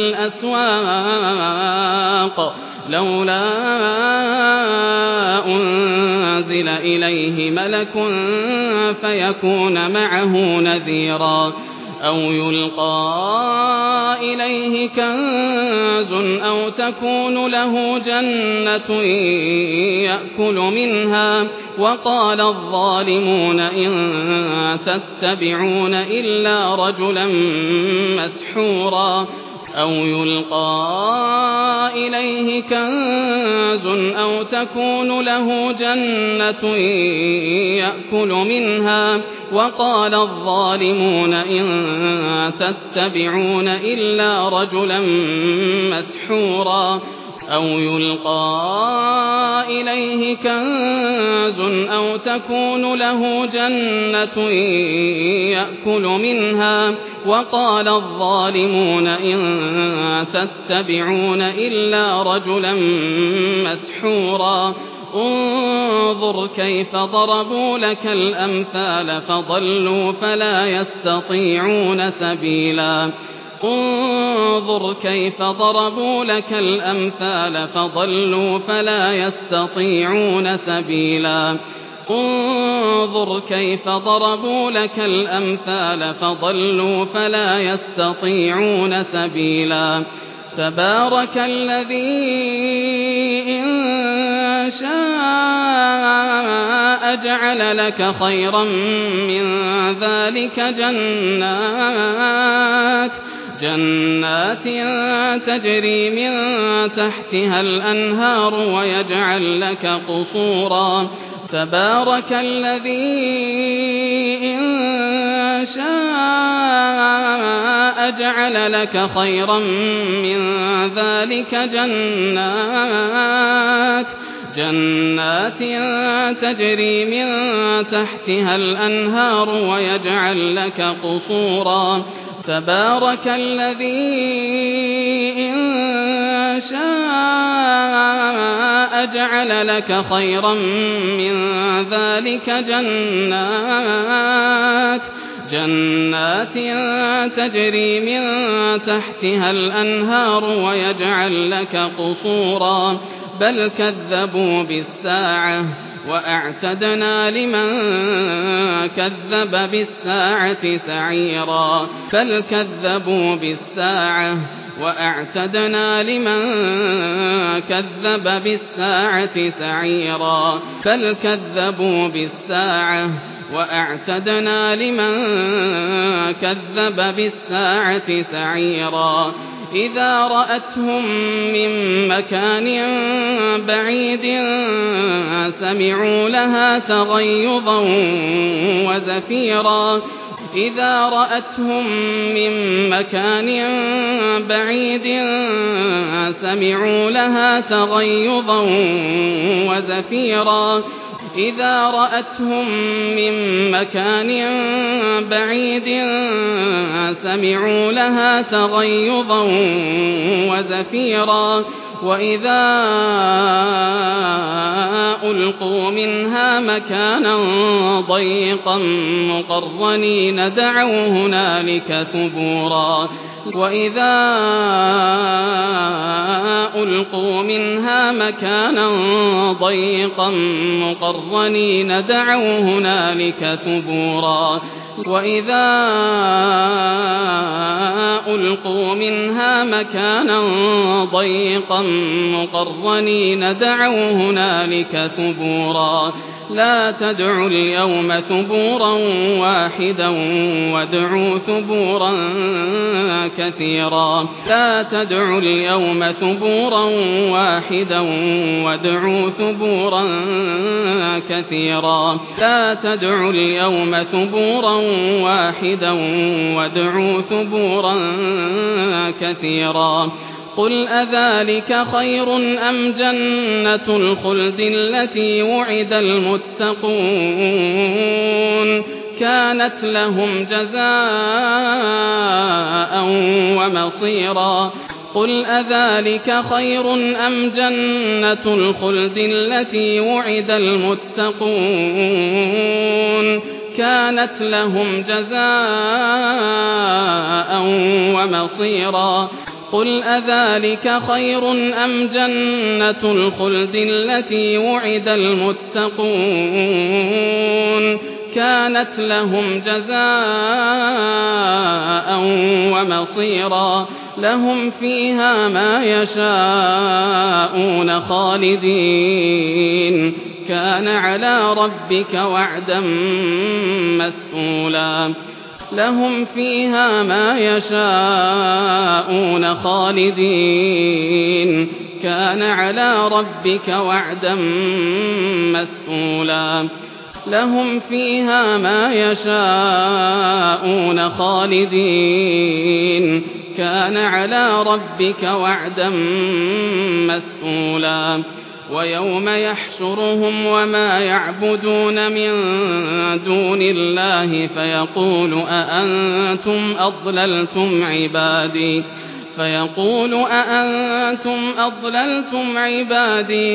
الأسواق لولا أنزل إليه ملك فيكون معه نذيرا أو يلقى إليه كنز أو تكون له جنة يأكل منها وقال الظالمون إن تتبعون إلا رجلا مسحورا أو يلقى إليه كنز أو تكون له جنة يأكل منها وقال الظالمون إن تتبعون إلا رجلا مسحورا أو يلقى إليه كنز أو تكون له جنة يأكل منها وقال الظالمون إن تتبعون إلا رجلا مسحورا انظر كيف ضربوا لك الأمثال فضلوا فلا يستطيعون سبيلا انظر كيف ضربوا لك الأمثال فضلوا فلا يستطيعون سبيلا انظر كيف ضربوا لك الأمثال فضلوا فلا يستطيعون سبيلا تبارك الذي إن شاء جعل لك خيرا من ذلك جنات جنات تجري من تحتها الأنهار ويجعل لك قصورا تبارك الذي إن شاء جعل لك خيرا من ذلك جنات جنات تجري من تحتها الأنهار ويجعل لك قصورا تبارك الذي إن شاء جعل لك خيرا من ذلك جنات جنات تجري من تحتها الأنهار ويجعل لك قصورا بل كذبوا بالساعة وأعتدنا لمن كذب بالساعة سعيرا بل كذبوا بالساعة وأعتدنا لمن كذب بالساعة سعيرا بل كذبوا بالساعة وأعتدنا لمن كذب بالساعة سعيرا إذا رأتهم من مكان بعيد سمعوا لها تغيظا وزفيرا إذا رأتهم من مكان بعيد سمعوا لها تغيظا وزفيرا إذا رأتهم من مكان بعيد سمعوا لها تغيظا وزفيرا وإذا ألقوا منها مكانا ضيقا مقرنين دعوا هنالك ثبورا وإذا ألقوا منها مكانا ضيقا مقرنين دعوا هنالك ثبورا وإذا ألقوا منها مكانا ضيقا مقرنين دعوا هنالك ثبورا لا تدعوا اليوم ثبورا واحدا وادعوا ثبورا كثيرا لا تدعوا اليوم ثبورا واحدا وادعوا ثبورا كثيرا لا تدعوا اليوم ثبورا واحدا وادعوا ثبورا كثيرا قل أذلك خير أم جنة الخلد التي وعد المتقون كانت لهم جزاء ومصيرا قل أذلك خير أم جنة الخلد التي وعد المتقون كانت لهم جزاء ومصيرا قل أذلك خير أم جنة الخلد التي وعد المتقون كانت لهم جزاء ومصيرا لهم فيها ما يشاءون خالدين كان على ربك وعدا مسئولا لهم فيها ما يشاءون خالدين كان على ربك وعدا مسئولا لهم فيها ما يشاءون خالدين كان على ربك وعدا مسئولا ويوم يحشرهم وما يعبدون من دون الله فيقول أأنتم أضللتم عبادي فيقول أأنتم أضللتم عبادي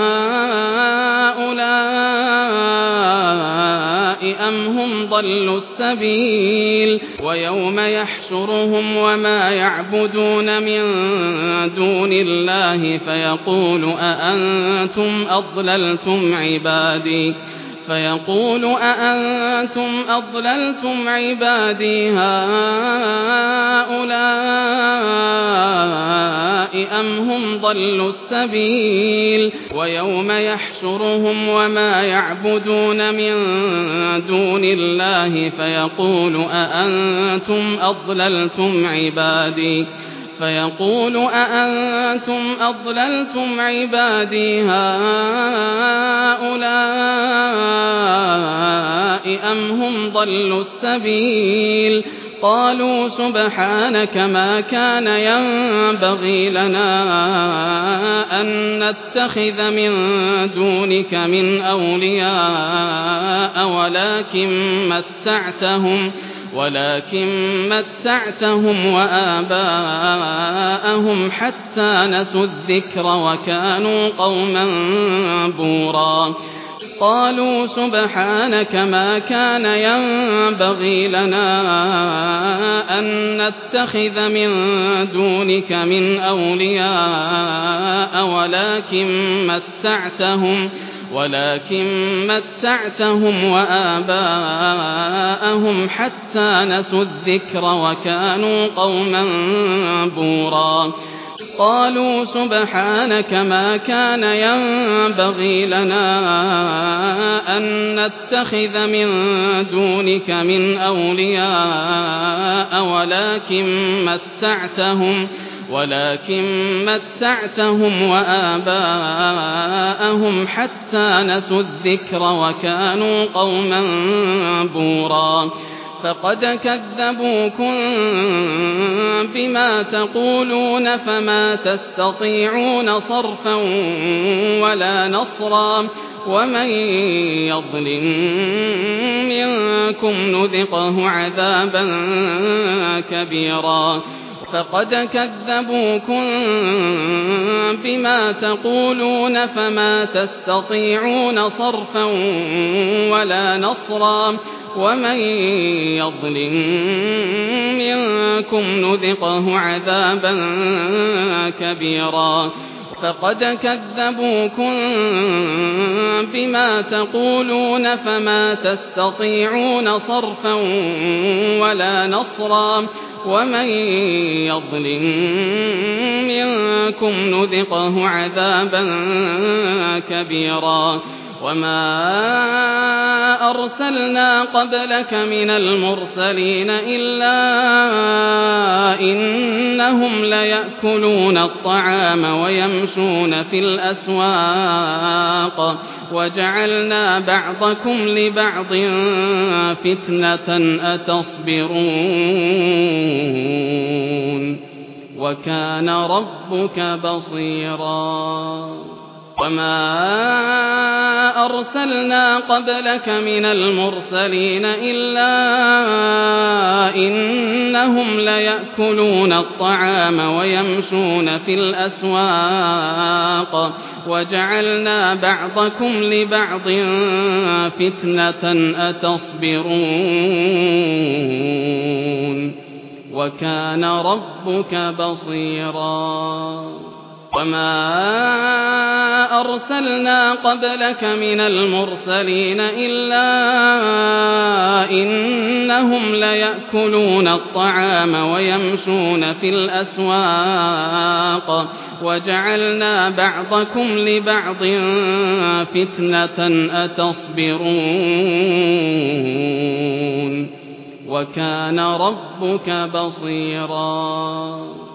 هؤلاء أم هم ضلوا السبيل ويوم يحشرهم وما يعبدون من دون الله فيقول أأنتم أضللتم عبادي فيقول أأنتم أضللتم عبادي هؤلاء أم هم ضلوا السبيل ويوم يحشرهم وما يعبدون من دون الله فيقول أأنتم أضللتم عبادي فيقول أأنتم أضللتم عبادي هؤلاء أم هم ضلوا السبيل قالوا سبحانك ما كان ينبغي لنا أن نتخذ من دونك من أولياء ولكن متعتهم ولكن متعتهم وآباءهم حتى نسوا الذكر وكانوا قوما بورا قالوا سبحانك ما كان ينبغي لنا أن نتخذ من دونك من أولياء ولكن متعتهم ولكن متعتهم وآباءهم حتى نسوا الذكر وكانوا قوما بورا قالوا سبحانك ما كان ينبغي لنا أن نتخذ من دونك من أولياء ولكن متعتهم ولكن متعتهم وآباءهم حتى نسوا الذكر وكانوا قوما بورا فقد كذبوكم بما تقولون فما تستطيعون صرفا ولا نصرا ومن يظلم منكم نذقه عذابا كبيرا فقد كذبوكم بما تقولون فما تستطيعون صرفا ولا نصرا ومن يظلم منكم نذقه عذابا كبيرا فقد كذبوكم بما تقولون فما تستطيعون صرفا ولا نصرا ومن يظلم منكم نذقه عذابا كبيرا وما أرسلنا قبلك من المرسلين إلا إنهم ليأكلون الطعام ويمشون في الأسواق وجعلنا بعضكم لبعض فتنة أتصبرون وكان ربك بصيرا وما أرسلنا قبلك من المرسلين إلا إنهم ليأكلون الطعام ويمشون في الأسواق وجعلنا بعضكم لبعض فتنة أتصبرون وكان ربك بصيرا وما أرسلنا قبلك من المرسلين إلا إنهم ليأكلون الطعام ويمشون في الأسواق وجعلنا بعضكم لبعض فتنة أتصبرون وكان ربك بصيرا